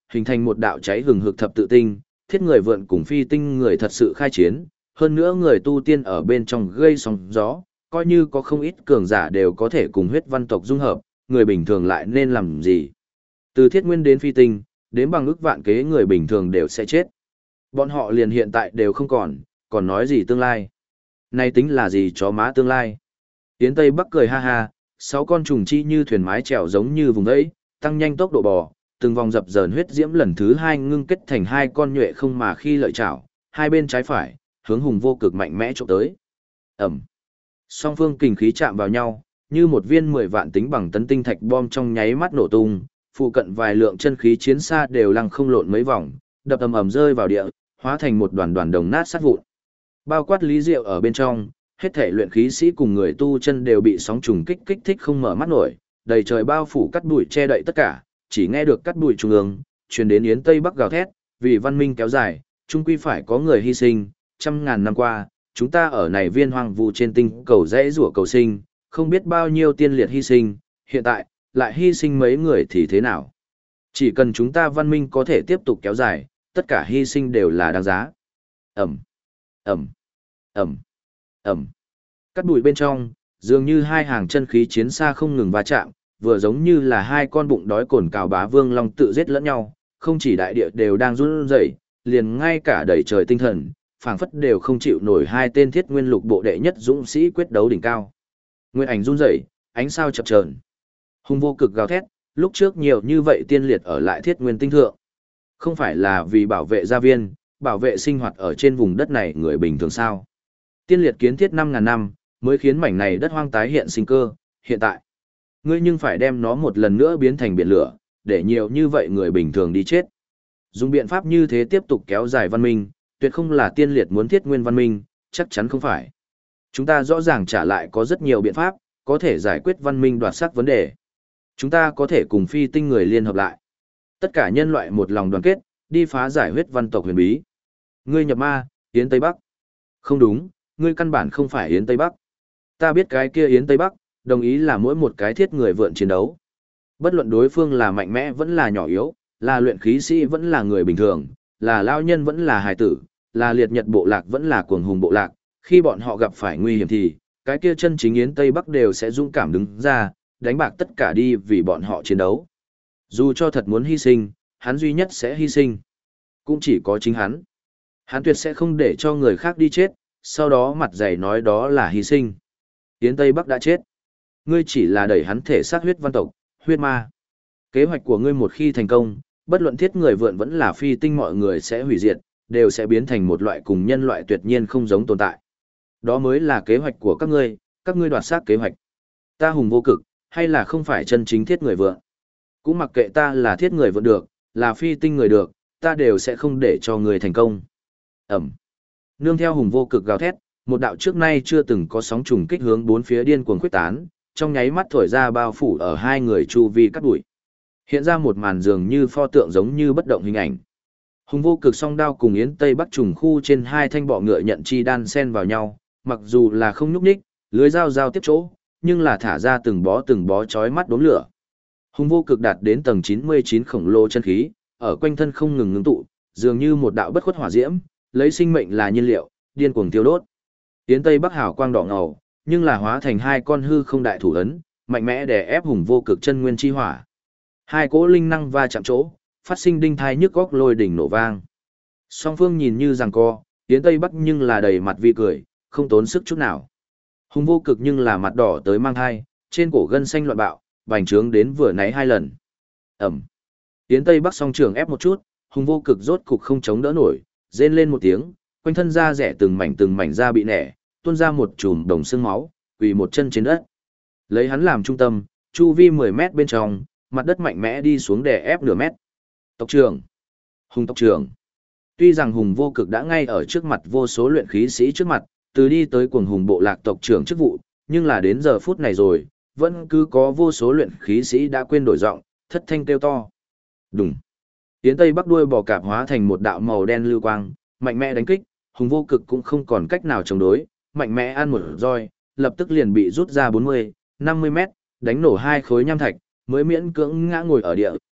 hình thành một đạo cháy hừng hực thập tự tinh, thiết người vượn cùng phi tinh người thật sự khai chiến, hơn nữa người tu tiên ở bên trong gây sóng gió, coi như có không ít cường giả đều có thể cùng huyết văn tộc dung hợp, người bình thường lại nên làm gì? Từ thiết nguyên đến phi tinh, đến bằng ức vạn kế người bình thường đều sẽ chết. Bọn họ liền hiện tại đều không còn nói gì tương lai. Này tính là gì chó má tương lai? Yến Tây Bắc cười ha ha, 6 con trùng chi như thuyền mái chèo giống như vùng đấy, tăng nhanh tốc độ bò, từng vòng dập dờn huyết diễm lần thứ 2 ngưng kết thành 2 con nhuệ không mà khi lợi chảo, hai bên trái phải, hướng Hùng Vô Cực mạnh mẽ chụp tới. Ầm. Song phương kình khí chạm vào nhau, như một viên 10 vạn tính bằng tấn tinh thạch bom trong nháy mắt nổ tung, phụ cận vài lượng chân khí chiến xa đều lăng không lộn mấy vòng, đập ầm ầm rơi vào địa, hóa thành một đoàn đoàn đồng nát sát vụn. Bao quát Lý Diệu ở bên trong, hết thể luyện khí sĩ cùng người tu chân đều bị sóng trùng kích kích thích không mở mắt nổi, đầy trời bao phủ cắt bụi che đậy tất cả, chỉ nghe được cắt bụi trung ương, truyền đến Yến Tây Bắc gào thét, vì văn minh kéo dài, chung quy phải có người hy sinh, trăm ngàn năm qua, chúng ta ở này viên hoang vu trên tinh cầu rẽ rủa cầu sinh, không biết bao nhiêu tiên liệt hy sinh, hiện tại, lại hy sinh mấy người thì thế nào? Chỉ cần chúng ta văn minh có thể tiếp tục kéo dài, tất cả hy sinh đều là đáng giá. Ẩm, Ẩm, Ẩm, Ẩm. Cắt bụi bên trong, dường như hai hàng chân khí chiến xa không ngừng va chạm, vừa giống như là hai con bụng đói cồn cào bá vương long tự giết lẫn nhau, không chỉ đại địa đều đang run rẩy, liền ngay cả đầy trời tinh thần, phảng phất đều không chịu nổi hai tên thiết nguyên lục bộ đệ nhất dũng sĩ quyết đấu đỉnh cao. Nguyên ảnh run rẩy, ánh sao chập chờn. Hùng Vô Cực gào thét, lúc trước nhiều như vậy tiên liệt ở lại thiết nguyên tinh thượng. Không phải là vì bảo vệ gia viên, bảo vệ sinh hoạt ở trên vùng đất này người bình thường sao. Tiên liệt kiến thiết 5.000 năm, mới khiến mảnh này đất hoang tái hiện sinh cơ, hiện tại. Ngươi nhưng phải đem nó một lần nữa biến thành biển lửa, để nhiều như vậy người bình thường đi chết. Dùng biện pháp như thế tiếp tục kéo dài văn minh, tuyệt không là tiên liệt muốn thiết nguyên văn minh, chắc chắn không phải. Chúng ta rõ ràng trả lại có rất nhiều biện pháp, có thể giải quyết văn minh đoạt sắc vấn đề. Chúng ta có thể cùng phi tinh người liên hợp lại. Tất cả nhân loại một lòng đoàn kết, đi phá giải huyết văn tộc huyền bí. Ngươi nhập ma, Yến Tây Bắc. Không đúng, ngươi căn bản không phải Yến Tây Bắc. Ta biết cái kia Yến Tây Bắc, đồng ý là mỗi một cái thiết người vượn chiến đấu. Bất luận đối phương là mạnh mẽ vẫn là nhỏ yếu, là luyện khí sĩ vẫn là người bình thường, là lao nhân vẫn là hài tử, là liệt nhật bộ lạc vẫn là cuồng hùng bộ lạc, khi bọn họ gặp phải nguy hiểm thì, cái kia chân chính Yến Tây Bắc đều sẽ dũng cảm đứng ra, đánh bạc tất cả đi vì bọn họ chiến đấu. Dù cho thật muốn hy sinh, hắn duy nhất sẽ hy sinh. Cũng chỉ có chính hắn. Hắn tuyệt sẽ không để cho người khác đi chết, sau đó mặt dày nói đó là hy sinh. Yến Tây Bắc đã chết. Ngươi chỉ là đẩy hắn thể xác huyết văn tộc, huyết ma. Kế hoạch của ngươi một khi thành công, bất luận thiết người vượn vẫn là phi tinh mọi người sẽ hủy diệt, đều sẽ biến thành một loại cùng nhân loại tuyệt nhiên không giống tồn tại. Đó mới là kế hoạch của các ngươi đoạt xác kế hoạch. Ta Hùng Vô Cực, hay là không phải chân chính thiết người vượn. Cũng mặc kệ ta là thiết người vượn được, là phi tinh người được, ta đều sẽ không để cho người thành công. Ẩm. Nương theo Hùng Vô Cực gào thét, một đạo trước nay chưa từng có sóng trùng kích hướng bốn phía điên cuồng khuếch tán, trong nháy mắt thổi ra bao phủ ở hai người chu vi cắt đuổi. Hiện ra một màn dường như pho tượng giống như bất động hình ảnh. Hùng Vô Cực song đao cùng Yến Tây Bắc trùng khu trên hai thanh bọ ngựa nhận chi đan xen vào nhau, mặc dù là không nhúc nhích, lưới dao giao tiếp chỗ, nhưng là thả ra từng bó chói mắt đốm lửa. Hùng Vô Cực đạt đến tầng 99 khổng lồ chân khí, ở quanh thân không ngừng ngưng tụ, dường như một đạo bất khuất hỏa diễm, lấy sinh mệnh là nhiên liệu, điên cuồng thiêu đốt. Yến Tây Bắc hào quang đỏ ngầu, nhưng là hóa thành hai con hư không đại thủ ấn, mạnh mẽ đè ép Hùng Vô Cực chân nguyên chi hỏa. Hai cỗ linh năng va chạm chỗ, phát sinh đinh thai nhức góc lôi đỉnh nổ vang. Song phương nhìn như giằng co, Yến Tây Bắc nhưng là đầy mặt vi cười, không tốn sức chút nào. Hùng Vô Cực nhưng là mặt đỏ tới mang thai, trên cổ gân xanh loạn bạo, bành trướng đến vừa nãy 2 lần. Ẩm. Yến Tây Bắc song trường ép một chút, Hùng Vô Cực rốt cục không chống đỡ nổi, rên lên một tiếng, quanh thân da rẻ từng mảnh da bị nẻ, tuôn ra một chùm đồng xương máu, quỳ một chân trên đất. Lấy hắn làm trung tâm, chu vi 10 mét bên trong, mặt đất mạnh mẽ đi xuống đè ép nửa mét. Tộc trưởng, Hùng tộc trưởng. Tuy rằng Hùng Vô Cực đã ngay ở trước mặt vô số luyện khí sĩ trước mặt, từ đi tới cuồng hùng bộ lạc tộc trưởng chức vụ, nhưng là đến giờ phút này rồi, vẫn cứ có vô số luyện khí sĩ đã quên đổi giọng, thất thanh kêu to. Đùng. Yến Tây Bắc đuôi bò cạp hóa thành một đạo màu đen lưu quang, mạnh mẽ đánh kích, Hùng Vô Cực cũng không còn cách nào chống đối, mạnh mẽ ăn một roi, lập tức liền bị rút ra 40, 50 mét, đánh nổ hai khối nham thạch, mới miễn cưỡng ngã ngồi ở địa,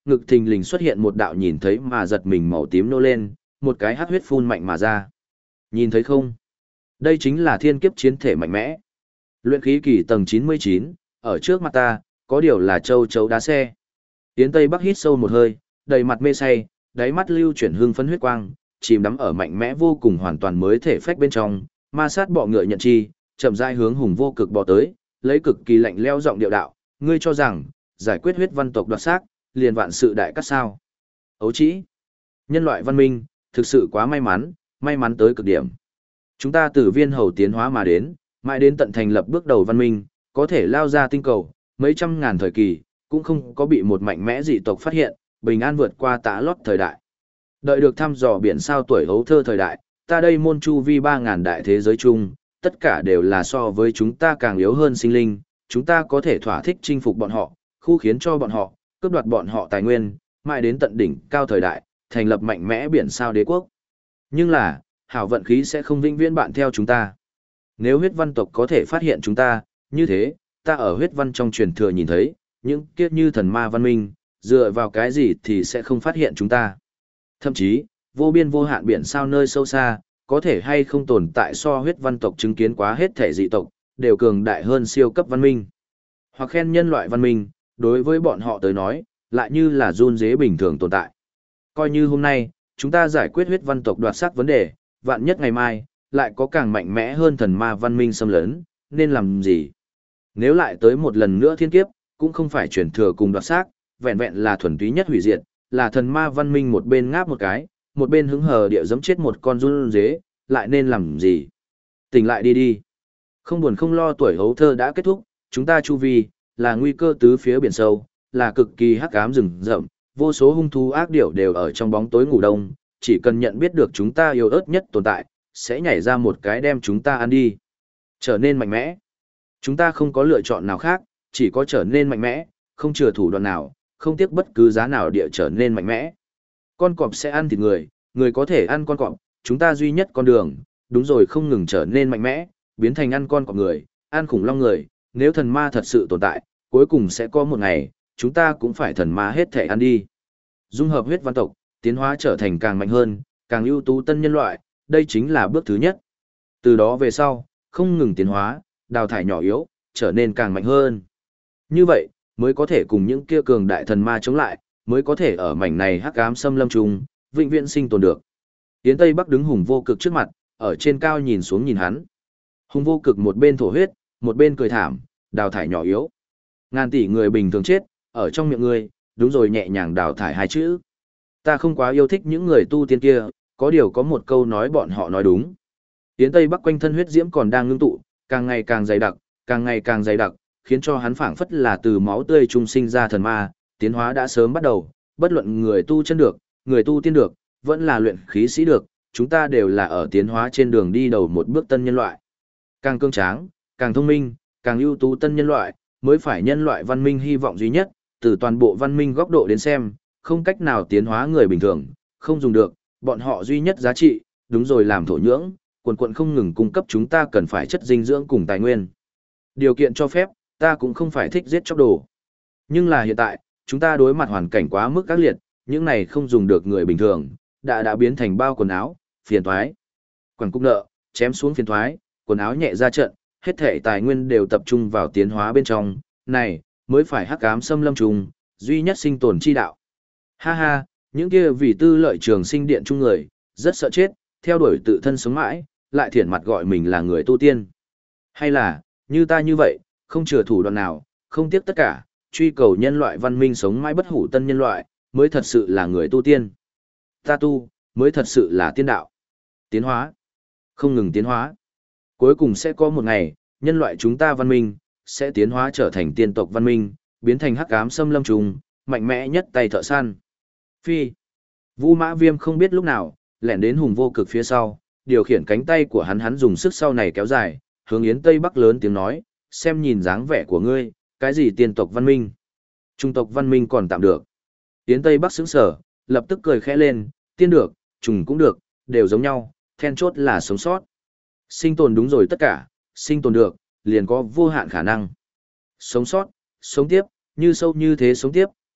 ngực thình lình xuất hiện một đạo nhìn thấy mà giật mình màu tím nô lên, một cái hắc huyết phun mạnh mà ra. Nhìn thấy không? Đây chính là thiên kiếp chiến thể mạnh mẽ. Luyện khí kỳ tầng 99, ở trước mặt ta, có điều là châu chấu đá xe. Yến Tây Bắc hít sâu một hơi, đầy mặt mê say, đáy mắt lưu chuyển hương phấn huyết quang, chìm đắm ở mạnh mẽ vô cùng hoàn toàn mới thể phách bên trong, ma sát bọ ngựa nhận chi, chậm rãi hướng Hùng Vô Cực bò tới, lấy cực kỳ lạnh lẽo giọng điệu đạo, ngươi cho rằng giải quyết huyết văn tộc đoạt xác, liền vạn sự đại cát sao? Ấu trĩ, nhân loại văn minh, thực sự quá may mắn tới cực điểm. Chúng ta từ viên hầu tiến hóa mà đến, mãi đến tận thành lập bước đầu văn minh, có thể lao ra tinh cầu, mấy trăm ngàn thời kỳ, cũng không có bị một mạnh mẽ dị tộc phát hiện, bình an vượt qua tã lót thời đại. Đợi được thăm dò biển sao tuổi hấu thơ thời đại, ta đây môn chu vi 3.000 đại thế giới chung, tất cả đều là so với chúng ta càng yếu hơn sinh linh, chúng ta có thể thỏa thích chinh phục bọn họ, khu khiến cho bọn họ, cướp đoạt bọn họ tài nguyên, mãi đến tận đỉnh cao thời đại, thành lập mạnh mẽ biển sao đế quốc. Nhưng là, hảo vận khí sẽ không vĩnh viễn bạn theo chúng ta. Nếu huyết văn tộc có thể phát hiện chúng ta, như thế, ta ở huyết văn trong truyền thừa nhìn thấy, những kiếp như thần ma văn minh, dựa vào cái gì thì sẽ không phát hiện chúng ta. Thậm chí, vô biên vô hạn biển sao nơi sâu xa, có thể hay không tồn tại so huyết văn tộc chứng kiến quá hết thể dị tộc, đều cường đại hơn siêu cấp văn minh. Hoặc khen nhân loại văn minh, đối với bọn họ tới nói, lại như là run dế bình thường tồn tại. Coi như hôm nay, chúng ta giải quyết huyết văn tộc đoạt xác vấn đề, vạn nhất ngày mai, lại có càng mạnh mẽ hơn thần ma văn minh xâm lấn, nên làm gì? Nếu lại tới một lần nữa thiên kiếp, cũng không phải chuyển thừa cùng đoạt xác, vẹn vẹn là thuần túy nhất hủy diệt, là thần ma văn minh một bên ngáp một cái, một bên hứng hờ địa giẫm chết một con run dế, lại nên làm gì? Tỉnh lại đi đi. Không buồn không lo tuổi hấu thơ đã kết thúc, chúng ta chu vi, là nguy cơ tứ phía biển sâu, là cực kỳ hắc ám rừng rậm, vô số hung thú ác điểu đều ở trong bóng tối ngủ đông, chỉ cần nhận biết được chúng ta yếu ớt nhất tồn tại, sẽ nhảy ra một cái đem chúng ta ăn đi. Trở nên mạnh mẽ. Chúng ta không có lựa chọn nào khác, chỉ có trở nên mạnh mẽ, không chừa thủ đoạn nào, không tiếc bất cứ giá nào địa trở nên mạnh mẽ. Con cọp sẽ ăn thịt người, người có thể ăn con cọp, chúng ta duy nhất con đường, đúng rồi không ngừng trở nên mạnh mẽ, biến thành ăn con cọp người, ăn khủng long người, nếu thần ma thật sự tồn tại, cuối cùng sẽ có một ngày, chúng ta cũng phải thần ma hết thể ăn đi. Dung hợp huyết văn tộc, tiến hóa trở thành càng mạnh hơn, càng ưu tú tân nhân loại, đây chính là bước thứ nhất. Từ đó về sau, không ngừng tiến hóa, đào thải nhỏ yếu, trở nên càng mạnh hơn. Như vậy, mới có thể cùng những kia cường đại thần ma chống lại, mới có thể ở mảnh này hắc ám xâm lâm trùng, vĩnh viễn sinh tồn được. Tiến Tây Bắc đứng Hùng Vô Cực trước mặt, ở trên cao nhìn xuống nhìn hắn. Hùng Vô Cực một bên thổ huyết, một bên cười thảm, đào thải nhỏ yếu. Ngàn tỷ người bình thường chết, ở trong miệng ngươi, đúng rồi nhẹ nhàng đào thải hai chữ. Ta không quá yêu thích những người tu tiên kia, có điều có một câu nói bọn họ nói đúng. Tiến Tây Bắc quanh thân huyết diễm còn đang ngưng tụ, càng ngày càng dày đặc, càng ngày càng dày đặc, khiến cho hắn phảng phất là từ máu tươi trung sinh ra thần ma, tiến hóa đã sớm bắt đầu, bất luận người tu chân được, người tu tiên được, vẫn là luyện khí sĩ được, chúng ta đều là ở tiến hóa trên đường đi đầu một bước tân nhân loại. Càng cương tráng, càng thông minh, càng ưu tú tân nhân loại, mới phải nhân loại văn minh hy vọng duy nhất, từ toàn bộ văn minh góc độ đến xem, không cách nào tiến hóa người bình thường, không dùng được, bọn họ duy nhất giá trị, đúng rồi làm thổ nhưỡng, quần không ngừng cung cấp chúng ta cần phải chất dinh dưỡng cùng tài nguyên. Điều kiện cho phép, ta cũng không phải thích giết chóc đồ. Nhưng là hiện tại, chúng ta đối mặt hoàn cảnh quá mức ác liệt, những này không dùng được người bình thường, đã biến thành bao quần áo, phiền thoái. Quảng cung nợ, chém xuống phiền thoái, quần áo nhẹ ra trận, hết thể tài nguyên đều tập trung vào tiến hóa bên trong, này, mới phải hắc ám xâm lâm trùng, duy nhất sinh tồn chi đạo. Ha ha, những kia vì tư lợi trường sinh điện chung người, rất sợ chết, theo đuổi tự thân sống mãi, lại thiển mặt gọi mình là người tu tiên. Hay là, như ta như vậy, không chừa thủ đoạn nào, không tiếc tất cả, truy cầu nhân loại văn minh sống mãi bất hủ tân nhân loại, mới thật sự là người tu tiên. Ta tu, mới thật sự là tiên đạo. Tiến hóa. Không ngừng tiến hóa. Cuối cùng sẽ có một ngày, nhân loại chúng ta văn minh, sẽ tiến hóa trở thành tiên tộc văn minh, biến thành hắc ám xâm lâm trùng, mạnh mẽ nhất tay thợ săn. Phi. Vu Mã Viêm không biết lúc nào, lẻn đến Hùng Vô Cực phía sau, điều khiển cánh tay của hắn dùng sức sau này kéo dài, hướng Yến Tây Bắc lớn tiếng nói, xem nhìn dáng vẻ của ngươi, cái gì tiên tộc văn minh. Trung tộc văn minh còn tạm được. Yến Tây Bắc sững sờ, lập tức cười khẽ lên, tiên được, trùng cũng được, đều giống nhau, then chốt là sống sót. Sinh tồn đúng rồi tất cả, sinh tồn được, liền có vô hạn khả năng. Sống sót, sống tiếp, như sâu như thế sống tiếp,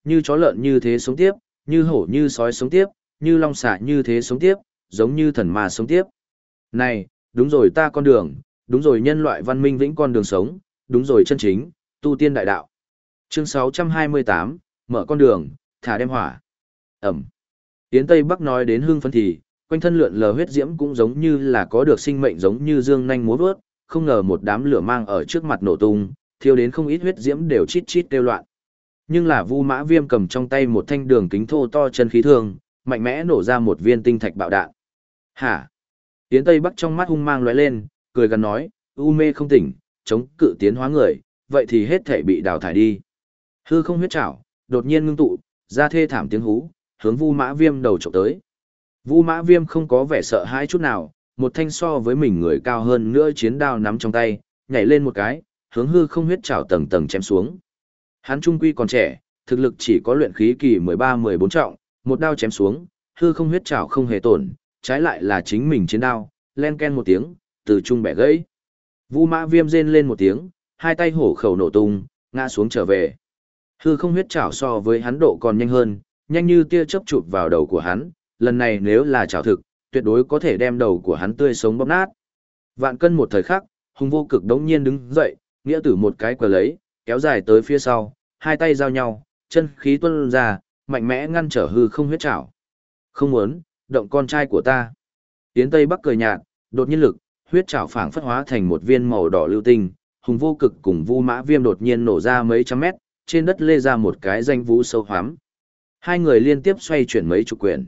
như chó lợn như thế sống tiếp, như hổ như sói sống tiếp, như long xà như thế sống tiếp, giống như thần ma sống tiếp. Này, đúng rồi ta con đường, đúng rồi nhân loại văn minh vĩnh con đường sống, đúng rồi chân chính, tu tiên đại đạo. Chương 628, mở con đường, thả đem hỏa. Ẩm. Yến Tây Bắc nói đến hưng phấn thì, quanh thân lượn lờ huyết diễm cũng giống như là có được sinh mệnh giống như dương nhanh múa vớt, không ngờ một đám lửa mang ở trước mặt nổ tung, thiêu đến không ít huyết diễm đều chít chít kêu loạn. Nhưng là Vu Mã Viêm cầm trong tay một thanh đường kính thô to chân khí thương, mạnh mẽ nổ ra một viên tinh thạch bạo đạn. Hả? Yến Tây Bắc trong mắt hung mang lóe lên, cười gần nói, u mê không tỉnh, chống cự tiến hóa người, vậy thì hết thể bị đào thải đi. Hư không huyết trảo, đột nhiên ngưng tụ, ra thê thảm tiếng hú, hướng Vu Mã Viêm đầu chụp tới. Vu Mã Viêm không có vẻ sợ hãi chút nào, một thanh so với mình người cao hơn nữa chiến đao nắm trong tay, nhảy lên một cái, hướng hư không huyết trảo tầng tầng chém xuống. Hắn trung quy còn trẻ, thực lực chỉ có luyện khí kỳ 13-14 trọng, một đao chém xuống, hư không huyết trảo không hề tổn, trái lại là chính mình chiến đao, len ken một tiếng, từ trung bẻ gãy. Vu Mã Viêm rên lên một tiếng, hai tay hổ khẩu nổ tung, ngã xuống trở về. Hư không huyết trảo so với hắn độ còn nhanh hơn, nhanh như tia chớp chụp vào đầu của hắn, lần này nếu là trảo thực, tuyệt đối có thể đem đầu của hắn tươi sống bóp nát. Vạn cân một thời khắc, Hùng Vô Cực đống nhiên đứng dậy, nghĩa tử một cái quờ lấy, kéo dài tới phía sau, hai tay giao nhau, chân khí tuôn ra, mạnh mẽ ngăn trở hư không huyết trảo. Không muốn, động con trai của ta. Yến Tây Bắc cười nhạt, đột nhiên lực, huyết trảo phảng phất hóa thành một viên màu đỏ lưu tinh, Hùng Vô Cực cùng Vu Mã Viêm đột nhiên nổ ra mấy trăm mét, trên đất lê ra một cái danh vũ sâu hoắm. Hai người liên tiếp xoay chuyển mấy chục quyển,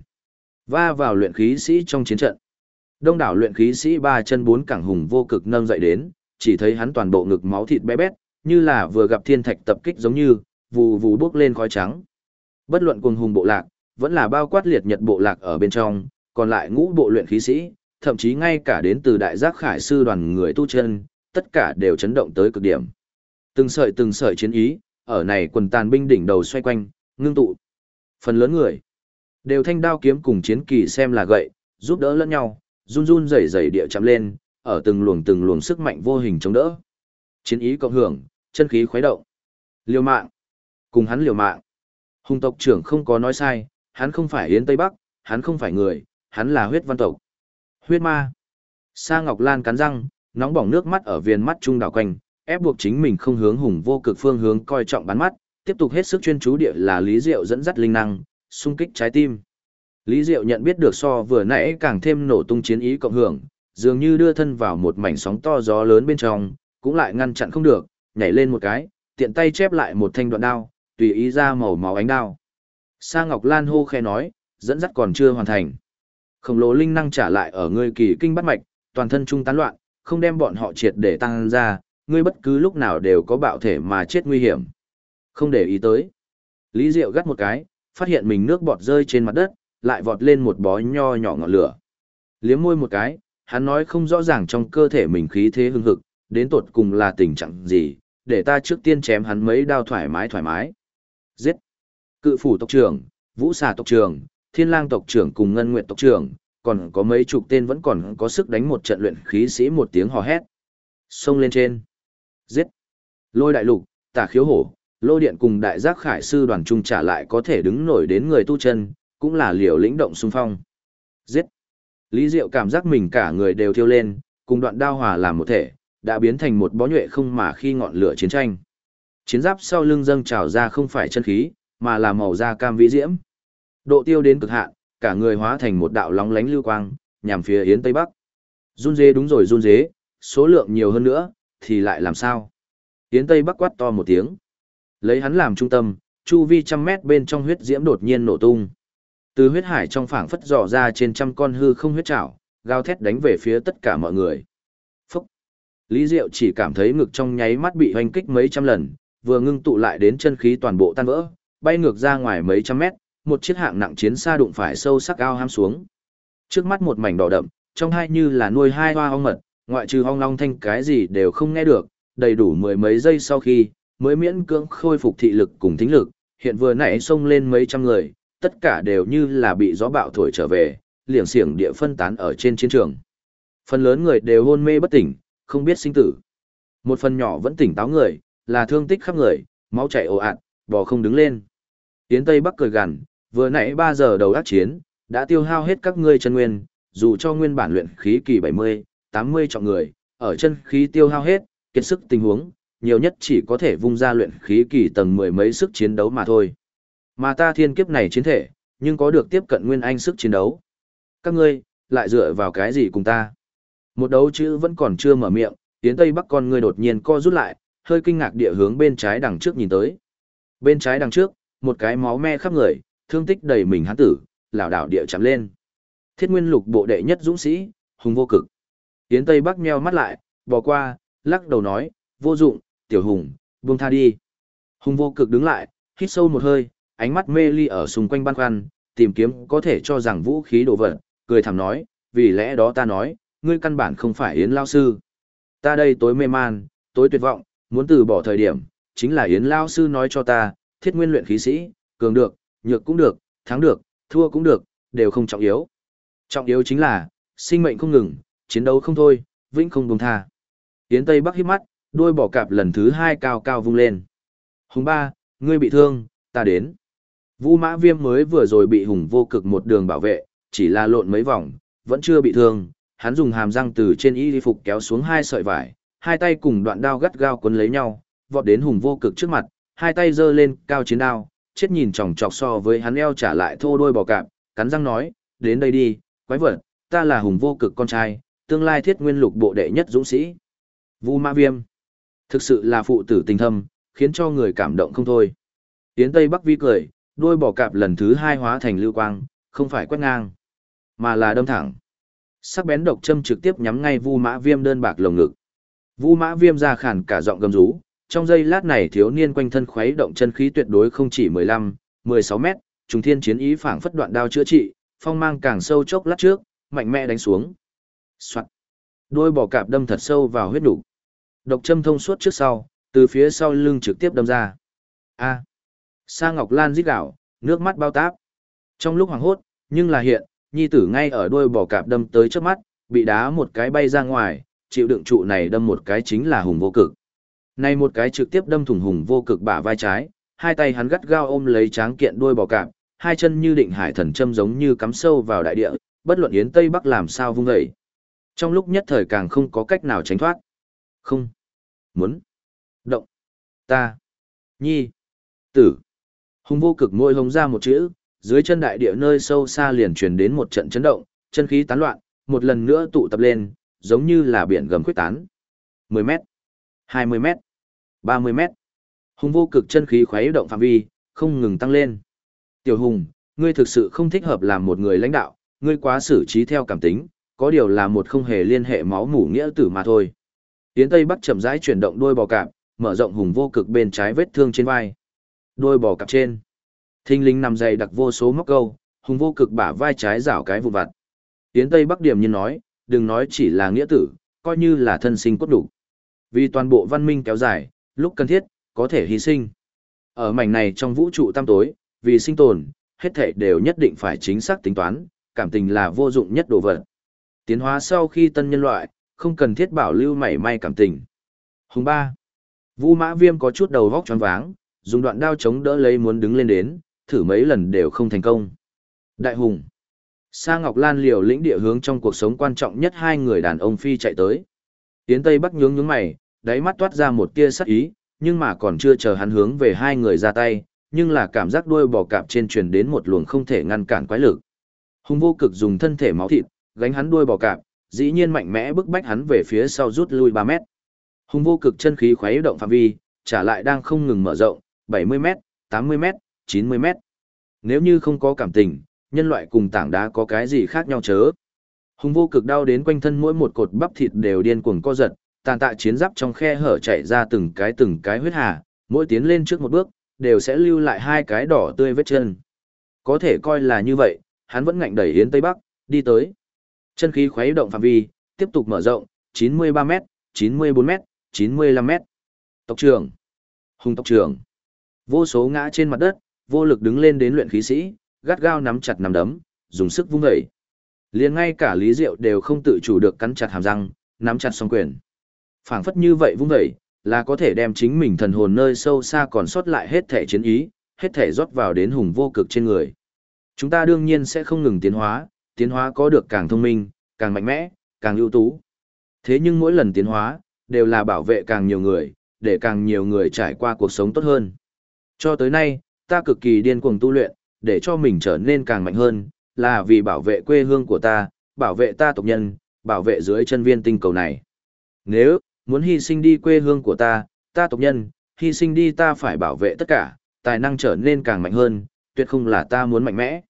va vào luyện khí sĩ trong chiến trận. Đông đảo luyện khí sĩ ba chân bốn cẳng Hùng Vô Cực nâng dậy đến, chỉ thấy hắn toàn bộ ngực máu thịt bé bét, như là vừa gặp thiên thạch tập kích giống như, vù vù bốc lên khói trắng. Bất luận cuồng hùng bộ lạc, vẫn là bao quát liệt nhật bộ lạc ở bên trong, còn lại ngũ bộ luyện khí sĩ, thậm chí ngay cả đến từ đại giác khải sư đoàn người tu chân, tất cả đều chấn động tới cực điểm. Từng sợi chiến ý, ở này quần tàn binh đỉnh đầu xoay quanh, ngưng tụ. Phần lớn người, đều thanh đao kiếm cùng chiến kỳ xem là gậy, giúp đỡ lẫn nhau, run run rẩy rẩy địa chạm lên, ở từng luồng sức mạnh vô hình chống đỡ. Chiến ý cộng hưởng, chân khí khuấy động. Liều mạng. Cùng hắn liều mạng. Hùng tộc trưởng không có nói sai, hắn không phải Yến Tây Bắc, hắn không phải người, hắn là huyết văn tộc. Huyết ma. Sa Ngọc Lan cắn răng, nóng bỏng nước mắt ở viền mắt trung đảo quanh, ép buộc chính mình không hướng Hùng Vô Cực phương hướng coi trọng bắn mắt, tiếp tục hết sức chuyên chú địa là Lý Diệu dẫn dắt linh năng, xung kích trái tim. Lý Diệu nhận biết được so vừa nãy càng thêm nổ tung chiến ý cộng hưởng, dường như đưa thân vào một mảnh sóng to gió lớn bên trong, cũng lại ngăn chặn không được, nhảy lên một cái, tiện tay chép lại một thanh đoạn đao, tùy ý ra màu máu ánh đao. Sa Ngọc Lan hô khe nói, dẫn dắt còn chưa hoàn thành. Khổng lồ linh năng trả lại ở ngươi kỳ kinh bắt mạch, toàn thân trung tán loạn, không đem bọn họ triệt để tăng ra, ngươi bất cứ lúc nào đều có bạo thể mà chết nguy hiểm. Không để ý tới. Lý Diệu gắt một cái, phát hiện mình nước bọt rơi trên mặt đất, lại vọt lên một bó nho nhỏ ngọn lửa. Liếm môi một cái, hắn nói không rõ ràng trong cơ thể mình khí thế hưng hực, đến tột cùng là tình trạng gì, để ta trước tiên chém hắn mấy đao thoải mái. Giết! Cự phủ tộc trưởng, Vũ Xà tộc trưởng, Thiên Lang tộc trưởng cùng Ngân Nguyệt tộc trưởng, còn có mấy chục tên vẫn còn có sức đánh một trận luyện khí sĩ một tiếng hò hét. Xông lên trên! Giết! Lôi đại lục, Tả Khiếu Hổ, Lô Điện cùng đại giác khải sư đoàn trung trả lại có thể đứng nổi đến người tu chân, cũng là liều lĩnh động xung phong. Giết! Lý Diệu cảm giác mình cả người đều thiêu lên, cùng đoạn đao hòa làm một thể, đã biến thành một bó nhuệ không mà khi ngọn lửa chiến tranh. Chiến giáp sau lưng dâng trào ra không phải chân khí, mà là màu da cam vĩ diễm. Độ tiêu đến cực hạn, cả người hóa thành một đạo lóng lánh lưu quang, nhằm phía Yến Tây Bắc. Run dế đúng rồi run dế, số lượng nhiều hơn nữa, thì lại làm sao? Yến Tây Bắc quát to một tiếng. Lấy hắn làm trung tâm, chu vi trăm mét bên trong huyết diễm đột nhiên nổ tung. Từ huyết hải trong phảng phất dò ra trên trăm con hư không huyết trảo, gào thét đánh về phía tất cả mọi người. Phúc! Lý Diệu chỉ cảm thấy ngực trong nháy mắt bị hoành kích mấy trăm lần, vừa ngưng tụ lại đến chân khí toàn bộ tan vỡ, bay ngược ra ngoài mấy trăm mét, một chiếc hạng nặng chiến xa đụng phải sâu sắc ao ham xuống. Trước mắt một mảnh đỏ đậm, trong hai như là nuôi hai hoa ong mật, ngoại trừ ong long thanh cái gì đều không nghe được, đầy đủ mười mấy giây sau khi, mới miễn cưỡng khôi phục thị lực cùng thính lực, hiện vừa nãy xông lên mấy trăm người, tất cả đều như là bị gió bạo thổi trở về, liệng xiềng địa phân tán ở trên chiến trường. Phần lớn người đều hôn mê bất tỉnh, không biết sinh tử. Một phần nhỏ vẫn tỉnh táo người, là thương tích khắp người, máu chảy ồ ạt, bò không đứng lên. Yến Tây Bắc cười gằn, vừa nãy 3 giờ đầu ác chiến, đã tiêu hao hết các ngươi chân nguyên, dù cho nguyên bản luyện khí kỳ 70, 80 trọng người, ở chân khí tiêu hao hết, kiệt sức tình huống, nhiều nhất chỉ có thể vung ra luyện khí kỳ tầng 10 mấy sức chiến đấu mà thôi. Mà ta thiên kiếp này chiến thể, nhưng có được tiếp cận nguyên anh sức chiến đấu. Các ngươi, lại dựa vào cái gì cùng ta? Một đấu chữ vẫn còn chưa mở miệng, Yến Tây Bắc con ngươi đột nhiên co rút lại, hơi kinh ngạc địa hướng bên trái đằng trước nhìn tới. Bên trái đằng trước, một cái máu me khắp người, thương tích đầy mình hắn tử, lảo đảo địa chạm lên. Thiết Nguyên Lục bộ đệ nhất dũng sĩ, Hùng Vô Cực. Yến Tây Bắc nheo mắt lại, bỏ qua, lắc đầu nói, vô dụng, tiểu Hùng, buông tha đi. Hùng Vô Cực đứng lại, hít sâu một hơi, ánh mắt mê ly ở xung quanh băn khoăn, tìm kiếm có thể cho rằng vũ khí đồ vật, cười thầm nói, vì lẽ đó ta nói, ngươi căn bản không phải Yến Lao Sư. Ta đây tối mê man, tối tuyệt vọng, muốn từ bỏ thời điểm, chính là Yến Lao Sư nói cho ta, Thiết Nguyên luyện khí sĩ, cường được, nhược cũng được, thắng được, thua cũng được, đều không trọng yếu. Trọng yếu chính là, sinh mệnh không ngừng, chiến đấu không thôi, vĩnh không buông tha. Yến Tây Bắc hít mắt, đuôi bò cạp lần thứ 2 cao cao vung lên. Hùng ba, ngươi bị thương, ta đến. Vũ Mã Viêm mới vừa rồi bị Hùng Vô Cực một đường bảo vệ, chỉ là lộn mấy vòng, vẫn chưa bị thương. Hắn dùng hàm răng từ trên y phục kéo xuống 2 sợi vải, hai tay cùng đoạn đao gắt gao quấn lấy nhau, vọt đến Hùng Vô Cực trước mặt, hai tay giơ lên cao chiến đao, chết nhìn chòng chọc so với hắn eo trả lại thô đôi bò cạp, cắn răng nói, đến đây đi, quái vật, ta là Hùng Vô Cực con trai, tương lai Thiết Nguyên Lục bộ đệ nhất dũng sĩ. Vũ Mã Viêm, thực sự là phụ tử tình thâm, khiến cho người cảm động không thôi. Yến Tây Bắc vi cười, đuôi bò cạp lần thứ 2 hóa thành lưu quang, không phải quét ngang, mà là đâm thẳng. Sắc bén độc châm trực tiếp nhắm ngay Vũ Mã Viêm đơn bạc lồng ngực. Vũ Mã Viêm ra khàn cả giọng gầm rú, trong giây lát này thiếu niên quanh thân khuấy động chân khí tuyệt đối không chỉ 15, 16 mét, trùng thiên chiến ý phảng phất đoạn đao chữa trị, phong mang càng sâu chốc lát trước, mạnh mẽ đánh xuống. Soạt. Đôi bò cạp đâm thật sâu vào huyết đủ. Độc châm thông suốt trước sau, từ phía sau lưng trực tiếp đâm ra. A. Sa Ngọc Lan rít gào, nước mắt bao táp. Trong lúc hoảng hốt, nhưng là hiện, nhi tử ngay ở đuôi bò cạp đâm tới trước mắt, bị đá một cái bay ra ngoài, chịu đựng trụ này đâm một cái chính là Hùng Vô Cực. Này một cái trực tiếp đâm thủng Hùng Vô Cực bả vai trái, hai tay hắn gắt gao ôm lấy tráng kiện đuôi bò cạp, hai chân như định hải thần châm giống như cắm sâu vào đại địa, bất luận Yến Tây Bắc làm sao vung dậy. Trong lúc nhất thời càng không có cách nào tránh thoát. Không. Muốn. Động. Ta. Nhi. Tử. Hùng Vô Cực môi hống ra một chữ, dưới chân đại địa nơi sâu xa liền truyền đến một trận chấn động, chân khí tán loạn, một lần nữa tụ tập lên, giống như là biển gầm khuyết tán. 10 mét, 20 mét, 30 mét. Hùng Vô Cực chân khí khuấy động phạm vi, không ngừng tăng lên. Tiểu Hùng, ngươi thực sự không thích hợp làm một người lãnh đạo, ngươi quá xử trí theo cảm tính, có điều là một không hề liên hệ máu mủ nghĩa tử mà thôi. Yến Tây Bắc chậm rãi chuyển động đuôi bò cạp, mở rộng Hùng Vô Cực bên trái vết thương trên vai. Đuôi bò cạp trên, thinh linh nằm dày đặc vô số móc câu, Hùng Vô Cực bả vai trái rảo cái vụn vặt. Yến Tây Bắc điểm nhiên nói, đừng nói chỉ là nghĩa tử, coi như là thân sinh cốt đủ. Vì toàn bộ văn minh kéo dài, lúc cần thiết, có thể hy sinh. Ở mảnh này trong vũ trụ tăm tối, vì sinh tồn, hết thảy đều nhất định phải chính xác tính toán, cảm tình là vô dụng nhất đồ vật. Tiến hóa sau khi tân nhân loại, không cần thiết bảo lưu mảy may cảm tình. Hùng ba. Vũ Mã Viêm có chút đầu vóc choáng váng, dùng đoạn đao chống đỡ lấy muốn đứng lên đến, thử mấy lần đều không thành công. Đại Hùng. Sa Ngọc Lan liều lĩnh địa hướng trong cuộc sống quan trọng nhất hai người đàn ông phi chạy tới. Yến Tây Bắc nhướng nhướng mày, đáy mắt toát ra một tia sắc ý, nhưng mà còn chưa chờ hắn hướng về hai người ra tay, nhưng là cảm giác đuôi bò cạp trên truyền đến một luồng không thể ngăn cản quái lực. Hùng Vô Cực dùng thân thể máu thịt, gánh hắn đuôi bò cạp, dĩ nhiên mạnh mẽ bức bách hắn về phía sau rút lui 3 mét. Hùng Vô Cực chân khí khuấy động phạm vi, trả lại đang không ngừng mở rộng, 70 mét, 80 mét, 90 mét. Nếu như không có cảm tình, nhân loại cùng tảng đá có cái gì khác nhau chớ. Hùng Vô Cực đau đến quanh thân mỗi một cột bắp thịt đều điên cuồng co giật, tàn tạ chiến giáp trong khe hở chảy ra từng cái huyết hà, mỗi tiến lên trước một bước, đều sẽ lưu lại hai cái đỏ tươi vết chân. Có thể coi là như vậy, hắn vẫn ngạnh đẩy Yến Tây Bắc, đi tới. Chân khí khuấy động phạm vi, tiếp tục mở rộng, 93 mét, 94 mét, 95 mét. Tộc trưởng. Hùng tộc trưởng. Vô số ngã trên mặt đất, vô lực đứng lên đến luyện khí sĩ, gắt gao nắm chặt nắm đấm, dùng sức vung dậy. Liền ngay cả Lý Diệu đều không tự chủ được cắn chặt hàm răng, nắm chặt song quyền. Phảng phất như vậy vung dậy, là có thể đem chính mình thần hồn nơi sâu xa còn sót lại hết thể chiến ý, hết thể rót vào đến hùng vô cực trên người. Chúng ta đương nhiên sẽ không ngừng tiến hóa có được càng thông minh, càng mạnh mẽ, càng ưu tú. Thế nhưng mỗi lần tiến hóa, đều là bảo vệ càng nhiều người, để càng nhiều người trải qua cuộc sống tốt hơn. Cho tới nay, ta cực kỳ điên cuồng tu luyện, để cho mình trở nên càng mạnh hơn, là vì bảo vệ quê hương của ta, bảo vệ ta tộc nhân, bảo vệ dưới chân viên tinh cầu này. Nếu muốn hy sinh đi quê hương của ta tộc nhân, hy sinh đi ta phải bảo vệ tất cả, tài năng trở nên càng mạnh hơn, tuyệt không là ta muốn mạnh mẽ.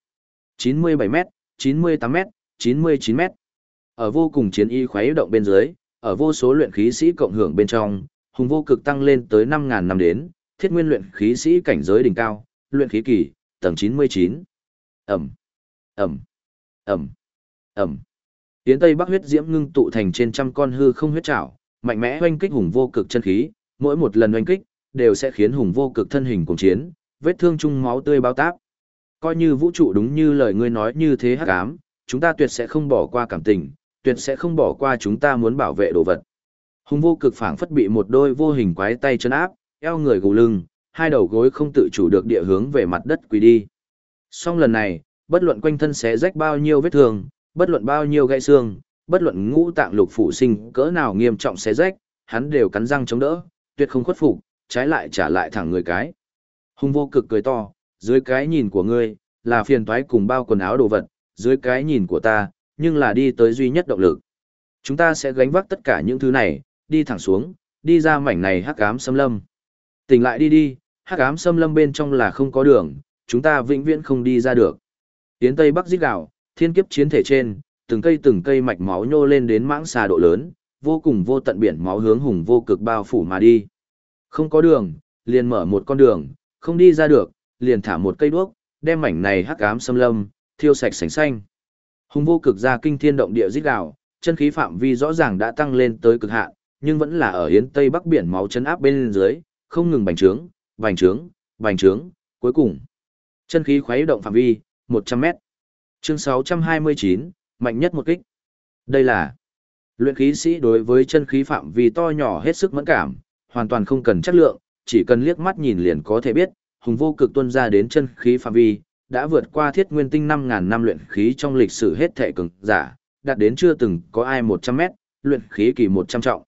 97m, 98m, 99m. Ở vô cùng chiến y khuấy động bên dưới, ở vô số luyện khí sĩ cộng hưởng bên trong, hùng vô cực tăng lên tới 5.000 năm đến, thiết nguyên luyện khí sĩ cảnh giới đỉnh cao, luyện khí kỳ, tầng 99. Ẩm, Ẩm, Ẩm, Ẩm. Tiến Tây Bắc huyết diễm ngưng tụ thành trên trăm con hư không huyết trảo, mạnh mẽ oanh kích hùng vô cực chân khí, mỗi một lần oanh kích đều sẽ khiến hùng vô cực thân hình cuồng chiến, vết thương chung máu tươi bao táp. Coi như vũ trụ đúng như lời ngươi nói như thế hắc ám, chúng ta tuyệt sẽ không bỏ qua cảm tình, tuyệt sẽ không bỏ qua chúng ta muốn bảo vệ đồ vật. Hùng vô cực phảng phất bị một đôi vô hình quái tay chân áp, eo người gù lưng, hai đầu gối không tự chủ được địa hướng về mặt đất quỳ đi. Song lần này, bất luận quanh thân xé rách bao nhiêu vết thương, bất luận bao nhiêu gãy xương, bất luận ngũ tạng lục phủ sinh cỡ nào nghiêm trọng xé rách, hắn đều cắn răng chống đỡ, tuyệt không khuất phục, trái lại trả lại thẳng người cái. Hùng vô cực cười to, dưới cái nhìn của ngươi, là phiền toái cùng bao quần áo đồ vật, dưới cái nhìn của ta, nhưng là đi tới duy nhất động lực. Chúng ta sẽ gánh vác tất cả những thứ này, đi thẳng xuống, đi ra mảnh này hắc ám xâm lâm. Tỉnh lại đi, hắc ám xâm lâm bên trong là không có đường, chúng ta vĩnh viễn không đi ra được. Tiến Tây Bắc rít gào, thiên kiếp chiến thể trên, từng cây mạch máu nhô lên đến mãng xà độ lớn, vô cùng vô tận biển máu hướng hùng vô cực bao phủ mà đi. Không có đường, liền mở một con đường, không đi ra được, liền thả một cây đuốc, đem mảnh này hắc ám xâm lâm, thiêu sạch sành xanh. Hùng vô cực ra kinh thiên động địa rít gào, chân khí phạm vi rõ ràng đã tăng lên tới cực hạn, nhưng vẫn là ở Yến Tây Bắc biển máu chấn áp bên dưới, không ngừng bành trướng, bành trướng, bành trướng, cuối cùng chân khí khuấy động phạm vi 100m. Chương 629, mạnh nhất một kích. Đây là luyện khí sĩ đối với chân khí phạm vi to nhỏ hết sức mẫn cảm, hoàn toàn không cần chất lượng, chỉ cần liếc mắt nhìn liền có thể biết, hùng vô cực tuôn ra đến chân khí phạm vi, đã vượt qua thiết nguyên tinh 5.000 năm luyện khí trong lịch sử hết thể cường giả, đạt đến chưa từng có ai 100m, luyện khí kỳ 100 trọng.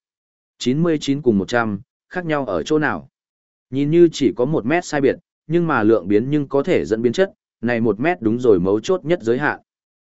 99 cùng 100, khác nhau ở chỗ nào? Nhìn như chỉ có 1 mét sai biệt, nhưng mà lượng biến nhưng có thể dẫn biến chất, này 1 mét đúng rồi mấu chốt nhất giới hạn.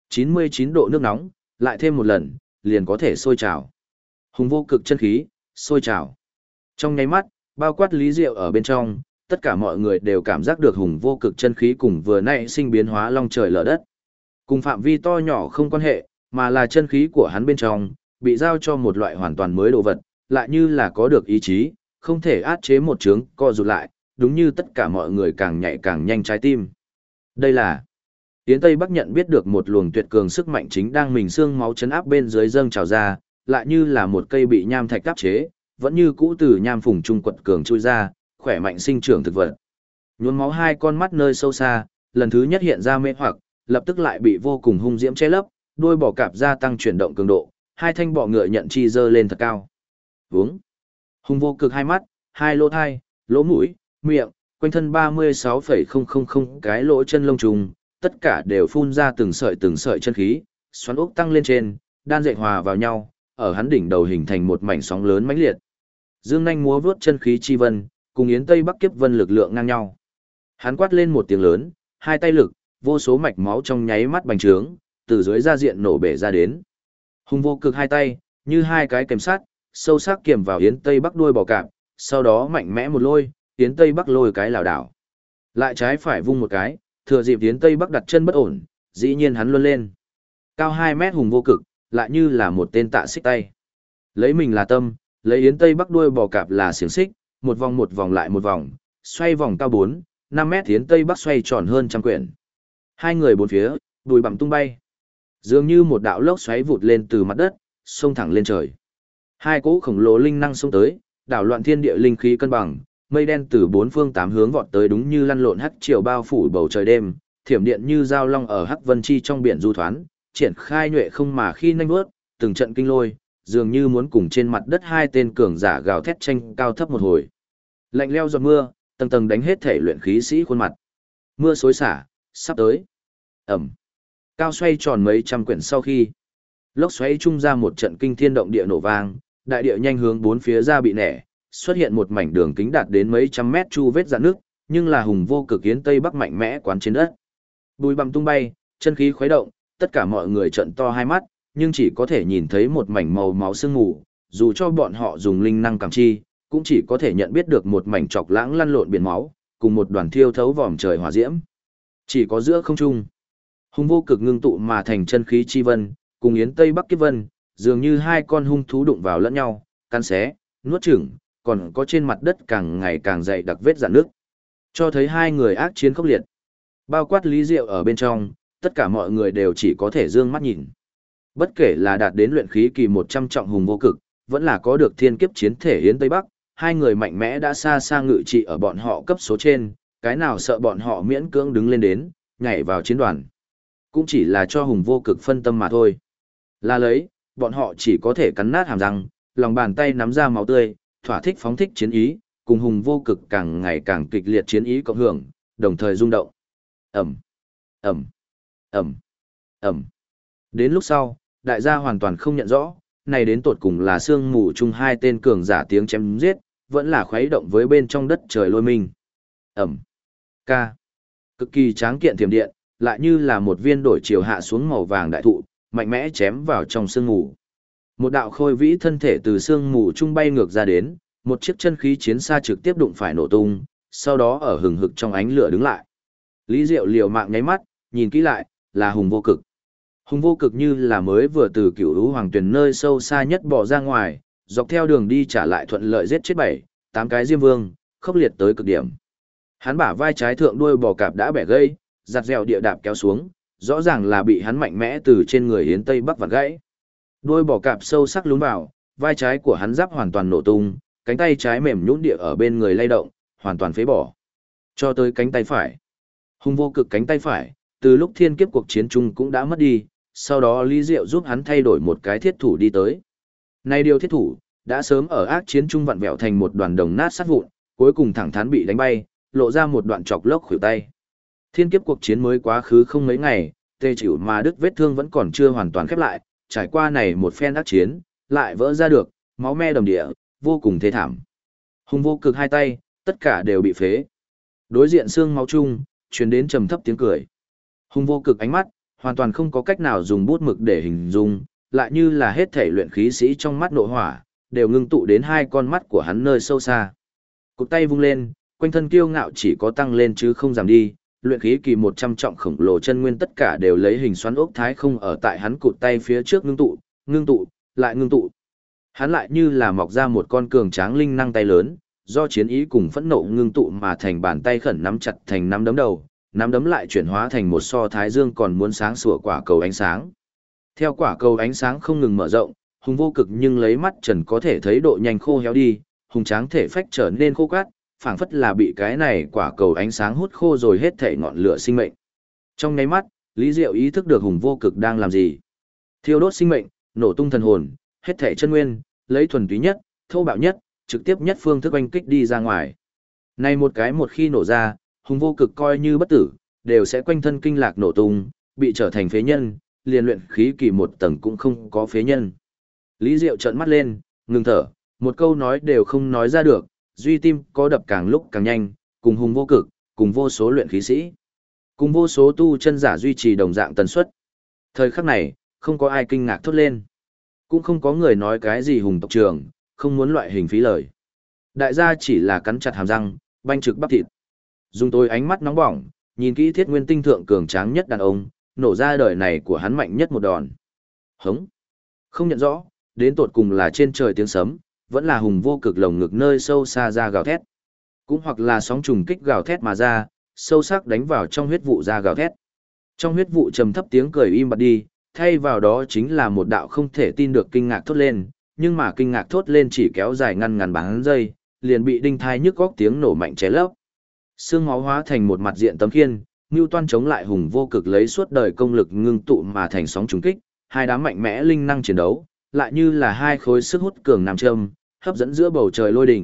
99 độ nước nóng, lại thêm một lần, liền có thể sôi trào. Hùng vô cực chân khí, sôi trào. Trong nháy mắt, bao quát Lý Diệu ở bên trong, tất cả mọi người đều cảm giác được hùng vô cực chân khí cùng vừa nãy sinh biến hóa long trời lở đất. Cùng phạm vi to nhỏ không quan hệ, mà là chân khí của hắn bên trong, bị giao cho một loại hoàn toàn mới đồ vật, lại như là có được ý chí, không thể át chế một chướng, co rụt lại, đúng như tất cả mọi người càng nhạy càng nhanh trái tim. Đây là Yến Tây Bắc nhận biết được một luồng tuyệt cường sức mạnh chính đang mình xương máu chấn áp bên dưới dâng trào ra, lại như là một cây bị nham thạch áp chế, vẫn như cũ từ nham phùng trung quật cường chui ra, khỏe mạnh sinh trưởng thực vật. Nhuốm máu hai con mắt nơi sâu xa, lần thứ nhất hiện ra mê hoặc, lập tức lại bị vô cùng hung diễm che lấp, đuôi bò cạp gia tăng chuyển động cường độ, hai thanh bọ ngựa nhận chi dơ lên thật cao. Vướng. Hung vô cực hai mắt, hai lỗ thai, lỗ mũi, miệng, quanh thân 36,000 cái lỗ chân lông trùng, tất cả đều phun ra từng sợi chân khí, xoắn ốc tăng lên trên, đan dệt hòa vào nhau, ở hắn đỉnh đầu hình thành một mảnh sóng lớn mãnh liệt. Dương nhanh múa vướt chân khí chi vân, cùng Yến Tây Bắc kiếp vân lực lượng ngang nhau. Hắn quát lên một tiếng lớn, hai tay lực, vô số mạch máu trong nháy mắt bành trướng, từ dưới da diện nổ bể ra đến. Hung vô cực hai tay, như hai cái kềm sắt, sâu sắc kiềm vào Yến Tây Bắc đuôi bò cạp, sau đó mạnh mẽ một lôi, Yến Tây Bắc lôi cái lảo đảo. Lại trái phải vung một cái, thừa dịp Yến Tây Bắc đặt chân bất ổn, dĩ nhiên hắn luân lên. Cao 2 mét hùng vô cực, lại như là một tên tạ xích tay. Lấy mình là tâm, lấy Yến Tây Bắc đuôi bò cạp là xiềng xích, một vòng lại một vòng, xoay vòng cao 4, 5 mét Yến Tây Bắc xoay tròn hơn trăm quyển. Hai người bốn phía, đùi bặm tung bay. Dường như một đạo lốc xoáy vụt lên từ mặt đất, xông thẳng lên trời. Hai cỗ khổng lồ linh năng xông tới, đảo loạn thiên địa linh khí cân bằng, mây đen từ bốn phương tám hướng vọt tới đúng như lăn lộn hắc triều bao phủ bầu trời đêm, thiểm điện như dao long ở hắc vân chi trong biển du thoán, triển khai nhuệ không mà khi nhanh bước, từng trận kinh lôi, dường như muốn cùng trên mặt đất hai tên cường giả gào thét tranh cao thấp một hồi. Lạnh leo giọt mưa, tầng tầng đánh hết thể luyện khí sĩ khuôn mặt. Mưa xối xả, sắp tới. Ẩm. Cao xoay tròn mấy trăm quyển sau khi, lốc xoáy trung ra một trận kinh thiên động địa nổ vang, đại địa nhanh hướng bốn phía ra bị nẻ, xuất hiện một mảnh đường kính đạt đến mấy trăm mét chu vết rạn nước, nhưng là hùng vô cực yến tây bắc mạnh mẽ quán trên đất. Bùi bặm tung bay, chân khí khuấy động, tất cả mọi người trợn to hai mắt, nhưng chỉ có thể nhìn thấy một mảnh màu máu sương mù, dù cho bọn họ dùng linh năng cảm chi, cũng chỉ có thể nhận biết được một mảnh chọc lãng lăn lộn biển máu, cùng một đoàn thiêu thấu vòm trời hỏa diễm. Chỉ có giữa không trung, hùng vô cực ngưng tụ mà thành chân khí chi vân, cùng yến tây bắc kiếp vân, dường như hai con hung thú đụng vào lẫn nhau, cắn xé, nuốt chửng, còn có trên mặt đất càng ngày càng dày đặc vết rạn nước. Cho thấy hai người ác chiến khốc liệt. Bao quát Lý Diệu ở bên trong, tất cả mọi người đều chỉ có thể dương mắt nhìn. Bất kể là đạt đến luyện khí kỳ 100 trọng hùng vô cực, vẫn là có được thiên kiếp chiến thể yến tây bắc, hai người mạnh mẽ đã xa xa ngự trị ở bọn họ cấp số trên, cái nào sợ bọn họ miễn cưỡng đứng lên đến, nhảy vào chiến đoàn. Cũng chỉ là cho hùng vô cực phân tâm mà thôi. Là lấy, bọn họ chỉ có thể cắn nát hàm răng, lòng bàn tay nắm ra máu tươi, thỏa thích phóng thích chiến ý, cùng hùng vô cực càng ngày càng kịch liệt chiến ý cộng hưởng, đồng thời rung động. Ẩm, Ẩm, Ẩm, Ẩm. Đến lúc sau, đại gia hoàn toàn không nhận rõ, này đến tột cùng là sương mù chung hai tên cường giả tiếng chém giết, vẫn là khuấy động với bên trong đất trời lôi minh. Ẩm, ca. Cực kỳ tráng kiện thiểm điện, lại như là một viên đổi chiều hạ xuống màu vàng đại thụ, mạnh mẽ chém vào trong sương mù. Một đạo khôi vĩ thân thể từ sương mù trung bay ngược ra đến, một chiếc chân khí chiến xa trực tiếp đụng phải nổ tung, sau đó ở hừng hực trong ánh lửa đứng lại. Lý Diệu liều mạng nháy mắt, nhìn kỹ lại, là hùng vô cực. Hùng vô cực như là mới vừa từ cửu lũ hoàng tuyển nơi sâu xa nhất bỏ ra ngoài, dọc theo đường đi trả lại thuận lợi giết chết 7, 8 cái diêm vương, khốc liệt tới cực điểm. Hắn bả vai trái thượng đuôi bò cạp đã bẻ gãy, giặt dẻo địa đạp kéo xuống, rõ ràng là bị hắn mạnh mẽ từ trên người yến tây bắc vặn gãy. Đuôi bò cạp sâu sắc lún vào, vai trái của hắn giáp hoàn toàn nổ tung, cánh tay trái mềm nhũn địa ở bên người lay động, hoàn toàn phế bỏ. Cho tới cánh tay phải. Hùng vô cực cánh tay phải, từ lúc thiên kiếp cuộc chiến chung cũng đã mất đi, sau đó Lý Diệu giúp hắn thay đổi một cái thiết thủ đi tới. Nay điều thiết thủ, đã sớm ở ác chiến chung vặn vẹo thành một đoàn đồng nát sát vụn, cuối cùng thẳng thắn bị đánh bay, lộ ra một đoạn chọc lốc khuỷu tay. Thiên kiếp cuộc chiến mới quá khứ không mấy ngày, tê chịu mà đứt vết thương vẫn còn chưa hoàn toàn khép lại, trải qua này một phen ác chiến, lại vỡ ra được, máu me đầm địa, vô cùng thê thảm. Hùng vô cực hai tay, tất cả đều bị phế. Đối diện xương máu chung, truyền đến trầm thấp tiếng cười. Hùng vô cực ánh mắt, hoàn toàn không có cách nào dùng bút mực để hình dung, lại như là hết thể luyện khí sĩ trong mắt nội hỏa, đều ngưng tụ đến hai con mắt của hắn nơi sâu xa. Cụt tay vung lên, quanh thân kiêu ngạo chỉ có tăng lên chứ không giảm đi, luyện khí kỳ 100 trọng khổng lồ chân nguyên tất cả đều lấy hình xoắn ốc thái không ở tại hắn cụt tay phía trước ngưng tụ, lại ngưng tụ. Hắn lại như là mọc ra một con cường tráng linh năng tay lớn, do chiến ý cùng phẫn nộ ngưng tụ mà thành bàn tay khẩn nắm chặt thành nắm đấm đầu, nắm đấm lại chuyển hóa thành một so thái dương còn muốn sáng sủa quả cầu ánh sáng. Theo quả cầu ánh sáng không ngừng mở rộng, hùng vô cực nhưng lấy mắt trần có thể thấy độ nhanh khô héo đi, hùng tráng thể phách trở nên khô cát, phảng phất là bị cái này quả cầu ánh sáng hút khô rồi hết thể ngọn lửa sinh mệnh. Trong nháy mắt, Lý Diệu ý thức được hùng vô cực đang làm gì. Thiêu đốt sinh mệnh, nổ tung thần hồn, hết thể chân nguyên, lấy thuần túy nhất, thô bạo nhất, trực tiếp nhất phương thức oanh kích đi ra ngoài. Này một cái một khi nổ ra, hùng vô cực coi như bất tử, đều sẽ quanh thân kinh lạc nổ tung, bị trở thành phế nhân, liền luyện khí kỳ một tầng cũng không có phế nhân. Lý Diệu trợn mắt lên, ngừng thở, một câu nói đều không nói ra được, duy tim có đập càng lúc càng nhanh, cùng hùng vô cực, cùng vô số luyện khí sĩ, cùng vô số tu chân giả duy trì đồng dạng tần suất. Thời khắc này, không có ai kinh ngạc thốt lên, cũng không có người nói cái gì hùng tộc trưởng, không muốn loại hình phí lời. Đại gia chỉ là cắn chặt hàm răng, banh trực bắp thịt. Dùng tôi ánh mắt nóng bỏng, nhìn kỹ Thiết Nguyên tinh thượng cường tráng nhất đàn ông, nổ ra đời này của hắn mạnh nhất một đòn. Hống. Không nhận rõ, đến tột cùng là trên trời tiếng sấm, vẫn là hùng vô cực lồng ngực nơi sâu xa ra gào thét. Cũng hoặc là sóng trùng kích gào thét mà ra, sâu sắc đánh vào trong huyết vụ ra gào thét. Trong huyết vụ trầm thấp tiếng cười im bặt đi, thay vào đó chính là một đạo không thể tin được kinh ngạc thốt lên, nhưng mà kinh ngạc thốt lên chỉ kéo dài ngăn bắn giây, liền bị đinh thai nhức góc tiếng nổ mạnh ché lấp. Xương máu hóa thành một mặt diện tấm khiên, Newton chống lại hùng vô cực lấy suốt đời công lực ngưng tụ mà thành sóng trùng kích, hai đám mạnh mẽ linh năng chiến đấu, lại như là hai khối sức hút cường nam châm, hấp dẫn giữa bầu trời lôi đỉnh,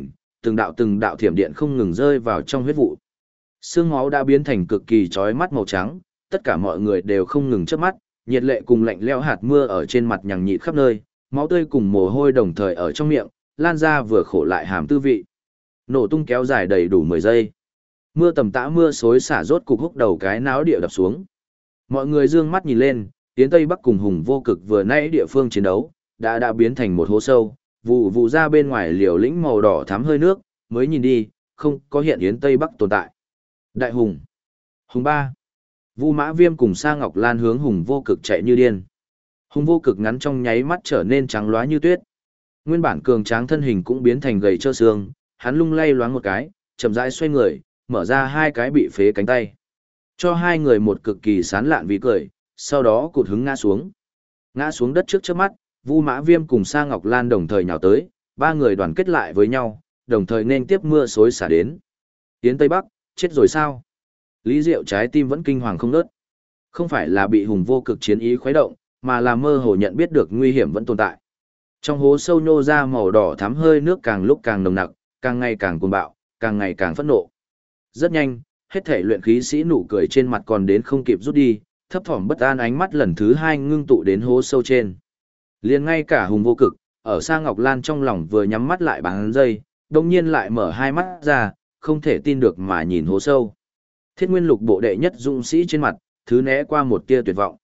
từng đạo thiểm điện không ngừng rơi vào trong huyết vụ. Xương máu đã biến thành cực kỳ chói mắt màu trắng, tất cả mọi người đều không ngừng chớp mắt, nhiệt lệ cùng lạnh lẽo hạt mưa ở trên mặt nhằng nhịt khắp nơi, máu tươi cùng mồ hôi đồng thời ở trong miệng, lan ra vừa khổ lại hàm tư vị. Nổ tung kéo dài đầy đủ 10 giây. Mưa tầm tã mưa xối xả rốt cục húc đầu cái náo địa đập xuống. Mọi người dương mắt nhìn lên, Yến Tây Bắc cùng Hùng Vô Cực vừa nãy địa phương chiến đấu, đã biến thành một hố sâu, vụ ra bên ngoài liều lĩnh màu đỏ thắm hơi nước, mới nhìn đi, không có hiện Yến Tây Bắc tồn tại. Đại Hùng. Hùng ba. Vu Mã Viêm cùng Sa Ngọc Lan hướng Hùng Vô Cực chạy như điên. Hùng Vô Cực ngắn trong nháy mắt trở nên trắng loá như tuyết. Nguyên bản cường tráng thân hình cũng biến thành gầy trơ xương, hắn lung lay loáng một cái, chậm rãi xoay người, mở ra hai cái bị phế cánh tay. Cho hai người một cực kỳ sán lạn vì cười, sau đó cụt hứng ngã xuống. Ngã xuống đất trước mắt, Vu Mã Viêm cùng Sa Ngọc Lan đồng thời nhào tới, ba người đoàn kết lại với nhau, đồng thời nên tiếp mưa xối xả đến. Yến Tây Bắc, chết rồi sao? Lý Diệu trái tim vẫn kinh hoàng không ngớt. Không phải là bị Hùng Vô Cực chiến ý khuấy động, mà là mơ hồ nhận biết được nguy hiểm vẫn tồn tại. Trong hố sâu nhô ra màu đỏ thắm hơi nước càng lúc càng nồng nặc, càng ngày càng cuồng bạo, càng ngày càng phẫn nộ. Rất nhanh, hết thể luyện khí sĩ nụ cười trên mặt còn đến không kịp rút đi, thấp thỏm bất an ánh mắt lần thứ hai ngưng tụ đến hố sâu trên. Liền ngay cả Hùng Vô Cực, ở Sa Ngọc Lan trong lòng vừa nhắm mắt lại bằng giây, đồng nhiên lại mở hai mắt ra, không thể tin được mà nhìn hố sâu. Thiết Nguyên Lục bộ đệ nhất dũng sĩ trên mặt, thứ né qua một tia tuyệt vọng.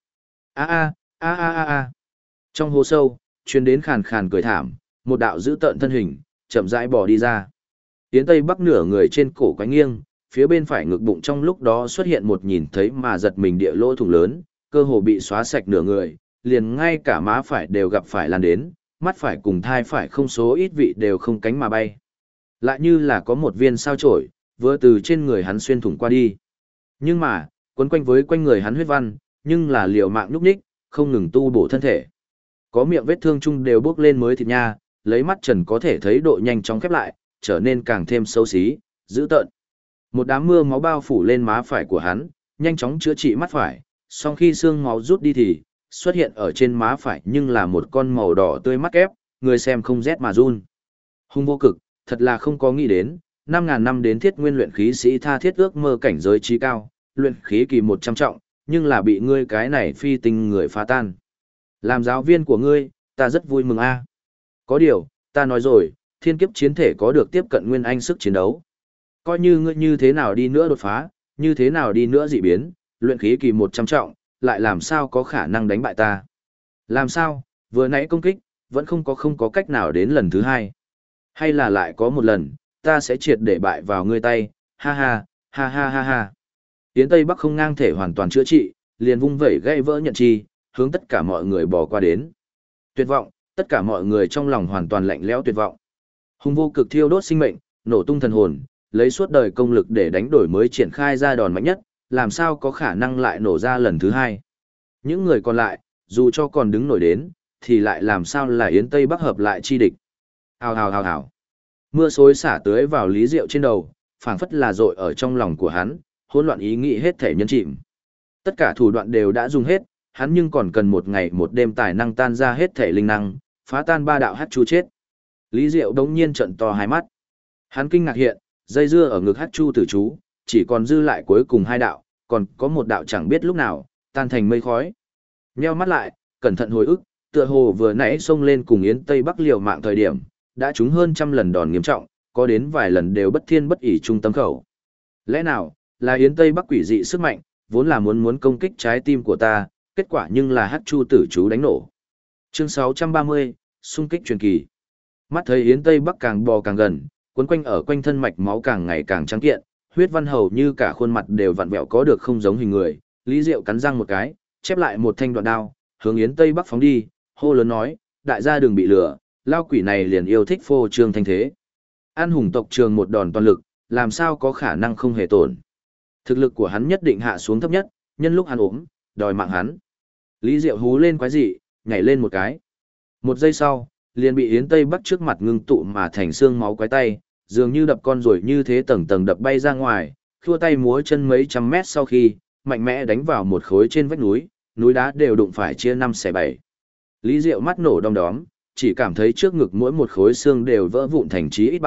Trong hố sâu, truyền đến khàn khàn cười thảm, một đạo dữ tợn thân hình, chậm rãi bò đi ra. Yến Tây Bắc nửa người trên cổ quánh nghiêng, phía bên phải ngực bụng trong lúc đó xuất hiện một nhìn thấy mà giật mình địa lỗ thủng lớn, cơ hồ bị xóa sạch nửa người, liền ngay cả má phải đều gặp phải lan đến, mắt phải cùng thai phải không số ít vị đều không cánh mà bay. Lại như là có một viên sao chổi, vừa từ trên người hắn xuyên thủng qua đi. Nhưng mà, quấn quanh với quanh người hắn huyết văn, nhưng là liều mạng nhúc nhích, không ngừng tu bổ thân thể. Có miệng vết thương chung đều bước lên mới thịt nha, lấy mắt trần có thể thấy độ nhanh chóng khép lại, trở nên càng thêm xấu xí, dữ tợn. Một đám mưa máu bao phủ lên má phải của hắn, nhanh chóng chữa trị mắt phải, sau khi xương máu rút đi thì xuất hiện ở trên má phải nhưng là một con màu đỏ tươi mắt kép, người xem không rét mà run. Hùng Vô Cực, thật là không có nghĩ đến, 5.000 năm đến Thiết Nguyên luyện khí sĩ tha thiết ước mơ cảnh giới trí cao, luyện khí kỳ 100 trọng, nhưng là bị ngươi cái này phi tinh người phá tan. Làm giáo viên của ngươi, ta rất vui mừng a. Có điều, ta nói rồi, thiên kiếp chiến thể có được tiếp cận nguyên anh sức chiến đấu. Coi như ngươi như thế nào đi nữa đột phá, như thế nào đi nữa dị biến, luyện khí kỳ 100 trọng, lại làm sao có khả năng đánh bại ta. Làm sao, vừa nãy công kích, vẫn không có cách nào đến lần thứ hai. Hay là lại có một lần, ta sẽ triệt để bại vào ngươi tay, ha ha, ha ha ha ha. Yến Tây Bắc không ngang thể hoàn toàn chữa trị, liền vung vẩy gây vỡ nhận chi, hướng tất cả mọi người bỏ qua đến. Tuyệt vọng, tất cả mọi người trong lòng hoàn toàn lạnh lẽo tuyệt vọng. Hùng Vô Cực thiêu đốt sinh mệnh, nổ tung thần hồn, lấy suốt đời công lực để đánh đổi mới triển khai ra đòn mạnh nhất, làm sao có khả năng lại nổ ra lần thứ hai. Những người còn lại, dù cho còn đứng nổi đến, thì lại làm sao là Yến Tây Bắc hợp lại chi địch. Hào hào hào hào. Mưa xối xả tưới vào Lý Diệu trên đầu, phảng phất là dội ở trong lòng của hắn, hỗn loạn ý nghĩ hết thể nhân chìm. Tất cả thủ đoạn đều đã dùng hết, hắn nhưng còn cần một ngày một đêm tài năng tan ra hết thể linh năng, phá tan ba đạo hắc chu chết. Lý Diệu đống nhiên trợn to hai mắt. Hắn kinh ngạc hiện, dây dưa ở ngực hắc chu tử chú, chỉ còn dư lại cuối cùng hai đạo, còn có một đạo chẳng biết lúc nào, tan thành mây khói. Nheo mắt lại, cẩn thận hồi ức, tựa hồ vừa nãy xông lên cùng Yến Tây Bắc liều mạng thời điểm, đã trúng hơn trăm lần đòn nghiêm trọng, có đến vài lần đều bất thiên bất ỷ trung tâm khẩu. Lẽ nào, là Yến Tây Bắc quỷ dị sức mạnh, vốn là muốn công kích trái tim của ta, kết quả nhưng là hắc chu tử chú đánh nổ. Chương 630, xung kích truyền kỳ. Mắt thấy Yến Tây Bắc càng bò càng gần, quấn quanh ở quanh thân mạch máu càng ngày càng trắng kiện, huyết văn hầu như cả khuôn mặt đều vặn vẹo có được không giống hình người. Lý Diệu cắn răng một cái, chép lại một thanh đoạn đao, hướng Yến Tây Bắc phóng đi, hô lớn nói, đại gia đừng bị lừa, lao quỷ này liền yêu thích phô trương thanh thế. An hùng tộc trường một đòn toàn lực, làm sao có khả năng không hề tổn. Thực lực của hắn nhất định hạ xuống thấp nhất, nhân lúc hắn ốm, đòi mạng hắn. Lý Diệu hú lên quái dị, nhảy lên một cái. Một giây sau, liền bị Yến Tây Bắc trước mặt ngưng tụ mà thành xương máu quái tay, dường như đập con rồi như thế tầng tầng đập bay ra ngoài, khua tay múa chân mấy trăm mét sau khi, mạnh mẽ đánh vào một khối trên vách núi, núi đá đều đụng phải chia 5/7. Lý Diệu mắt nổ đom đóm, chỉ cảm thấy trước ngực mỗi một khối xương đều vỡ vụn thành chí ít 3,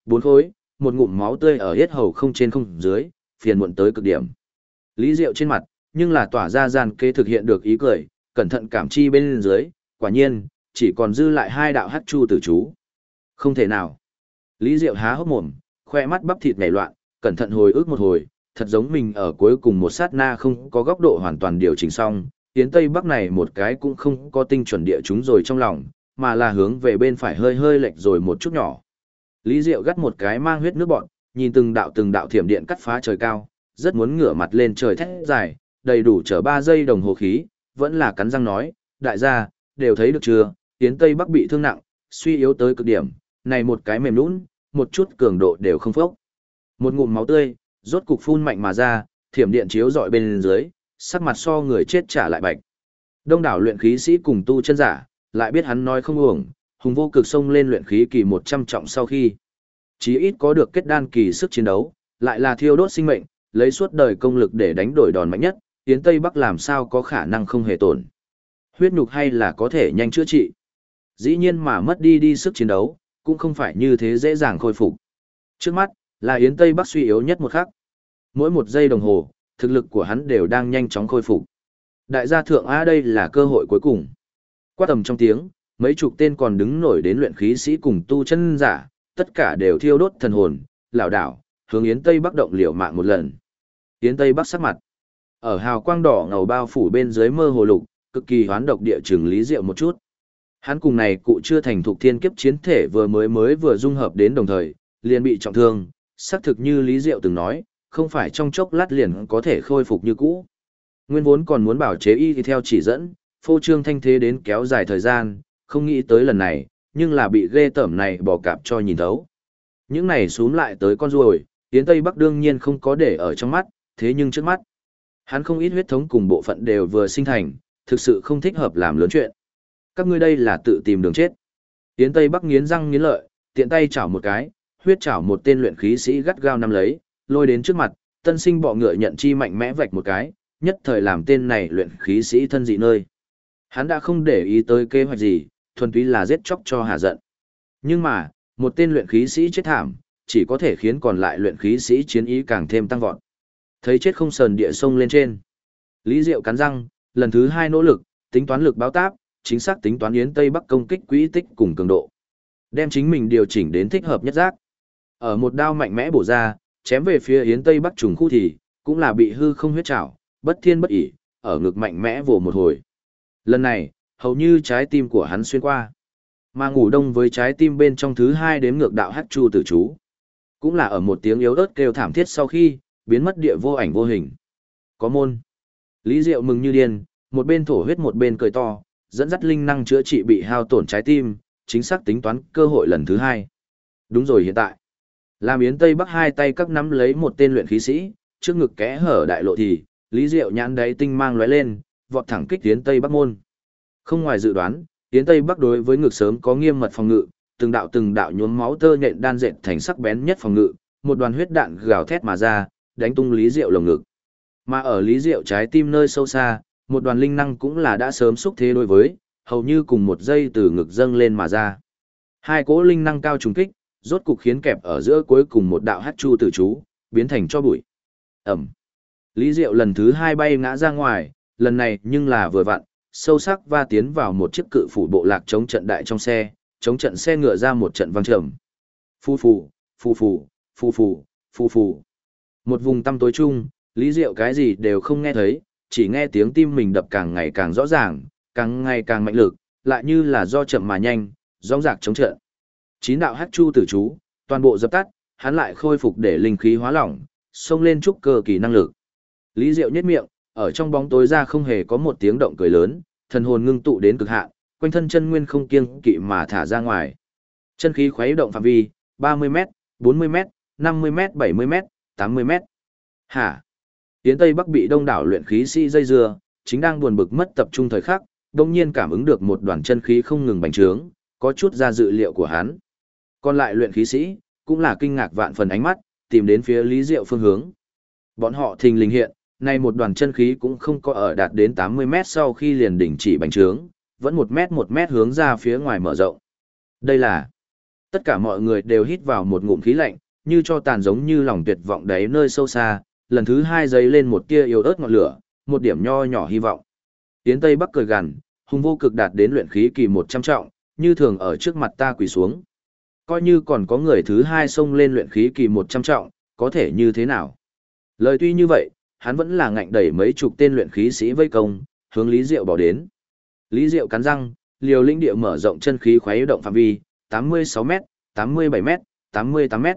4 khối, một ngụm máu tươi ở hết hầu không trên không dưới, phiền muộn tới cực điểm. Lý Diệu trên mặt, nhưng là tỏa ra gian kế thực hiện được ý cười, cẩn thận cảm chi bên dưới, quả nhiên, chỉ còn dư lại 2 đạo hắc chu tử chú. Không thể nào. Lý Diệu há hốc mồm, khoe mắt bắp thịt nhảy loạn, cẩn thận hồi ức một hồi, thật giống mình ở cuối cùng một sát na không có góc độ hoàn toàn điều chỉnh xong, tiến tây bắc này một cái cũng không có tinh chuẩn địa chúng rồi trong lòng, mà là hướng về bên phải hơi hơi lệch rồi một chút nhỏ. Lý Diệu gắt một cái mang huyết nước bọn, nhìn từng đạo thiểm điện cắt phá trời cao, rất muốn ngửa mặt lên trời thét dài, đầy đủ chở 3 giây đồng hồ khí, vẫn là cắn răng nói, đại gia, đều thấy được chưa, tiến tây bắc bị thương nặng, suy yếu tới cực điểm, này một cái mềm nũng, một chút cường độ đều không phốc. Một ngụm máu tươi, rốt cục phun mạnh mà ra, thiểm điện chiếu dọi bên dưới, sắc mặt so người chết trả lại bạch. Đông đảo luyện khí sĩ cùng tu chân giả, lại biết hắn nói không uổng, hùng vô cực xông lên luyện khí kỳ 100 trọng sau khi. Chí ít có được kết đan kỳ sức chiến đấu, lại là thiêu đốt sinh mệnh, lấy suốt đời công lực để đánh đổi đòn mạnh nhất, tiến Tây Bắc làm sao có khả năng không hề tổn. Huyết nhục hay là có thể nhanh chữa trị. Dĩ nhiên mà mất đi sức chiến đấu, cũng không phải như thế dễ dàng khôi phục. Trước mắt, là Yến Tây Bắc suy yếu nhất một khắc. Mỗi một giây đồng hồ, thực lực của hắn đều đang nhanh chóng khôi phục. Đại gia thượng A đây là cơ hội cuối cùng. Quát tầm trong tiếng, mấy chục tên còn đứng nổi đến luyện khí sĩ cùng tu chân giả, tất cả đều thiêu đốt thần hồn, lảo đảo, hướng Yến Tây Bắc động liều mạng một lần. Yến Tây Bắc sắc mặt, ở hào quang đỏ ngầu bao phủ bên dưới mơ hồ lục, cực kỳ hoán độc địa chừng Lý Diệu một chút. Hắn cùng này cụ chưa thành thục thiên kiếp chiến thể vừa dung hợp đến đồng thời, liền bị trọng thương, xác thực như Lý Diệu từng nói, không phải trong chốc lát liền có thể khôi phục như cũ. Nguyên vốn còn muốn bảo chế y thì theo chỉ dẫn, phô trương thanh thế đến kéo dài thời gian, không nghĩ tới lần này, nhưng là bị ghê tởm này bỏ cạp cho nhìn thấu. Những này xuống lại tới con ruồi, Yến Tây Bắc đương nhiên không có để ở trong mắt, thế nhưng trước mắt, hắn không ít huyết thống cùng bộ phận đều vừa sinh thành, thực sự không thích hợp làm lớn chuyện. Các ngươi đây là tự tìm đường chết. Yến Tây Bắc nghiến răng nghiến lợi, tiện tay chảo một cái, huyết chảo một tên luyện khí sĩ gắt gao nắm lấy, lôi đến trước mặt, tân sinh bọ ngựa nhận chi mạnh mẽ vạch một cái, nhất thời làm tên này luyện khí sĩ thân dị nơi. Hắn đã không để ý tới kế hoạch gì, thuần túy là giết chóc cho hạ giận. Nhưng mà, một tên luyện khí sĩ chết thảm, chỉ có thể khiến còn lại luyện khí sĩ chiến ý càng thêm tăng vọt. Thấy chết không sờn địa sông lên trên. Lý Diệu cắn răng, lần thứ 2 nỗ lực, tính toán lực báo táp, chính xác tính toán Yến Tây Bắc công kích quỹ tích cùng cường độ. Đem chính mình điều chỉnh đến thích hợp nhất giác. Ở một đao mạnh mẽ bổ ra, chém về phía Yến Tây Bắc trùng khu thì, cũng là bị hư không huyết trảo, bất thiên bất ỷ, ở ngực mạnh mẽ vồ một hồi. Lần này, hầu như trái tim của hắn xuyên qua. Mà ngủ đông với trái tim bên trong thứ 2 đếm ngược đạo hắc chu tử chú. Cũng là ở một tiếng yếu ớt kêu thảm thiết sau khi, biến mất địa vô ảnh vô hình. Có môn. Lý Diệu mừng như điên, một bên thổ huyết một bên cười to, dẫn dắt linh năng chữa trị bị hao tổn trái tim, chính xác tính toán cơ hội lần thứ 2. Đúng rồi hiện tại. Làm Yến Tây Bắc 2 tay các nắm lấy một tên luyện khí sĩ, trước ngực kẽ hở đại lộ thì, Lý Diệu nhãn đáy tinh mang lóe lên, vọt thẳng kích Yến Tây Bắc môn. Không ngoài dự đoán, Yến Tây Bắc đối với ngực sớm có nghiêm mật phòng ngự, từng đạo nhuốm máu tơ nhện đan dệt thành sắc bén nhất phòng ngự, một đoàn huyết đạn gào thét mà ra, đánh tung Lý Diệu lồng ngực. Mà ở Lý Diệu trái tim nơi sâu xa, một đoàn linh năng cũng là đã sớm xúc thế đối với, hầu như cùng một giây từ ngực dâng lên mà ra. 2 cỗ linh năng cao trùng kích, rốt cục khiến kẹp ở giữa cuối cùng một đạo hắc chu tử chú, biến thành cho bụi. Ẩm. Lý Diệu lần thứ 2 bay ngã ra ngoài, lần này nhưng là vừa vặn, sâu sắc va tiến vào một chiếc cự phủ bộ lạc chống trận đại trong xe, chống trận xe ngựa ra một trận vang trầm. Phu phù, phu phù, phu phù, phu phù. Một vùng tăm tối chung, Lý Diệu cái gì đều không nghe thấy, chỉ nghe tiếng tim mình đập càng ngày càng rõ ràng, càng ngày càng mạnh lực, lại như là do chậm mà nhanh, rõng rạc chống trận. 9 đạo hắc chu tử chú, toàn bộ dập tắt, hắn lại khôi phục để linh khí hóa lỏng, xông lên trúc cơ kỳ năng lực. Lý Diệu nhếch miệng, ở trong bóng tối ra không hề có một tiếng động cười lớn, thần hồn ngưng tụ đến cực hạn, quanh thân chân nguyên không kiêng kỵ mà thả ra ngoài. Chân khí khuấy động phạm vi, 30m, 40m, 50m, 70m, 80m. Hả? Yến Tây Bắc bị đông đảo luyện khí sĩ dây dưa, chính đang buồn bực mất tập trung thời khắc, đông nhiên cảm ứng được một đoàn chân khí không ngừng bành trướng, có chút ra dự liệu của hắn. Còn lại luyện khí sĩ, cũng là kinh ngạc vạn phần ánh mắt, tìm đến phía Lý Diệu phương hướng. Bọn họ thình lình hiện, nay một đoàn chân khí cũng không có ở đạt đến 80m sau khi liền đình chỉ bành trướng, vẫn 1m hướng ra phía ngoài mở rộng. Đây là Tất cả mọi người đều hít vào một ngụm khí lạnh, như cho tàn giống như lòng tuyệt vọng đáy nơi sâu xa, lần thứ hai dấy lên một tia yếu ớt ngọn lửa, một điểm nho nhỏ hy vọng. Tiến Tây Bắc cười gằn, hùng vô cực đạt đến luyện khí kỳ 100 trọng, như thường ở trước mặt ta quỳ xuống. Coi như còn có người thứ hai xông lên luyện khí kỳ 100 trọng, có thể như thế nào? Lời tuy như vậy, hắn vẫn là ngạnh đẩy mấy chục tên luyện khí sĩ vây công, hướng Lý Diệu bỏ đến. Lý Diệu cắn răng, liều linh địa mở rộng chân khí khuấy động phạm vi, 86m, 87m, 88m.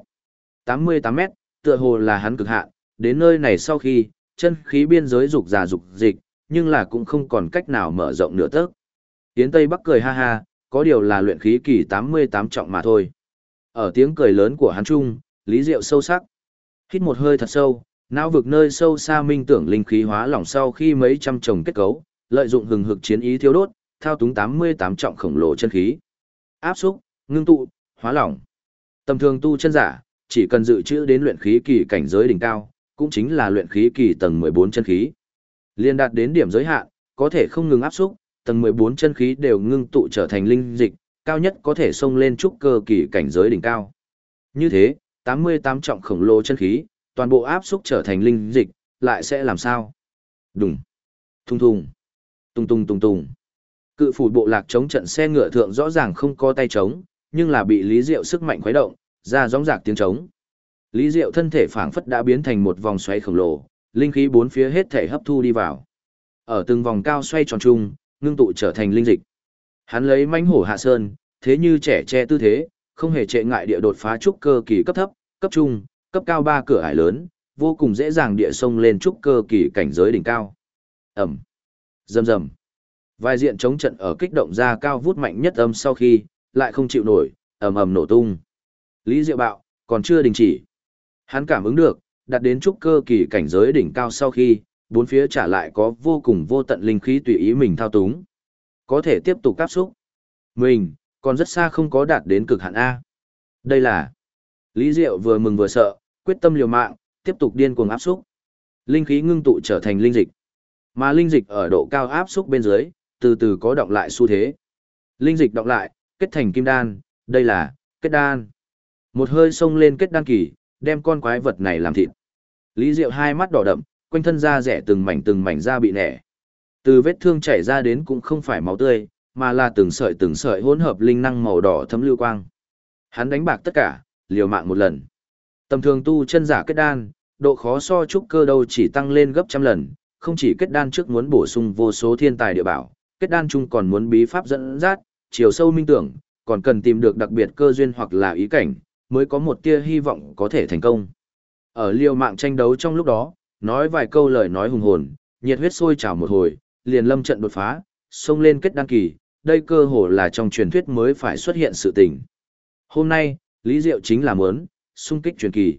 88m, tựa hồ là hắn cực hạn, đến nơi này sau khi, chân khí biên giới dục già dục dịch, nhưng là cũng không còn cách nào mở rộng nửa tấc. Tiến Tây Bắc cười ha ha, có điều là luyện khí kỳ 88 trọng mà thôi. Ở tiếng cười lớn của hắn trung, Lý Diệu sâu sắc. Hít một hơi thật sâu, não vực nơi sâu xa minh tưởng linh khí hóa lỏng sau khi mấy trăm chồng kết cấu, lợi dụng hừng hực chiến ý thiêu đốt, thao túng 88 trọng khổng lồ chân khí. Áp xúc, ngưng tụ, hóa lỏng. Tầm thường tu chân giả, chỉ cần dự trữ đến luyện khí kỳ cảnh giới đỉnh cao, cũng chính là luyện khí kỳ tầng 14 chân khí. Liên đạt đến điểm giới hạn, có thể không ngừng áp xúc, tầng 14 chân khí đều ngưng tụ trở thành linh dịch, cao nhất có thể xông lên trúc cơ kỳ cảnh giới đỉnh cao. Như thế, 88 trọng khổng lồ chân khí, toàn bộ áp xúc trở thành linh dịch, lại sẽ làm sao? Đùng, thùng thùng, tung tung tung tung. Cự phủ bộ lạc chống trận xe ngựa thượng rõ ràng không có tay trống, nhưng là bị Lý Diệu sức mạnh khuấy động, ra rõng rạc tiếng trống. Lý Diệu thân thể phảng phất đã biến thành một vòng xoáy khổng lồ, linh khí bốn phía hết thể hấp thu đi vào. Ở từng vòng cao xoay tròn chung, ngưng tụ trở thành linh dịch. Hắn lấy mãnh hổ hạ sơn, thế như trẻ che tư thế, không hề trệ ngại địa đột phá trúc cơ kỳ cấp thấp, cấp trung, cấp cao 3 cửa ải lớn, vô cùng dễ dàng địa sông lên trúc cơ kỳ cảnh giới đỉnh cao. Ầm, rầm rầm. Vài diện chống trận ở kích động ra cao vút mạnh nhất âm sau khi, lại không chịu nổi, ầm ầm nổ tung. Lý Diệu bạo, còn chưa đình chỉ. Hắn cảm ứng được, đạt đến trúc cơ kỳ cảnh giới đỉnh cao sau khi, bốn phía trả lại có vô cùng vô tận linh khí tùy ý mình thao túng. Có thể tiếp tục áp xúc. Mình, còn rất xa không có đạt đến cực hạn A. Đây là... Lý Diệu vừa mừng vừa sợ, quyết tâm liều mạng, tiếp tục điên cuồng áp xúc. Linh khí ngưng tụ trở thành linh dịch. Mà linh dịch ở độ cao áp xúc bên dưới, từ từ có đọng lại xu thế. Linh dịch đọng lại, kết thành kim đan, đây là kết đan. Một hơi xông lên kết đan kỳ, đem con quái vật này làm thịt. Lý Diệu hai mắt đỏ đậm, quanh thân da rẻ từng mảnh da bị nẻ. Từ vết thương chảy ra đến cũng không phải máu tươi, mà là từng sợi hỗn hợp linh năng màu đỏ thấm lưu quang. Hắn đánh bạc tất cả, liều mạng một lần. Tầm thường tu chân giả kết đan, độ khó so trúc cơ đâu chỉ tăng lên gấp trăm lần, không chỉ kết đan trước muốn bổ sung vô số thiên tài địa bảo, kết đan chung còn muốn bí pháp dẫn dắt, chiều sâu minh tưởng, còn cần tìm được đặc biệt cơ duyên hoặc là ý cảnh, mới có một tia hy vọng có thể thành công. Ở liều mạng tranh đấu trong lúc đó, nói vài câu lời nói hùng hồn, nhiệt huyết sôi trào một hồi, liền lâm trận đột phá, xông lên kết đan kỳ, đây cơ hồ là trong truyền thuyết mới phải xuất hiện sự tình. Hôm nay, Lý Diệu chính là muốn xung kích truyền kỳ.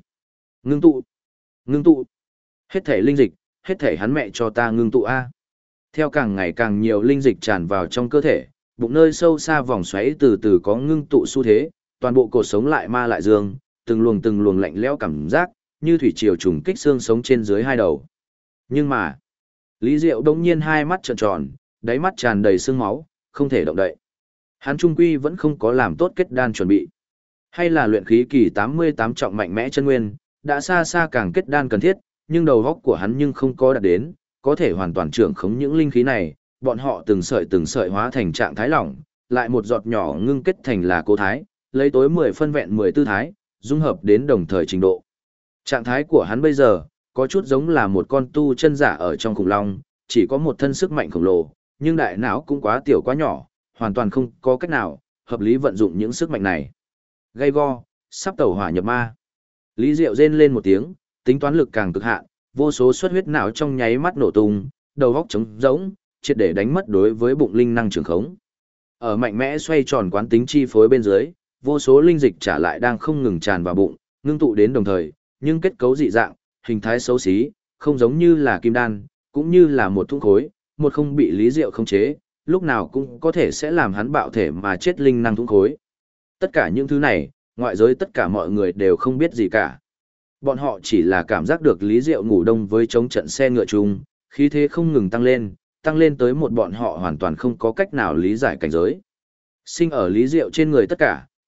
Ngưng tụ, hết thể linh dịch, hết thể hắn mẹ cho ta ngưng tụ a. Theo càng ngày càng nhiều linh dịch tràn vào trong cơ thể, bụng nơi sâu xa vòng xoáy từ từ có ngưng tụ xu thế, toàn bộ cột sống lại ma lại dương, từng luồng lạnh lẽo cảm giác, như thủy triều trùng kích xương sống trên dưới hai đầu. Nhưng mà, Lý Diệu đông nhiên hai mắt trợn tròn, đáy mắt tràn đầy sương máu, không thể động đậy. Hắn trung quy vẫn không có làm tốt kết đan chuẩn bị. Hay là luyện khí kỳ 88 trọng mạnh mẽ chân nguyên, đã xa xa càng kết đan cần thiết, nhưng đầu óc của hắn nhưng không có đạt đến, có thể hoàn toàn trưởng khống những linh khí này, bọn họ từng sợi hóa thành trạng thái lỏng, lại một giọt nhỏ ngưng kết thành là cố thái, lấy tối 10 phân vẹn 10 tư thái, dung hợp đến đồng thời trình độ. Trạng thái của hắn bây giờ, có chút giống là một con tu chân giả ở trong khủng long, chỉ có một thân sức mạnh khổng lồ, nhưng đại não cũng quá tiểu quá nhỏ, hoàn toàn không có cách nào, hợp lý vận dụng những sức mạnh này. Gay go, sắp tẩu hỏa nhập ma. Lý Diệu rên lên một tiếng, tính toán lực càng cực hạn, vô số xuất huyết não trong nháy mắt nổ tung, đầu óc trống rỗng, triệt để đánh mất đối với bụng linh năng trường khống. Ở mạnh mẽ xoay tròn quán tính chi phối bên dưới, vô số linh dịch trả lại đang không ngừng tràn vào bụng, ngưng tụ đến đồng thời, nhưng kết cấu dị dạng, hình thái xấu xí, không giống như là kim đan, cũng như là một thung khối, một không bị Lý Diệu khống chế, lúc nào cũng có thể sẽ làm hắn bạo thể mà chết linh năng thung khối. Tất cả những thứ này, ngoại giới tất cả mọi người đều không biết gì cả. Bọn họ chỉ là cảm giác được Lý Diệu ngủ đông với chống trận xe ngựa chung, khí thế không ngừng tăng lên tới một bọn họ hoàn toàn không có cách nào lý giải cảnh giới. Sinh ở Lý Diệu trên người tất cả,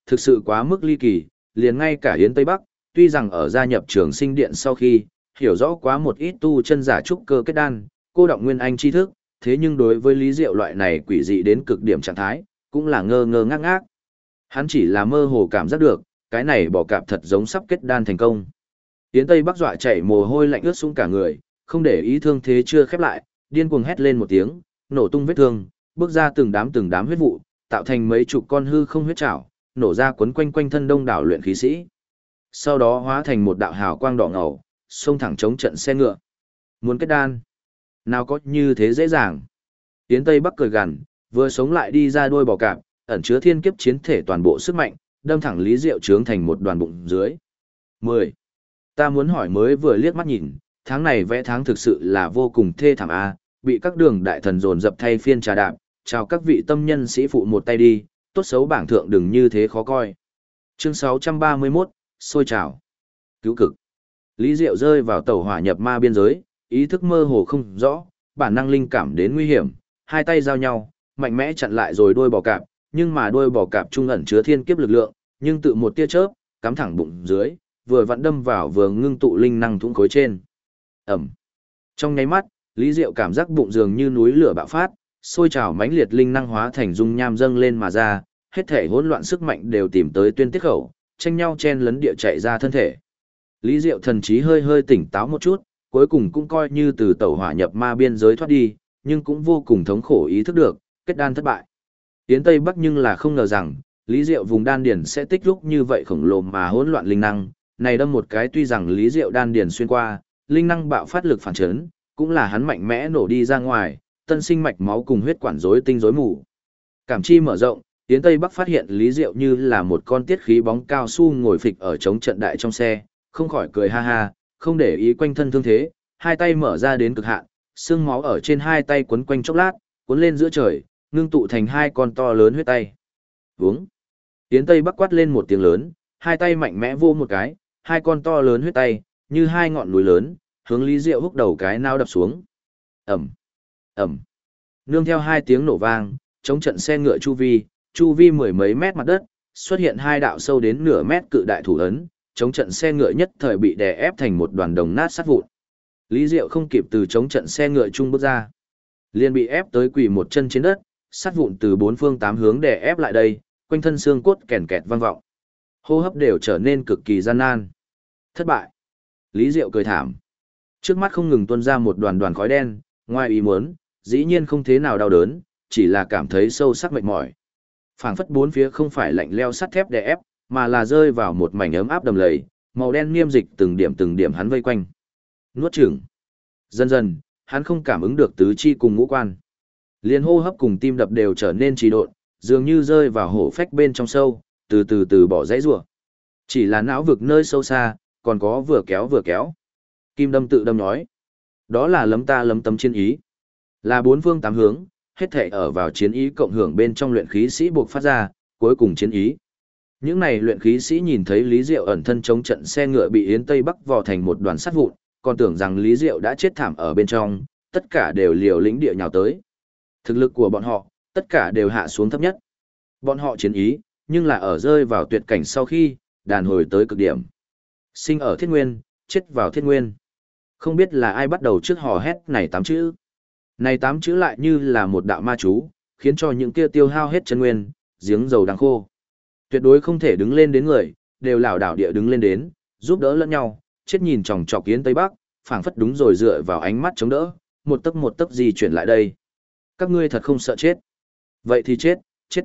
thực sự quá mức ly kỳ, liền ngay cả Yến Tây Bắc, tuy rằng ở gia nhập trường sinh điện sau khi, hiểu rõ quá một ít tu chân giả trúc cơ kết đan, cô động nguyên anh tri thức, thế nhưng đối với Lý Diệu loại này quỷ dị đến cực điểm trạng thái, cũng là ngơ ngơ ngác ngác. Hắn chỉ là mơ hồ cảm giác được, cái này bỏ cạp thật giống sắp kết đan thành công. Yến Tây Bắc dọa chảy mồ hôi lạnh ướt sũng cả người, không để ý thương thế chưa khép lại, điên cuồng hét lên một tiếng, nổ tung vết thương, bước ra từng đám huyết vụ, tạo thành mấy chục con hư không huyết trảo, nổ ra quấn quanh quanh thân đông đảo luyện khí sĩ. Sau đó hóa thành một đạo hào quang đỏ ngầu, xông thẳng chống trận xe ngựa. Muốn kết đan, nào có như thế dễ dàng. Yến Tây Bắc cười gằn, vừa sống lại đi ra đuôi bò cạp, ẩn chứa thiên kiếp chiến thể toàn bộ sức mạnh, đâm thẳng Lý Diệu trướng thành một đoàn bụng dưới. 10. Ta muốn hỏi mới vừa liếc mắt nhìn, tháng này vẽ tháng thực sự là vô cùng thê thảm a, bị các đường đại thần dồn dập thay phiên trà đạp, chào các vị tâm nhân sĩ phụ một tay đi, tốt xấu bảng thượng đừng như thế khó coi. Chương 631, sôi trào. Cứu cực. Lý Diệu rơi vào tẩu hỏa nhập ma biên giới, ý thức mơ hồ không rõ, bản năng linh cảm đến nguy hiểm, hai tay giao nhau, mạnh mẽ chặn lại rồi đuôi bò cạp, nhưng mà đuôi bò cạp trung ẩn chứa thiên kiếp lực lượng, nhưng tự một tia chớp, cắm thẳng bụng dưới, vừa vặn đâm vào vừa ngưng tụ linh năng thủng khối trên. Ẩm. Trong nháy mắt, Lý Diệu cảm giác bụng dường như núi lửa bạo phát, sôi trào mãnh liệt linh năng hóa thành dung nham dâng lên mà ra, hết thể hỗn loạn sức mạnh đều tìm tới tuyên tiết khẩu, tranh nhau chen lấn địa chạy ra thân thể. Lý Diệu thần trí hơi hơi tỉnh táo một chút, cuối cùng cũng coi như từ tẩu hỏa nhập ma biên giới thoát đi, nhưng cũng vô cùng thống khổ ý thức được, kết đan thất bại. Yến Tây Bắc nhưng là không ngờ rằng, Lý Diệu vùng đan điền sẽ tích lúc như vậy khổng lồ mà hỗn loạn linh năng, này đâm một cái tuy rằng Lý Diệu đan điền xuyên qua, linh năng bạo phát lực phản chấn, cũng là hắn mạnh mẽ nổ đi ra ngoài, tân sinh mạch máu cùng huyết quản rối tinh rối mù. Cảm chi mở rộng, Yến Tây Bắc phát hiện Lý Diệu như là một con tiết khí bóng cao su ngồi phịch ở chống trận đại trong xe, không khỏi cười ha ha, không để ý quanh thân thương thế, hai tay mở ra đến cực hạn, xương máu ở trên hai tay quấn quanh chốc lát, cuốn lên giữa trời, ngưng tụ thành hai con to lớn huyết tay. Vướng. Yến Tây Bắc quát lên một tiếng lớn, hai tay mạnh mẽ vô một cái, hai con to lớn huyết tay, như hai ngọn núi lớn, hướng Lý Diệu húc đầu cái nao đập xuống. Ẩm. Ẩm. Nương theo hai tiếng nổ vang, chống trận xe ngựa chu vi mười mấy mét mặt đất, xuất hiện hai đạo sâu đến nửa mét cự đại thủ ấn, chống trận xe ngựa nhất thời bị đè ép thành một đoàn đồng nát sát vụn. Lý Diệu không kịp từ chống trận xe ngựa trung bước ra, liền bị ép tới quỳ một chân trên đất, sát vụn từ bốn phương tám hướng đè ép lại đây, quanh thân xương cốt kèn kẹt vang vọng. Hô hấp đều trở nên cực kỳ gian nan. Thất bại. Lý Diệu cười thảm. Trước mắt không ngừng tuôn ra một đoàn đoàn khói đen, ngoài ý muốn, dĩ nhiên không thế nào đau đớn, chỉ là cảm thấy sâu sắc mệt mỏi. Phảng phất bốn phía không phải lạnh leo sắt thép đè ép, mà là rơi vào một mảnh ấm áp đầm lầy, màu đen niêm dịch từng điểm hắn vây quanh. Nuốt chửng. Dần dần, hắn không cảm ứng được tứ chi cùng ngũ quan. Liên hô hấp cùng tim đập đều trở nên trì độn, dường như rơi vào hổ phách bên trong sâu, từ bỏ dãy rủa. Chỉ là não vực nơi sâu xa, còn có vừa kéo. Kim đâm tự đâm nói. Đó là lấm ta lấm tấm chiến ý. Là bốn phương tám hướng, hết thảy ở vào chiến ý cộng hưởng bên trong luyện khí sĩ buộc phát ra, cuối cùng chiến ý. Những này luyện khí sĩ nhìn thấy Lý Diệu ẩn thân chống trận xe ngựa bị Yến Tây Bắc vò thành một đoàn sắt vụn, còn tưởng rằng Lý Diệu đã chết thảm ở bên trong, tất cả đều liều lĩnh địa nhào tới. Thực lực của bọn họ, tất cả đều hạ xuống thấp nhất. Bọn họ chiến ý, nhưng là ở rơi vào tuyệt cảnh sau khi, đàn hồi tới cực điểm. Sinh ở Thiết Nguyên, chết vào Thiết Nguyên. Không biết là ai bắt đầu trước hò hét này 8 chữ. Này 8 chữ lại như là một đạo ma chú, khiến cho những kia tiêu hao hết chân nguyên, giếng dầu đang khô. Tuyệt đối không thể đứng lên đến người, đều lảo đảo địa đứng lên đến, giúp đỡ lẫn nhau, chết nhìn chòng chọc Yến Tây Bắc, phảng phất đúng rồi dựa vào ánh mắt chống đỡ, một tấc gì chuyển lại đây. Các ngươi thật không sợ chết. Vậy thì chết.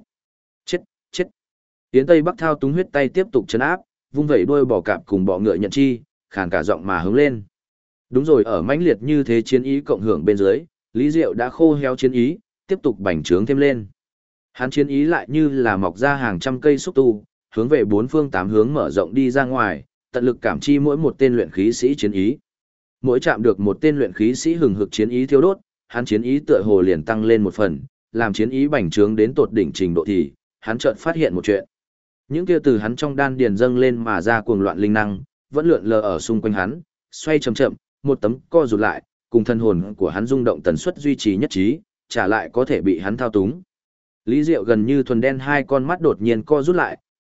Yến Tây Bắc thao túng huyết tay tiếp tục chấn áp, vung vẩy đuôi bò cạp cùng bọ ngựa nhận chi, khàn cả giọng mà hướng lên. Đúng rồi, ở mãnh liệt như thế chiến ý cộng hưởng bên dưới, Lý Diệu đã khô héo chiến ý, tiếp tục bành trướng thêm lên. Hắn chiến ý lại như là mọc ra hàng trăm cây xúc tu, hướng về bốn phương tám hướng mở rộng đi ra ngoài, tận lực cảm chi mỗi một tên luyện khí sĩ chiến ý. Mỗi chạm được một tên luyện khí sĩ hừng hực chiến ý thiêu đốt, hắn chiến ý tựa hồ liền tăng lên một phần, làm chiến ý bành trướng đến tột đỉnh trình độ thì, hắn chợt phát hiện một chuyện. Những kia từ hắn trong đan điền dâng lên mà ra cuồng loạn linh năng, vẫn lượn lờ ở xung quanh hắn, xoay chậm chậm, một tấm co rụt lại, cùng thân hồn của hắn rung động tần suất duy trì nhất trí, trả lại có thể bị hắn thao túng. Lý Diệu gần như thuần đen hai con mắt đột nhiên co rút lại,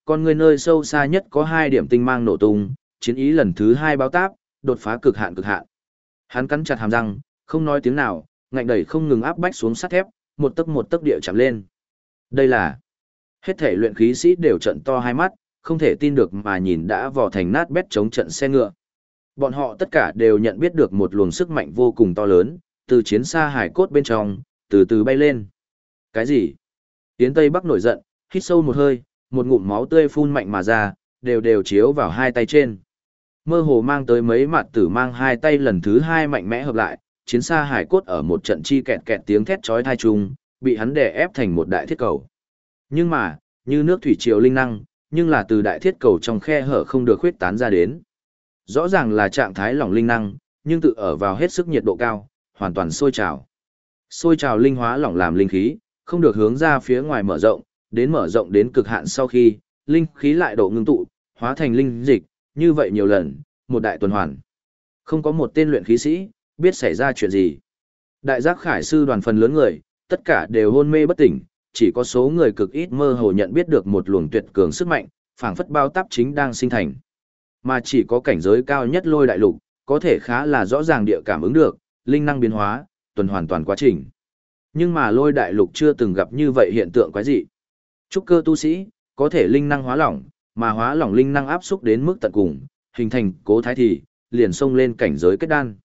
con người nơi sâu xa nhất có 2 điểm tinh mang nổ tung, chiến ý lần thứ 2 báo táp, đột phá cực hạn cực hạn. Hắn cắn chặt hàm răng, không nói tiếng nào, ngạnh đẩy không ngừng áp bách xuống sắt thép, một tấc địa chạm lên. Đây là hết thể luyện khí sĩ đều trợn to hai mắt, không thể tin được mà nhìn đã vò thành nát bét chống trận xe ngựa. Bọn họ tất cả đều nhận biết được một luồng sức mạnh vô cùng to lớn, từ chiến xa hải cốt bên trong, từ từ bay lên. Cái gì? Yến Tây Bắc nổi giận, hít sâu một hơi, một ngụm máu tươi phun mạnh mà ra, đều đều chiếu vào hai tay trên. Mơ hồ mang tới mấy mặt tử mang hai tay lần thứ 2 mạnh mẽ hợp lại, chiến xa hải cốt ở một trận chi kẹt kẹt tiếng thét chói tai trùng, bị hắn đè ép thành một đại thiết cầu. Nhưng mà, như nước thủy triều linh năng, nhưng là từ đại thiết cầu trong khe hở không được khuyết tán ra đến. Rõ ràng là trạng thái lỏng linh năng, nhưng tự ở vào hết sức nhiệt độ cao, hoàn toàn sôi trào. Sôi trào linh hóa lỏng làm linh khí, không được hướng ra phía ngoài mở rộng đến cực hạn sau khi, linh khí lại độ ngưng tụ, hóa thành linh dịch, như vậy nhiều lần, một đại tuần hoàn. Không có một tên luyện khí sĩ, biết xảy ra chuyện gì. Đại giác khải sư đoàn phần lớn người, tất cả đều hôn mê bất tỉnh, chỉ có số người cực ít mơ hồ nhận biết được một luồng tuyệt cường sức mạnh, phảng phất bao táp chính đang sinh thành. Mà chỉ có cảnh giới cao nhất Lôi Đại Lục, có thể khá là rõ ràng địa cảm ứng được, linh năng biến hóa, tuần hoàn toàn quá trình. Nhưng mà Lôi Đại Lục chưa từng gặp như vậy hiện tượng quái dị. Trúc cơ tu sĩ, có thể linh năng hóa lỏng, mà hóa lỏng linh năng áp xúc đến mức tận cùng, hình thành cố thái thì, liền xông lên cảnh giới kết đan.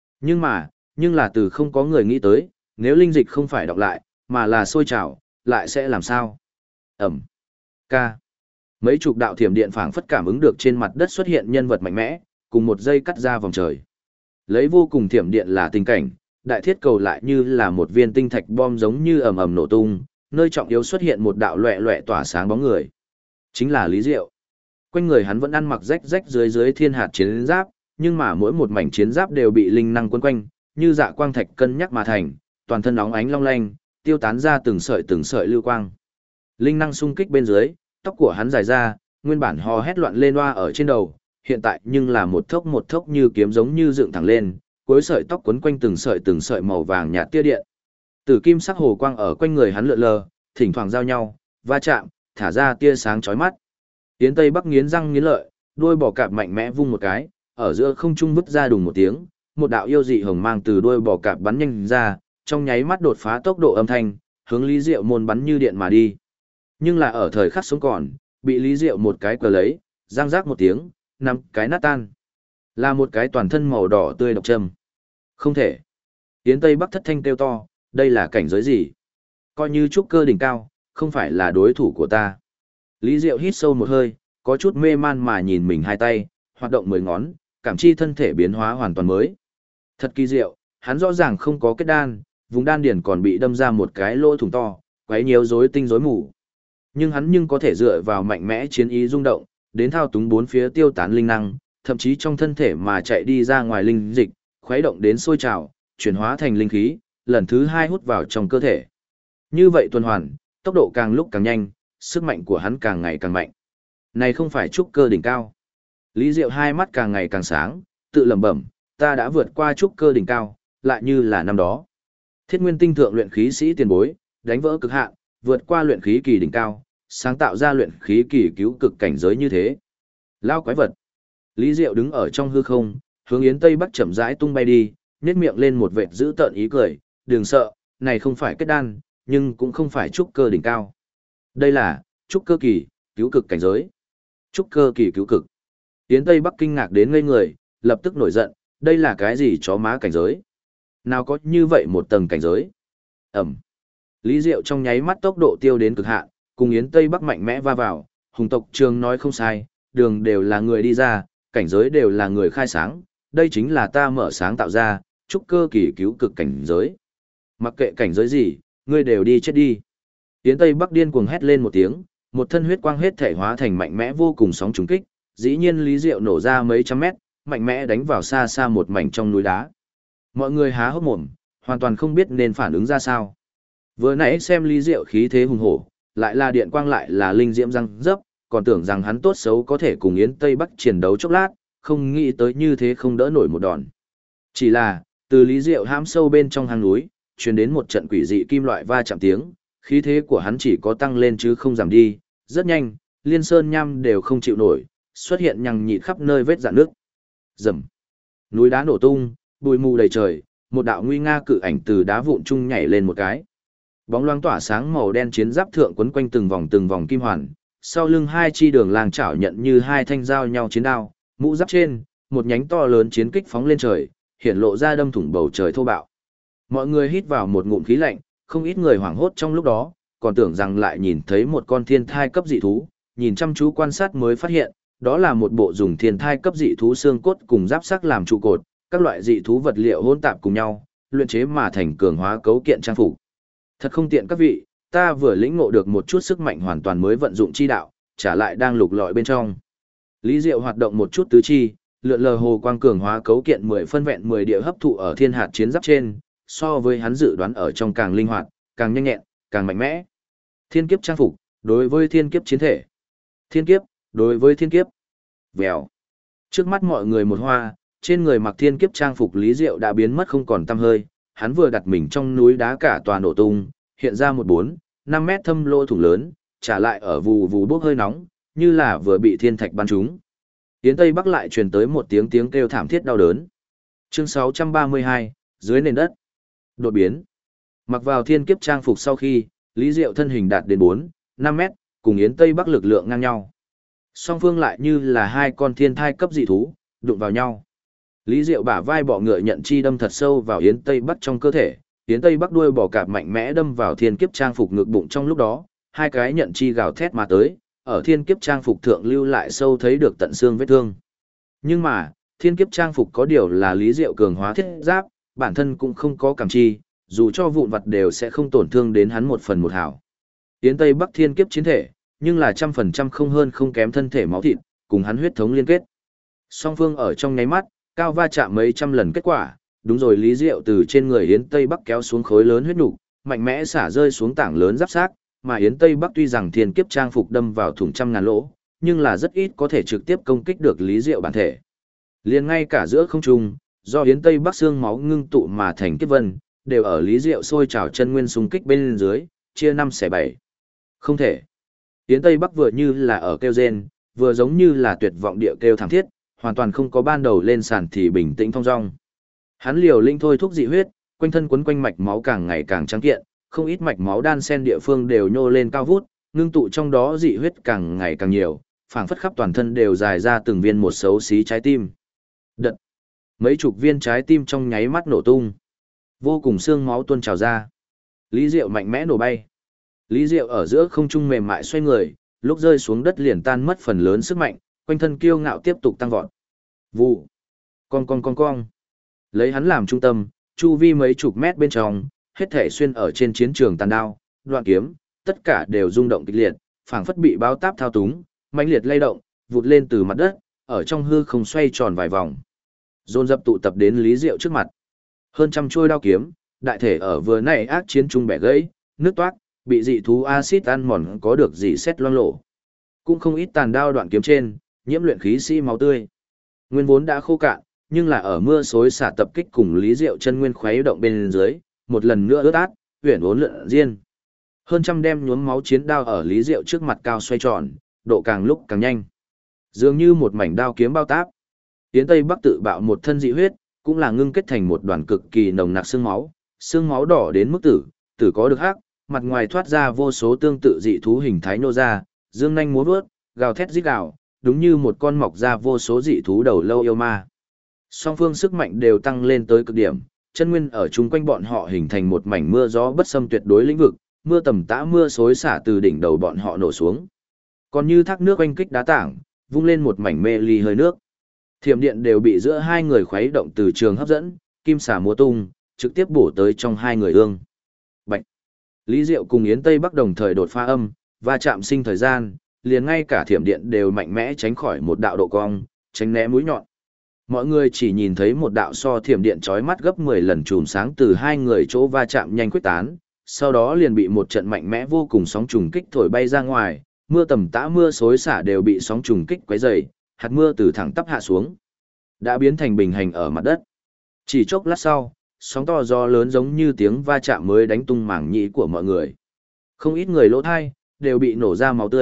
Nhưng là từ không có người nghĩ tới, nếu linh dịch không phải đọc lại, mà là sôi trào, lại sẽ làm sao? Ẩm. Ca. Mấy chục đạo thiểm điện phảng phất cảm ứng được trên mặt đất xuất hiện nhân vật mạnh mẽ, cùng một dây cắt ra vòng trời. Lấy vô cùng thiểm điện là tình cảnh, đại thiết cầu lại như là một viên tinh thạch bom giống như ầm ầm nổ tung, nơi trọng yếu xuất hiện một đạo loẹt loẹt tỏa sáng bóng người. Chính là Lý Diệu. Quanh người hắn vẫn ăn mặc rách rách dưới thiên hạt chiến giáp, nhưng mà mỗi một mảnh chiến giáp đều bị linh năng quấn quanh, như dạ quang thạch cân nhắc mà thành, toàn thân óng ánh long lanh, tiêu tán ra từng sợi lưu quang. Linh năng xung kích bên dưới, tóc của hắn dài ra, nguyên bản hò hét loạn lên loa ở trên đầu, hiện tại nhưng là một thốc như kiếm giống như dựng thẳng lên, cuối sợi tóc quấn quanh từng sợi màu vàng nhạt tia điện. Tử kim sắc hồ quang ở quanh người hắn lượn lờ, thỉnh thoảng giao nhau, va chạm, thả ra tia sáng chói mắt. Yến Tây Bắc nghiến răng nghiến lợi, đuôi bò cạp mạnh mẽ vung một cái, ở giữa không trung vứt ra đùng một tiếng, một đạo yêu dị hồng mang từ đuôi bò cạp bắn nhanh ra, trong nháy mắt đột phá tốc độ âm thanh, hướng Lý Diệu môn bắn như điện mà đi. Nhưng là ở thời khắc sống còn, bị Lý Diệu một cái cờ lấy, răng rác một tiếng, năm cái nát tan. Là một cái toàn thân màu đỏ tươi độc châm. Không thể. Yến Tây Bắc thất thanh kêu to, đây là cảnh giới gì? Coi như trúc cơ đỉnh cao, không phải là đối thủ của ta. Lý Diệu hít sâu một hơi, có chút mê man mà nhìn mình hai tay, hoạt động 10 ngón, cảm chi thân thể biến hóa hoàn toàn mới. Thật kỳ diệu, hắn rõ ràng không có kết đan, vùng đan điền còn bị đâm ra một cái lỗ thủng to, quấy nhiều rối tinh rối mù. Nhưng hắn có thể dựa vào mạnh mẽ chiến ý rung động, đến thao túng bốn phía tiêu tán linh năng, thậm chí trong thân thể mà chạy đi ra ngoài linh dịch, khuấy động đến sôi trào, chuyển hóa thành linh khí, lần thứ 2 hút vào trong cơ thể. Như vậy tuần hoàn, tốc độ càng lúc càng nhanh, sức mạnh của hắn càng ngày càng mạnh. Này không phải trúc cơ đỉnh cao. Lý Diệu hai mắt càng ngày càng sáng, tự lẩm bẩm, ta đã vượt qua trúc cơ đỉnh cao, lại như là năm đó. Thiết Nguyên Tinh thượng luyện khí sĩ tiền bối, đánh vỡ cực hạn, vượt qua luyện khí kỳ đỉnh cao, sáng tạo ra luyện khí kỳ cứu cực cảnh giới như thế. Lao quái vật. Lý Diệu đứng ở trong hư không, hướng Yến Tây Bắc chậm rãi tung bay đi, nhếch miệng lên một vệt dữ tợn ý cười, đừng sợ, này không phải kết đan, nhưng cũng không phải trúc cơ đỉnh cao. Đây là trúc cơ kỳ, cứu cực cảnh giới. Trúc cơ kỳ cứu cực. Yến Tây Bắc kinh ngạc đến ngây người, lập tức nổi giận, đây là cái gì chó má cảnh giới? Nào có như vậy một tầng cảnh giới? Ẩm. Lý Diệu trong nháy mắt tốc độ tiêu đến cực hạn, cùng Yến Tây Bắc mạnh mẽ va vào, hùng tộc trường nói không sai, đường đều là người đi ra, cảnh giới đều là người khai sáng, đây chính là ta mở sáng tạo ra, trúc cơ kỳ cứu cực cảnh giới. Mặc kệ cảnh giới gì, ngươi đều đi chết đi. Yến Tây Bắc điên cuồng hét lên một tiếng, một thân huyết quang hết thể hóa thành mạnh mẽ vô cùng sóng trùng kích, dĩ nhiên Lý Diệu nổ ra mấy trăm mét, mạnh mẽ đánh vào xa xa một mảnh trong núi đá. Mọi người há hốc mồm, hoàn toàn không biết nên phản ứng ra sao. Vừa nãy xem Lý Diệu khí thế hùng hổ, lại là điện quang lại là linh diễm răng dấp, còn tưởng rằng hắn tốt xấu có thể cùng Yến Tây Bắc chiến đấu chốc lát, không nghĩ tới như thế không đỡ nổi một đòn. Chỉ là, từ Lý Diệu hãm sâu bên trong hang núi, truyền đến một trận quỷ dị kim loại va chạm tiếng, khí thế của hắn chỉ có tăng lên chứ không giảm đi, rất nhanh, liên sơn nham đều không chịu nổi, xuất hiện nhằng nhịt khắp nơi vết rạn nước. Rầm. Núi đá nổ tung, bụi mù đầy trời, một đạo nguy nga cự ảnh từ đá vụn trung nhảy lên một cái. Bóng loáng tỏa sáng màu đen chiến giáp thượng quấn quanh từng vòng kim hoàn, sau lưng hai chi đường làng chảo nhận như hai thanh dao nhau chiến đao, mũ giáp trên, một nhánh to lớn chiến kích phóng lên trời, hiện lộ ra đâm thủng bầu trời thô bạo. Mọi người hít vào một ngụm khí lạnh, không ít người hoảng hốt trong lúc đó, còn tưởng rằng lại nhìn thấy một con thiên thai cấp dị thú, nhìn chăm chú quan sát mới phát hiện, đó là một bộ dùng thiên thai cấp dị thú xương cốt cùng giáp sắc làm trụ cột, các loại dị thú vật liệu hỗn tạp cùng nhau, luyện chế mà thành cường hóa cấu kiện trang phục. Thật không tiện các vị, ta vừa lĩnh ngộ được một chút sức mạnh hoàn toàn mới vận dụng chi đạo, trả lại đang lục lọi bên trong. Lý Diệu hoạt động một chút tứ chi, lượn lờ hồ quang cường hóa cấu kiện 10 phân vẹn 10 địa hấp thụ ở thiên hạt chiến giáp trên, so với hắn dự đoán ở trong càng linh hoạt, càng nhanh nhẹn, càng mạnh mẽ. Thiên kiếp trang phục, đối với thiên kiếp chiến thể. Thiên kiếp, đối với thiên kiếp. Vèo. Trước mắt mọi người một hoa, trên người mặc thiên kiếp trang phục Lý Diệu đã biến mất không còn tăm hơi, hắn vừa đặt mình trong núi đá cả tòa nổ tung, hiện ra một 4-5 mét thâm lỗ thủng lớn, trả lại ở vù vù bốc hơi nóng, như là vừa bị thiên thạch bắn trúng. Tiến Tây Bắc lại truyền tới một tiếng kêu thảm thiết đau đớn. Chương 632, dưới nền đất. Đột biến. Mặc vào thiên kiếp trang phục sau khi, Lý Diệu thân hình đạt đến 4-5 mét, cùng Yến Tây Bắc lực lượng ngang nhau. Song phương lại như là hai con thiên thai cấp dị thú, đụng vào nhau. Lý Diệu bả vai bọ ngựa nhận chi đâm thật sâu vào Yến Tây Bắc trong cơ thể, Yến Tây Bắc đuôi bò cạp mạnh mẽ đâm vào thiên kiếp trang phục ngực bụng trong lúc đó, hai cái nhận chi gào thét mà tới, ở thiên kiếp trang phục thượng lưu lại sâu thấy được tận xương vết thương. Nhưng mà, thiên kiếp trang phục có điều là Lý Diệu cường hóa thiết giáp, bản thân cũng không có cảm chi, dù cho vụn vặt đều sẽ không tổn thương đến hắn một phần một hảo. Yến Tây Bắc thiên kiếp chiến thể, nhưng là 100% không hơn không kém thân thể máu thịt, cùng hắn huyết thống liên kết. Song phương ở trong nháy mắt, cao va chạm mấy trăm lần kết quả, đúng rồi Lý Diệu từ trên người Yến Tây Bắc kéo xuống khối lớn huyết nục, mạnh mẽ xả rơi xuống tảng lớn giáp xác, mà Yến Tây Bắc tuy rằng thiên kiếp trang phục đâm vào thủng trăm ngàn lỗ, nhưng là rất ít có thể trực tiếp công kích được Lý Diệu bản thể. Liền ngay cả giữa không trung, do Yến Tây Bắc xương máu ngưng tụ mà thành kiếp vân, đều ở Lý Diệu sôi trào chân nguyên xung kích bên dưới, chia 5 xẻ 7. Không thể. Yến Tây Bắc vừa như là ở kêu rên, vừa giống như là tuyệt vọng địa kêu thảm thiết, hoàn toàn không có ban đầu lên sàn thì bình tĩnh thong dong. Hắn liều linh thôi thúc dị huyết, quanh thân quấn quanh mạch máu càng ngày càng trắng kiện, không ít mạch máu đan sen địa phương đều nhô lên cao vút, ngưng tụ trong đó dị huyết càng ngày càng nhiều, phảng phất khắp toàn thân đều dài ra từng viên một xấu xí trái tim. Đợt. Mấy chục viên trái tim trong nháy mắt nổ tung. Vô cùng xương máu tuôn trào ra. Lý Diệu mạnh mẽ nổ bay. Lý Diệu ở giữa không trung mềm mại xoay người, lúc rơi xuống đất liền tan mất phần lớn sức mạnh, quanh thân kiêu ngạo tiếp tục tăng vọt. Vụ. Con. Lấy hắn làm trung tâm, chu vi mấy chục mét bên trong, hết thể xuyên ở trên chiến trường tàn đao, đoạn kiếm, tất cả đều rung động kịch liệt, phảng phất bị báo táp thao túng, mãnh liệt lay động, vụt lên từ mặt đất, ở trong hư không xoay tròn vài vòng. Dồn dập tụ tập đến Lý Diệu trước mặt. Hơn trăm chuôi đao kiếm, đại thể ở vừa nãy ác chiến trung bẻ gãy, nứt toát, bị dị thú axit ăn mòn có được gì xét loang lổ. Cũng không ít tàn đao đoạn kiếm trên, nhiễm luyện khí sĩ máu tươi. Nguyên vốn đã khô cạn, nhưng là ở mưa xối xả tập kích cùng Lý Diệu chân nguyên khuấy động bên dưới, một lần nữa ướt át, huyền uốn lượn riêng. Hơn trăm đem nhuốm máu chiến đao ở Lý Diệu trước mặt cao xoay tròn, độ càng lúc càng nhanh. Dường như một mảnh đao kiếm bao táp. Tiến Tây Bắc tự bạo một thân dị huyết, cũng là ngưng kết thành một đoàn cực kỳ nồng nặc xương máu đỏ đến mức tử có được hắc, mặt ngoài thoát ra vô số tương tự dị thú hình thái nô ra, dương nhanh múa vớt, gào thét rít gào, đúng như một con mọc ra vô số dị thú đầu lâu yêu ma. Song phương sức mạnh đều tăng lên tới cực điểm, chân nguyên ở chung quanh bọn họ hình thành một mảnh mưa gió bất xâm tuyệt đối lĩnh vực, mưa tầm tã mưa xối xả từ đỉnh đầu bọn họ nổ xuống. Còn như thác nước oanh kích đá tảng, vung lên một mảnh mê ly hơi nước. Thiểm điện đều bị giữa hai người khuấy động từ trường hấp dẫn, kim xả múa tung, trực tiếp bổ tới trong hai người ương. Bạch. Lý Diệu cùng Yến Tây Bắc đồng thời đột phá âm, và chạm sinh thời gian, liền ngay cả thiểm điện đều mạnh mẽ tránh khỏi một đạo độ cong, tránh né mũi nhọn. Mọi người chỉ nhìn thấy một đạo so thiểm điện chói mắt gấp 10 lần chùm sáng từ hai người chỗ va chạm nhanh quyết tán, sau đó liền bị một trận mạnh mẽ vô cùng sóng trùng kích thổi bay ra ngoài, mưa tầm tã mưa xối xả đều bị sóng trùng kích quấy rầy, hạt mưa từ thẳng tắp hạ xuống, đã biến thành bình hành ở mặt đất. Chỉ chốc lát sau, sóng to gió lớn giống như tiếng va chạm mới đánh tung mảng nhĩ của mọi người. Không ít người lỗ thai, đều bị nổ ra máu tươi,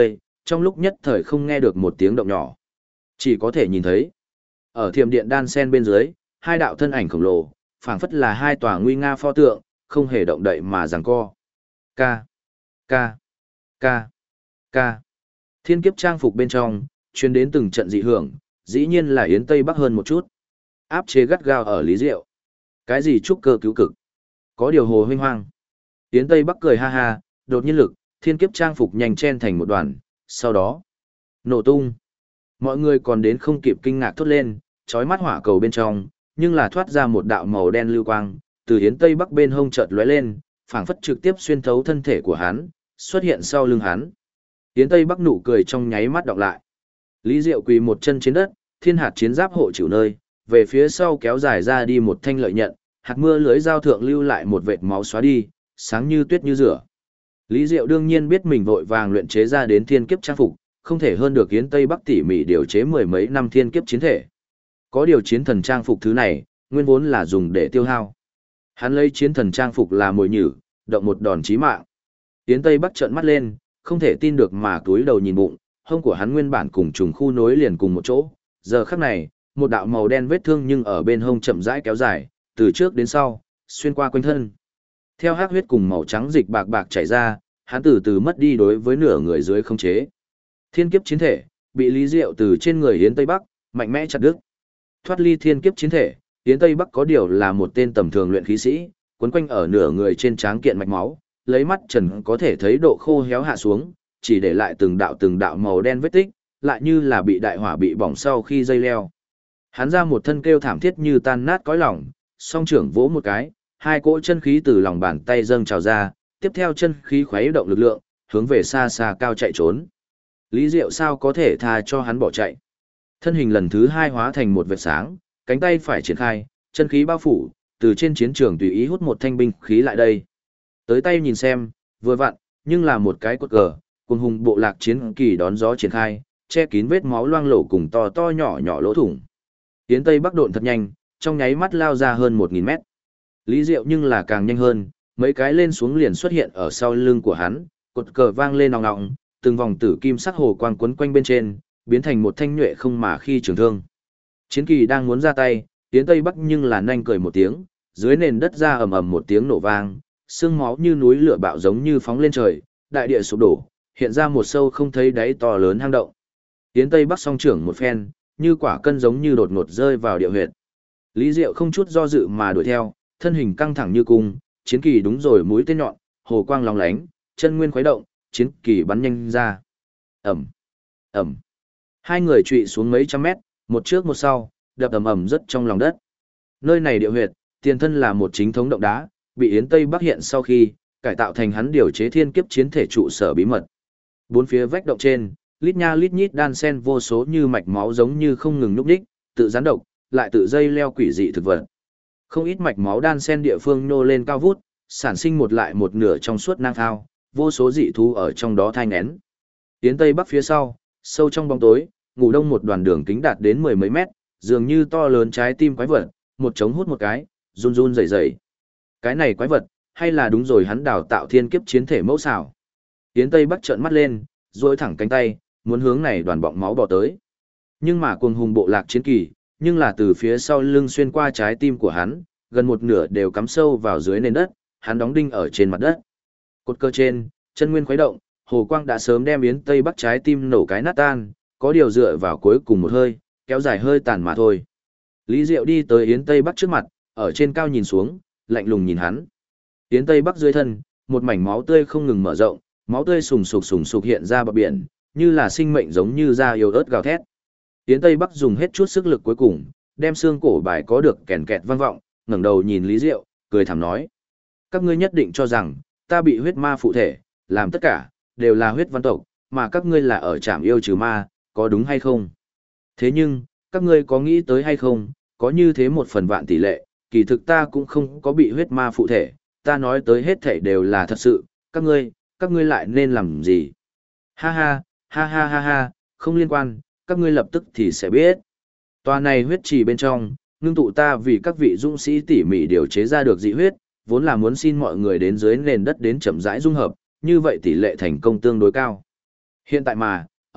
trong lúc nhất thời không nghe được một tiếng động nhỏ. Chỉ có thể nhìn thấy, ở thiểm điện đan sen bên dưới, hai đạo thân ảnh khổng lồ, phảng phất là hai tòa nguy nga pho tượng, không hề động đậy mà giằng co. Ca, ca, ca, ca. Thiên kiếp trang phục bên trong, truyền đến từng trận dị hưởng, dĩ nhiên là Yến Tây Bắc hơn một chút. Áp chế gắt gao ở Lý Diệu. Cái gì trúc cơ cứu cực? Có điều hồ huynh hoang. Yến Tây Bắc cười ha ha, đột nhiên lực, thiên kiếp trang phục nhanh chen thành một đoàn, sau đó nổ tung. Mọi người còn đến không kịp kinh ngạc thốt lên, chói mắt hỏa cầu bên trong, nhưng là thoát ra một đạo màu đen lưu quang, từ Yến Tây Bắc bên hông chợt lóe lên, phảng phất trực tiếp xuyên thấu thân thể của hắn, xuất hiện sau lưng hắn. Yến Tây Bắc nụ cười trong nháy mắt đọc lại. Lý Diệu quỳ một chân trên đất, thiên hạt chiến giáp hộ chịu nơi, về phía sau kéo dài ra đi một thanh lợi nhận, hạt mưa lưới dao thượng lưu lại một vệt máu xóa đi, sáng như tuyết như rửa. Lý Diệu đương nhiên biết mình vội vàng luyện chế ra đến thiên kiếp trang phục, không thể hơn được Yến Tây Bắc tỉ mỉ điều chế mười mấy năm thiên kiếp chiến thể. Có điều chiến thần trang phục thứ này, nguyên vốn là dùng để tiêu hao. Hắn lấy chiến thần trang phục là mồi nhử, động một đòn chí mạng. Yến Tây Bắc trợn mắt lên, không thể tin được mà túi đầu nhìn bụng, hông của hắn nguyên bản cùng trùng khu nối liền cùng một chỗ. Giờ khắc này, một đạo màu đen vết thương nhưng ở bên hông chậm rãi kéo dài, từ trước đến sau, xuyên qua quanh thân. Theo hắc huyết cùng màu trắng dịch bạc bạc chảy ra, hắn từ từ mất đi đối với nửa người dưới không chế. Thiên kiếp chiến thể, bị Lý Diệu từ trên người Yến Tây Bắc, mạnh mẽ chặt đứt. Thoát ly thiên kiếp chiến thể, Yến Tây Bắc có điều là một tên tầm thường luyện khí sĩ, quấn quanh ở nửa người trên tráng kiện mạch máu, lấy mắt trần có thể thấy độ khô héo hạ xuống, chỉ để lại từng đạo màu đen vết tích, lại như là bị đại hỏa bị bỏng sau khi dây leo. Hắn ra một thân kêu thảm thiết như tan nát cõi lòng, song trưởng vỗ một cái, hai cỗ chân khí từ lòng bàn tay dâng trào ra, tiếp theo chân khí khuấy động lực lượng, hướng về xa xa cao chạy trốn. Lý Diệu sao có thể tha cho hắn bỏ chạy. Thân hình lần thứ hai hóa thành một vệt sáng, cánh tay phải triển khai, chân khí bao phủ, từ trên chiến trường tùy ý hút một thanh binh khí lại đây. Tới tay nhìn xem, vừa vặn, nhưng là một cái cột cờ, cùng hùng bộ lạc chiến kỳ đón gió triển khai, che kín vết máu loang lổ cùng to to nhỏ nhỏ lỗ thủng. Yến Tây Bắc độn thật nhanh, trong nháy mắt lao ra hơn 1000 mét. Lý Diệu nhưng là càng nhanh hơn, mấy cái lên xuống liền xuất hiện ở sau lưng của hắn, cột cờ vang lên ong ong, từng vòng tử kim sắc hồ quang quấn quanh bên trên, biến thành một thanh nhuệ không mà khi trường thương. Chiến kỳ đang muốn ra tay, Yến Tây Bắc nhưng là nhanh cười một tiếng, dưới nền đất ra ầm ầm một tiếng nổ vang, sương máu như núi lửa bạo giống như phóng lên trời, đại địa sụp đổ, hiện ra một sâu không thấy đáy to lớn hang động. Yến Tây Bắc song trưởng một phen, như quả cân giống như đột ngột rơi vào địa huyệt. Lý Diệu không chút do dự mà đuổi theo, thân hình căng thẳng như cung, chiến kỳ đúng rồi mũi tên nhọn, hồ quang lóng lánh, chân nguyên khuấy động, chiến kỳ bắn nhanh ra. Ầm, ầm. Hai người trụy xuống mấy trăm mét, một trước một sau, đập ầm ầm rất trong lòng đất. Nơi này địa huyệt, tiền thân là một chính thống động đá, bị Yến Tây Bắc hiện sau khi cải tạo thành hắn điều chế thiên kiếp chiến thể trụ sở bí mật. Bốn phía vách động trên, lít nha lít nhít đan sen vô số như mạch máu giống như không ngừng nhúc nhích, tự gián độc, lại tự dây leo quỷ dị thực vật. Không ít mạch máu đan sen địa phương nô lên cao vút, sản sinh một lại một nửa trong suốt nang thao, vô số dị thú ở trong đó thai nghén. Yến Tây Bắc phía sau, sâu trong bóng tối, ngủ đông một đoàn đường kính đạt đến mười mấy mét, dường như to lớn trái tim quái vật, một trống hút một cái, run run rẩy rẩy. Cái này quái vật, hay là đúng rồi hắn đào tạo thiên kiếp chiến thể mẫu xảo. Yến Tây Bắc trợn mắt lên, duỗi thẳng cánh tay, muốn hướng này đoàn bọng máu bò tới. Nhưng mà cuồng hùng bộ lạc chiến kỳ, nhưng là từ phía sau lưng xuyên qua trái tim của hắn, gần một nửa đều cắm sâu vào dưới nền đất, hắn đóng đinh ở trên mặt đất. Cột cơ trên, chân nguyên khuấy động, hồ quang đã sớm đem Yến Tây Bắc trái tim nổ cái nát tan, có điều dựa vào cuối cùng một hơi, kéo dài hơi tàn mà thôi. Lý Diệu đi tới Yến Tây Bắc trước mặt, ở trên cao nhìn xuống, lạnh lùng nhìn hắn. Yến Tây Bắc dưới thân, một mảnh máu tươi không ngừng mở rộng, máu tươi sùng sục hiện ra bờ biển, như là sinh mệnh giống như da yếu ớt gào thét. Yến Tây Bắc dùng hết chút sức lực cuối cùng, đem xương cổ bài có được kèn kẹt vang vọng, ngẩng đầu nhìn Lý Diệu, cười thảm nói: "Các ngươi nhất định cho rằng ta bị huyết ma phụ thể, làm tất cả đều là huyết văn tộc, mà các ngươi là ở trạm yêu trừ ma, có đúng hay không? Thế nhưng, các ngươi có nghĩ tới hay không, có như thế một phần vạn tỷ lệ, kỳ thực ta cũng không có bị huyết ma phụ thể, ta nói tới hết thảy đều là thật sự, các ngươi lại nên làm gì?" Ha ha, ha ha ha ha, không liên quan, các ngươi lập tức thì sẽ biết. Tòa này huyết trì bên trong, ngưng tụ ta vì các vị dũng sĩ tỉ mỉ điều chế ra được dị huyết, vốn là muốn xin mọi người đến dưới nền đất đến chậm rãi dung hợp, như vậy tỷ lệ thành công tương đối cao. Hiện tại mà,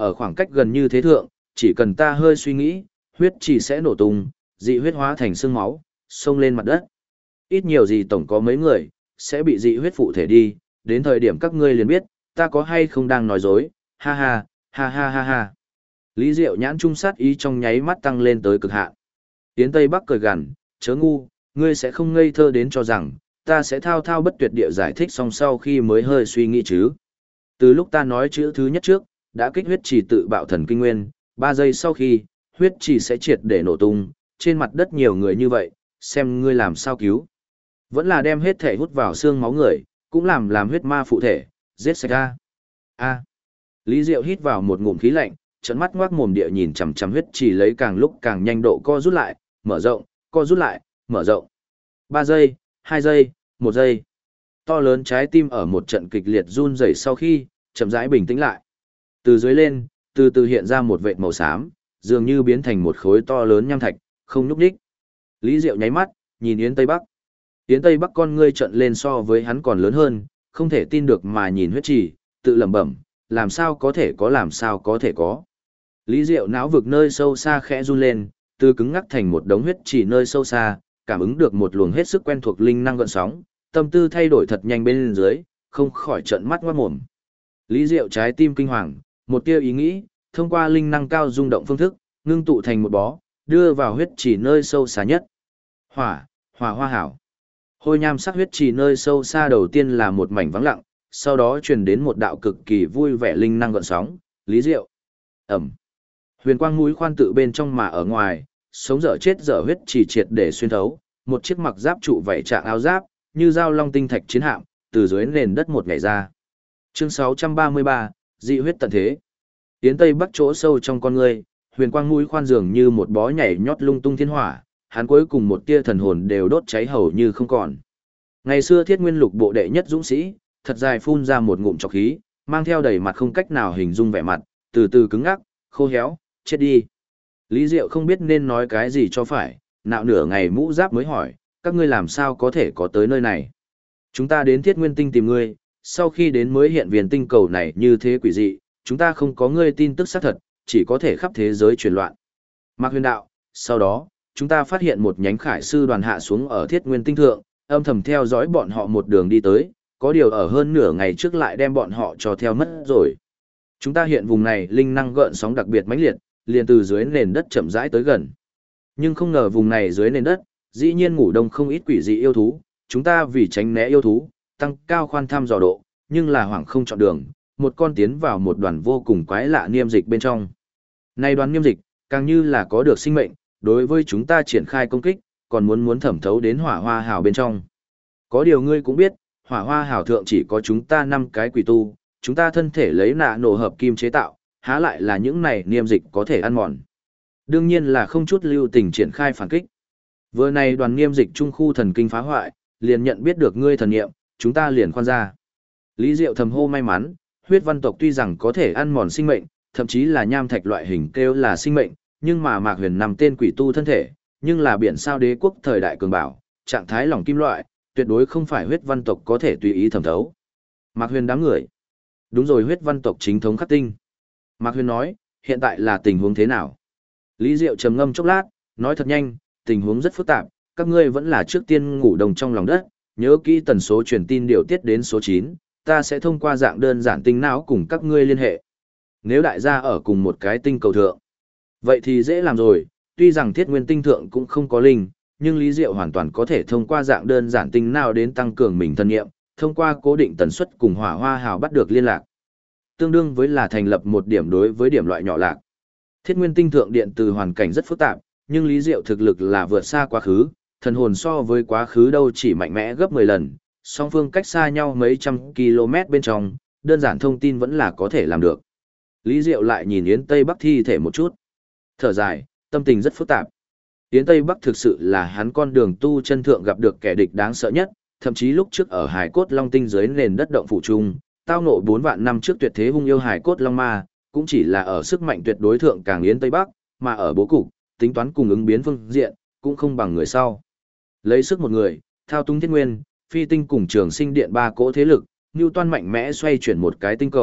Ở khoảng cách gần như thế thượng, chỉ cần ta hơi suy nghĩ, huyết chỉ sẽ nổ tung, dị huyết hóa thành xương máu, xông lên mặt đất. Ít nhiều gì tổng có mấy người, sẽ bị dị huyết phụ thể đi, đến thời điểm các ngươi liền biết, ta có hay không đang nói dối, ha ha, ha ha ha ha. Lý Diệu nhãn trung sát ý trong nháy mắt tăng lên tới cực hạn. Tiến Tây Bắc cười gằn, chớ ngu, ngươi sẽ không ngây thơ đến cho rằng, ta sẽ thao thao bất tuyệt địa giải thích xong sau khi mới hơi suy nghĩ chứ. Từ lúc ta nói chữ thứ nhất trước, đã kích huyết chỉ tự bạo thần kinh nguyên, 3 giây sau khi, huyết chỉ sẽ triệt để nổ tung, trên mặt đất nhiều người như vậy, xem ngươi làm sao cứu. Vẫn là đem hết thể hút vào xương máu người, cũng làm huyết ma phụ thể, giết sạch ra. A. Lý Diệu hít vào một ngụm khí lạnh, trợn mắt ngoác mồm địa nhìn chằm chằm huyết chỉ lấy càng lúc càng nhanh độ co rút lại, mở rộng, co rút lại, mở rộng. 3 giây, 2 giây, 1 giây. To lớn trái tim ở một trận kịch liệt run rẩy sau khi, chậm rãi bình tĩnh lại. Từ dưới lên, từ từ hiện ra một vệt màu xám, dường như biến thành một khối to lớn nham thạch, không nhúc nhích. Lý Diệu nháy mắt, nhìn Yến Tây Bắc. Yến Tây Bắc con ngươi trợn lên so với hắn còn lớn hơn, không thể tin được mà nhìn huyết trì, tự lẩm bẩm, làm sao có thể có làm sao có thể có. Lý Diệu não vực nơi sâu xa khẽ run lên, từ cứng ngắc thành một đống huyết trì nơi sâu xa, cảm ứng được một luồng hết sức quen thuộc linh năng gợn sóng, tâm tư thay đổi thật nhanh bên dưới, không khỏi trợn mắt ngoát mồm. Lý Diệu trái tim kinh hoàng, một tia ý nghĩ, thông qua linh năng cao rung động phương thức, ngưng tụ thành một bó, đưa vào huyết trì nơi sâu xa nhất. Hỏa hoa hảo. Hôi nham sắc huyết trì nơi sâu xa đầu tiên là một mảnh vắng lặng, sau đó truyền đến một đạo cực kỳ vui vẻ linh năng gợn sóng, Lý Diệu. Ẩm. Huyền quang mũi khoan tự bên trong mà ở ngoài, sống dở chết dở huyết trì triệt để xuyên thấu, một chiếc mặc giáp trụ vảy trạng áo giáp, như dao long tinh thạch chiến hạm, từ dưới nền đất một nhảy ra. Chương 633, dị huyết tận thế. Tiến Tây Bắc chỗ sâu trong con ngươi, huyền quang mũi khoan dường như một bó nhảy nhót lung tung thiên hỏa, hắn cuối cùng một tia thần hồn đều đốt cháy hầu như không còn. Ngày xưa Thiết Nguyên Lục bộ đệ nhất dũng sĩ, thật dài phun ra một ngụm trọc khí, mang theo đầy mặt không cách nào hình dung vẻ mặt, từ từ cứng ngắc, khô héo, chết đi. Lý Diệu không biết nên nói cái gì cho phải, nạo nửa ngày mũ giáp mới hỏi, các ngươi làm sao có thể có tới nơi này? Chúng ta đến Thiết Nguyên Tinh tìm ngươi, sau khi đến mới hiện viên tinh cầu này như thế quỷ dị, chúng ta không có ngươi tin tức xác thật, chỉ có thể khắp thế giới truyền loạn. Mạc Huyền đạo, sau đó, chúng ta phát hiện một nhánh khải sư đoàn hạ xuống ở Thiết Nguyên Tinh thượng, âm thầm theo dõi bọn họ một đường đi tới, có điều ở hơn nửa ngày trước lại đem bọn họ cho theo mất rồi. Chúng ta hiện vùng này linh năng gợn sóng đặc biệt mãnh liệt, liền từ dưới nền đất chậm rãi tới gần. Nhưng không ngờ vùng này dưới nền đất, dĩ nhiên ngủ đông không ít quỷ dị yêu thú, chúng ta vì tránh né yêu thú, tăng cao khoan thăm dò độ, nhưng là hoảng không chọn đường, một con tiến vào một đoàn vô cùng quái lạ niêm dịch bên trong. Nay đoàn niêm dịch, càng như là có được sinh mệnh, đối với chúng ta triển khai công kích, còn muốn thẩm thấu đến hỏa hoa hào bên trong. Có điều ngươi cũng biết, hỏa hoa hào thượng chỉ có chúng ta 5 cái quỷ tu, chúng ta thân thể lấy nạ nổ hợp kim chế tạo, há lại là những này niêm dịch có thể ăn mòn. Đương nhiên là không chút lưu tình triển khai phản kích. Vừa này đoàn niêm dịch trung khu thần kinh phá hoại, liền nhận biết được ngươi thần niệm, chúng ta liền khoan ra. Lý Diệu thầm hô may mắn, huyết văn tộc tuy rằng có thể ăn mòn sinh mệnh, thậm chí là nham thạch loại hình kêu là sinh mệnh, nhưng mà Mạc Huyền nằm tên quỷ tu thân thể, nhưng là biển sao đế quốc thời đại cường bảo, trạng thái lỏng kim loại, tuyệt đối không phải huyết văn tộc có thể tùy ý thẩm thấu. Mạc Huyền đám người. Đúng rồi, huyết văn tộc chính thống khắc tinh. Mạc Huyền nói, hiện tại là tình huống thế nào? Lý Diệu trầm ngâm chốc lát, nói thật nhanh, tình huống rất phức tạp, các ngươi vẫn là trước tiên ngủ đồng trong lòng đất, nhớ kỹ tần số truyền tin điều tiết đến số 9, ta sẽ thông qua dạng đơn giản tinh não cùng các ngươi liên hệ. Nếu đại gia ở cùng một cái tinh cầu thượng, vậy thì dễ làm rồi, tuy rằng Thiết Nguyên Tinh thượng cũng không có linh, nhưng Lý Diệu hoàn toàn có thể thông qua dạng đơn giản tinh não đến tăng cường mình thân nghiệm, thông qua cố định tần suất cùng hỏa hoa hào bắt được liên lạc. Tương đương với là thành lập một điểm đối với điểm loại nhỏ lạc. Thiết Nguyên Tinh thượng điện từ hoàn cảnh rất phức tạp, nhưng Lý Diệu thực lực là vượt xa quá khứ, thần hồn so với quá khứ đâu chỉ mạnh mẽ gấp 10 lần, song phương cách xa nhau mấy trăm km bên trong, đơn giản thông tin vẫn là có thể làm được. Lý Diệu lại nhìn Yến Tây Bắc thi thể một chút. Thở dài, tâm tình rất phức tạp. Yến Tây Bắc thực sự là hắn con đường tu chân thượng gặp được kẻ địch đáng sợ nhất, thậm chí lúc trước ở Hải Cốt Long Tinh dưới nền đất động phủ trung, tao ngộ 4 vạn năm trước tuyệt thế hung yêu Hải Cốt Long Ma, cũng chỉ là ở sức mạnh tuyệt đối thượng càng Yến Tây Bắc, mà ở bố cục, tính toán cùng ứng biến phương diện, cũng không bằng người sau. Lấy sức một người, thao túng Thiết Nguyên, Phi Tinh cùng Trường Sinh Điện 3 cỗ thế lực, Newton mạnh mẽ xoay chuyển một cái tinh cầu,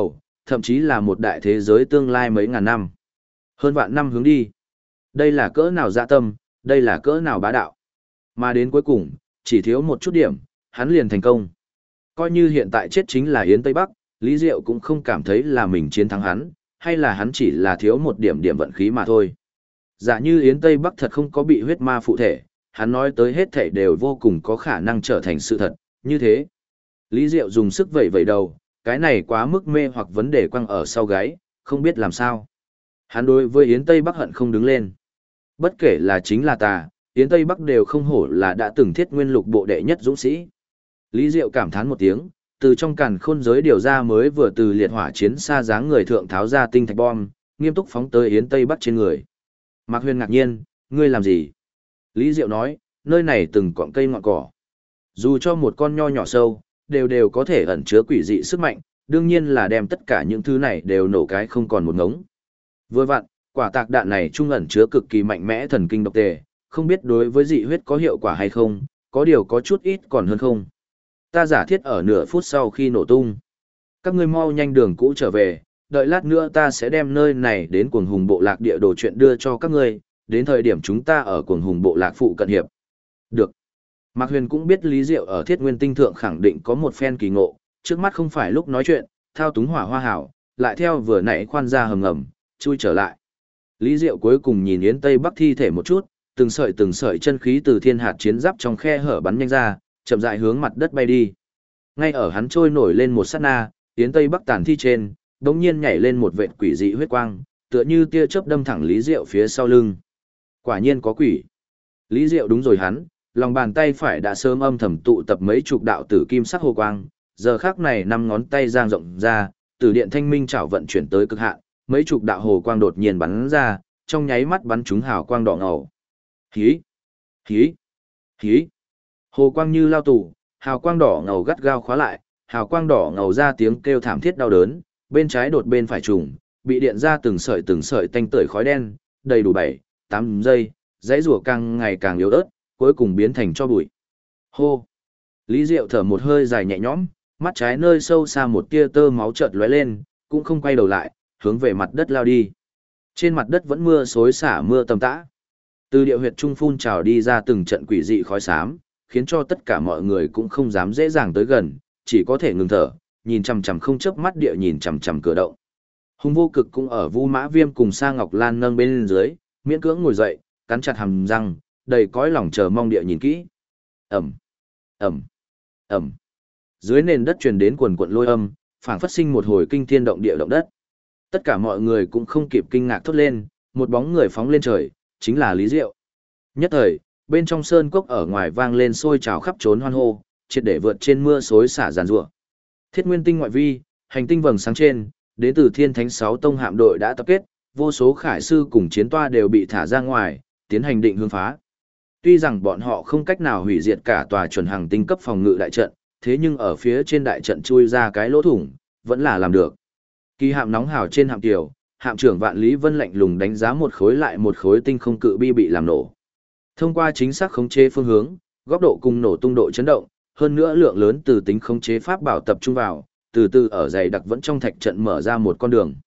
thậm chí là một đại thế giới tương lai mấy ngàn năm. Hơn vạn năm hướng đi. Đây là cỡ nào dạ tâm, đây là cỡ nào bá đạo. Mà đến cuối cùng, chỉ thiếu một chút điểm, hắn liền thành công. Coi như hiện tại chết chính là Yến Tây Bắc, Lý Diệu cũng không cảm thấy là mình chiến thắng hắn, hay là hắn chỉ là thiếu một điểm điểm vận khí mà thôi. Giả như Yến Tây Bắc thật không có bị huyết ma phụ thể, hắn nói tới hết thảy đều vô cùng có khả năng trở thành sự thật, như thế. Lý Diệu dùng sức vẩy vẩy đầu, cái này quá mức mê hoặc vấn đề quăng ở sau gáy, không biết làm sao. Hắn đối với Yến Tây Bắc hận không đứng lên. Bất kể là chính là tà, Yến Tây Bắc đều không hổ là đã từng thiết nguyên lục bộ đệ nhất dũng sĩ. Lý Diệu cảm thán một tiếng, từ trong càn khôn giới điều ra mới vừa từ liệt hỏa chiến xa dáng người thượng tháo ra tinh thạch bom, nghiêm túc phóng tới Yến Tây Bắc trên người. Mạc Huyền ngạc nhiên, ngươi làm gì? Lý Diệu nói, nơi này từng cọng cây ngọn cỏ. Dù cho một con nho nhỏ sâu, đều có thể ẩn chứa quỷ dị sức mạnh, đương nhiên là đem tất cả những thứ này đều nổ cái không còn một ngống. Vừa vặn, quả tạc đạn này trung ẩn chứa cực kỳ mạnh mẽ thần kinh độc tề, không biết đối với dị huyết có hiệu quả hay không, có điều có chút ít còn hơn không. Ta giả thiết ở nửa phút sau khi nổ tung. Các ngươi mau nhanh đường cũ trở về, đợi lát nữa ta sẽ đem nơi này đến cuồng hùng bộ lạc địa đồ chuyện đưa cho các ngươi, đến thời điểm chúng ta ở cuồng hùng bộ lạc phụ cận hiệp. Được. Mạc Huyền cũng biết Lý Diệu ở Thiết Nguyên Tinh Thượng khẳng định có một phen kỳ ngộ, trước mắt không phải lúc nói chuyện, thao túng hỏa hoa hảo, lại theo vừa nãy khoan ra hầm ngầm, chui trở lại. Lý Diệu cuối cùng nhìn Yến Tây Bắc thi thể một chút, từng sợi chân khí từ thiên hạt chiến giáp trong khe hở bắn nhanh ra, chậm rãi hướng mặt đất bay đi. Ngay ở hắn trôi nổi lên một sát na, Yến Tây Bắc tàn thi trên, đống nhiên nhảy lên một vệt quỷ dị huyết quang, tựa như tia chớp đâm thẳng Lý Diệu phía sau lưng. Quả nhiên có quỷ. Lý Diệu đúng rồi hắn, lòng bàn tay phải đã sớm âm thầm tụ tập mấy chục đạo tử kim sắc hồ quang, giờ khắc này năm ngón tay giang rộng ra, tử điện thanh minh chảo vận chuyển tới cực hạn, mấy chục đạo hồ quang đột nhiên bắn ra, trong nháy mắt bắn trúng hào quang đỏ ngầu. Hí, hí, hí. Hồ quang như lao tù, hào quang đỏ ngầu gắt gao khóa lại, hào quang đỏ ngầu ra tiếng kêu thảm thiết đau đớn, bên trái đột bên phải trùng, bị điện ra từng sợi tanh tưởi khói đen, đầy đủ 7, 8 giây, dãy rùa càng ngày càng yếu ớt, cuối cùng biến thành cho bụi. Hô. Lý Diệu thở một hơi dài nhẹ nhõm, mắt trái nơi sâu xa một tia tơ máu chợt lóe lên, cũng không quay đầu lại, hướng về mặt đất lao đi. Trên mặt đất vẫn mưa xối xả mưa tầm tã. Từ địa huyệt trung phun trào đi ra từng trận quỷ dị khói xám, khiến cho tất cả mọi người cũng không dám dễ dàng tới gần, chỉ có thể ngừng thở, nhìn chằm chằm không chớp mắt địa nhìn chằm chằm cửa động. Hùng Vô Cực cũng ở Vu Mã Viêm cùng Sa Ngọc Lan nâng bên dưới, miễn cưỡng ngồi dậy, cắn chặt hàm răng, đầy cõi lòng chờ mong địa nhìn kỹ. Ầm, ầm, ầm. Dưới nền đất truyền đến quần quần lôi âm, phảng phất sinh một hồi kinh thiên động địa động đất. Tất cả mọi người cũng không kịp kinh ngạc thốt lên, một bóng người phóng lên trời, chính là Lý Diệu. Nhất thời, bên trong sơn cốc ở ngoài vang lên sôi trào khắp trốn hoan hô, triệt để vượt trên mưa xối xả giàn rủa. Thiết Nguyên Tinh ngoại vi, hành tinh vầng sáng trên, đến từ Thiên Thánh 6 tông hạm đội đã tập kết, vô số khải sư cùng chiến toa đều bị thả ra ngoài, tiến hành định hướng phá. Tuy rằng bọn họ không cách nào hủy diệt cả tòa chuẩn hàng tinh cấp phòng ngự đại trận, thế nhưng ở phía trên đại trận chui ra cái lỗ thủng, vẫn là làm được. Kỳ hạm nóng hào trên hạm tiểu, hạm trưởng Vạn Lý Vân lạnh lùng đánh giá một khối lại một khối tinh không cự bi bị làm nổ. Thông qua chính xác khống chế phương hướng, góc độ cùng nổ tung độ chấn động, hơn nữa lượng lớn từ tính khống chế pháp bảo tập trung vào, từ từ ở dày đặc vẫn trong thạch trận mở ra một con đường.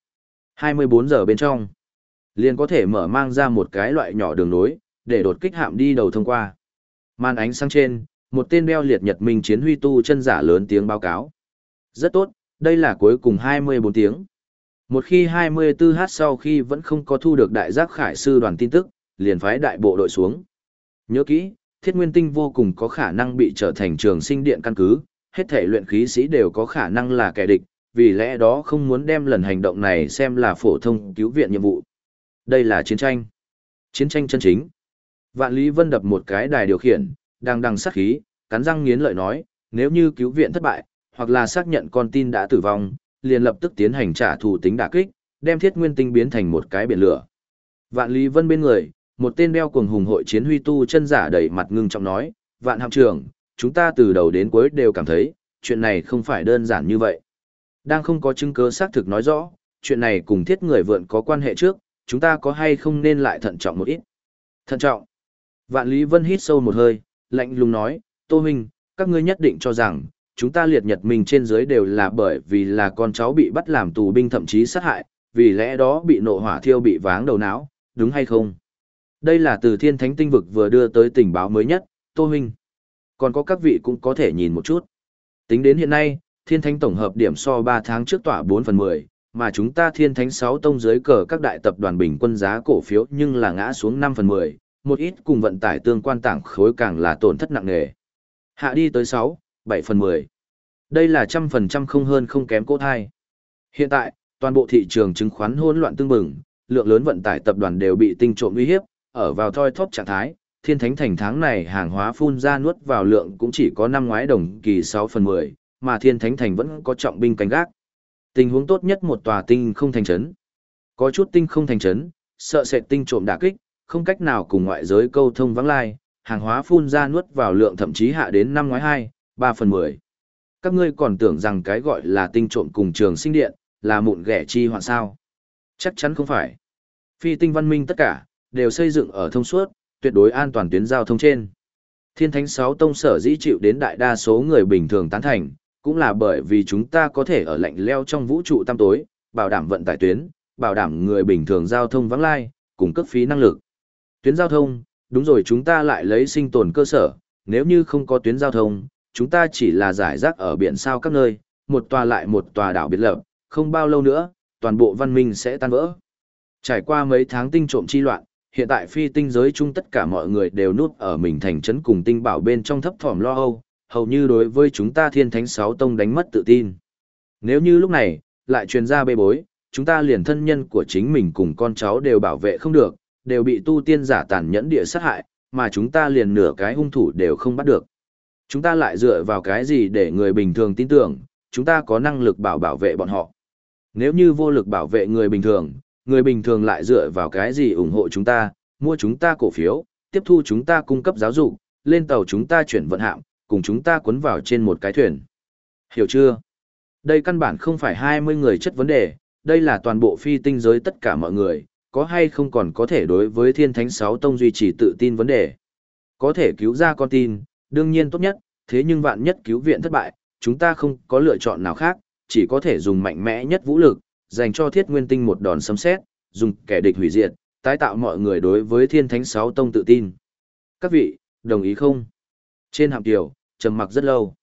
24 giờ bên trong, liền có thể mở mang ra một cái loại nhỏ đường nối, để đột kích hạm đi đầu thông qua. Màn ánh sáng trên, một tên đeo liệt nhật minh chiến huy tu chân giả lớn tiếng báo cáo. Rất tốt, đây là cuối cùng 24 tiếng. Một khi 24h sau khi vẫn không có thu được đại giác khải sư đoàn tin tức, liền phái đại bộ đội xuống. Nhớ kỹ, Thiết Nguyên Tinh vô cùng có khả năng bị trở thành trường sinh điện căn cứ, hết thể luyện khí sĩ đều có khả năng là kẻ địch, vì lẽ đó không muốn đem lần hành động này xem là phổ thông cứu viện nhiệm vụ. Đây là chiến tranh. Chiến tranh chân chính. Vạn Lý Vân đập một cái đài điều khiển, đang sát khí, cắn răng nghiến lợi nói, nếu như cứu viện thất bại, hoặc là xác nhận con tin đã tử vong, liền lập tức tiến hành trả thù tính đả kích, đem Thiết Nguyên Tinh biến thành một cái biển lửa. Vạn Lý Vân bên người, một tên đeo cuồng hùng hội chiến huy tu chân giả đầy mặt ngưng trọng nói, Vạn hạm trưởng, chúng ta từ đầu đến cuối đều cảm thấy, chuyện này không phải đơn giản như vậy. Đang không có chứng cứ xác thực nói rõ, chuyện này cùng Thiết người vượn có quan hệ trước, chúng ta có hay không nên lại thận trọng một ít. Thận trọng. Vạn Lý Vân hít sâu một hơi, lạnh lùng nói, Tô huynh, các ngươi nhất định cho rằng, chúng ta liệt nhật minh trên dưới đều là bởi vì là con cháu bị bắt làm tù binh thậm chí sát hại, vì lẽ đó bị nộ hỏa thiêu bị váng đầu não, đúng hay không? Đây là từ Thiên Thánh Tinh Vực vừa đưa tới tình báo mới nhất, Tô Huynh. Còn có các vị cũng có thể nhìn một chút. Tính đến hiện nay, Thiên Thánh tổng hợp điểm so 3 tháng trước tỏa 4/10, mà chúng ta Thiên Thánh 6 tông dưới cờ các đại tập đoàn bình quân giá cổ phiếu nhưng là ngã xuống 5/10, một ít cùng vận tải tương quan tảng khối càng là tổn thất nặng nề. Hạ đi tới 7/10. Đây là 100% không hơn không kém cốt hai. Hiện tại, toàn bộ thị trường chứng khoán hỗn loạn tương bừng, lượng lớn vận tải tập đoàn đều bị tinh trộm uy hiếp, ở vào thoi thóp trạng thái. Thiên Thánh Thành tháng này hàng hóa phun ra nuốt vào lượng cũng chỉ có năm ngoái đồng kỳ 6/10, mà Thiên Thánh Thành vẫn có trọng binh canh gác. Tình huống tốt nhất một tòa tinh không thành trấn. Có chút tinh không thành trấn, sợ sệt tinh trộm đả kích, không cách nào cùng ngoại giới câu thông vắng lai, hàng hóa phun ra nuốt vào lượng thậm chí hạ đến năm ngoái 3/10. Các ngươi còn tưởng rằng cái gọi là tinh trộm cùng trường sinh điện, là mụn ghẻ chi hoạn sao? Chắc chắn không phải. Phi tinh văn minh tất cả, đều xây dựng ở thông suốt, tuyệt đối an toàn tuyến giao thông trên. Thiên Thánh 6 tông sở dĩ chịu đến đại đa số người bình thường tán thành, cũng là bởi vì chúng ta có thể ở lạnh leo trong vũ trụ tăm tối, bảo đảm vận tải tuyến, bảo đảm người bình thường giao thông vắng lai, cung cấp phí năng lực. Tuyến giao thông, đúng rồi, chúng ta lại lấy sinh tồn cơ sở, nếu như không có tuyến giao thông, chúng ta chỉ là giải rác ở biển sao các nơi, một tòa lại một tòa đảo biệt lập, không bao lâu nữa, toàn bộ văn minh sẽ tan vỡ. Trải qua mấy tháng tinh trộm chi loạn, hiện tại phi tinh giới chung tất cả mọi người đều núp ở mình thành trấn cùng tinh bảo bên trong thấp thỏm lo âu, hầu như đối với chúng ta Thiên Thánh 6 tông đánh mất tự tin. Nếu như lúc này, lại truyền ra bê bối, chúng ta liền thân nhân của chính mình cùng con cháu đều bảo vệ không được, đều bị tu tiên giả tàn nhẫn địa sát hại, mà chúng ta liền nửa cái hung thủ đều không bắt được. Chúng ta lại dựa vào cái gì để người bình thường tin tưởng, chúng ta có năng lực bảo vệ bọn họ. Nếu như vô lực bảo vệ người bình thường lại dựa vào cái gì ủng hộ chúng ta, mua chúng ta cổ phiếu, tiếp thu chúng ta cung cấp giáo dục, lên tàu chúng ta chuyển vận hạm, cùng chúng ta cuốn vào trên một cái thuyền. Hiểu chưa? Đây căn bản không phải 20 người chất vấn đề, đây là toàn bộ phi tinh giới tất cả mọi người, có hay không còn có thể đối với Thiên Thánh 6 tông duy trì tự tin vấn đề. Có thể cứu ra con tin, đương nhiên tốt nhất, thế nhưng vạn nhất cứu viện thất bại, chúng ta không có lựa chọn nào khác, chỉ có thể dùng mạnh mẽ nhất vũ lực, dành cho Thiết Nguyên Tinh một đòn sấm sét, dùng kẻ địch hủy diệt, tái tạo mọi người đối với Thiên Thánh 6 tông tự tin. Các vị, đồng ý không? Trên hạm tiểu, trầm mặc rất lâu.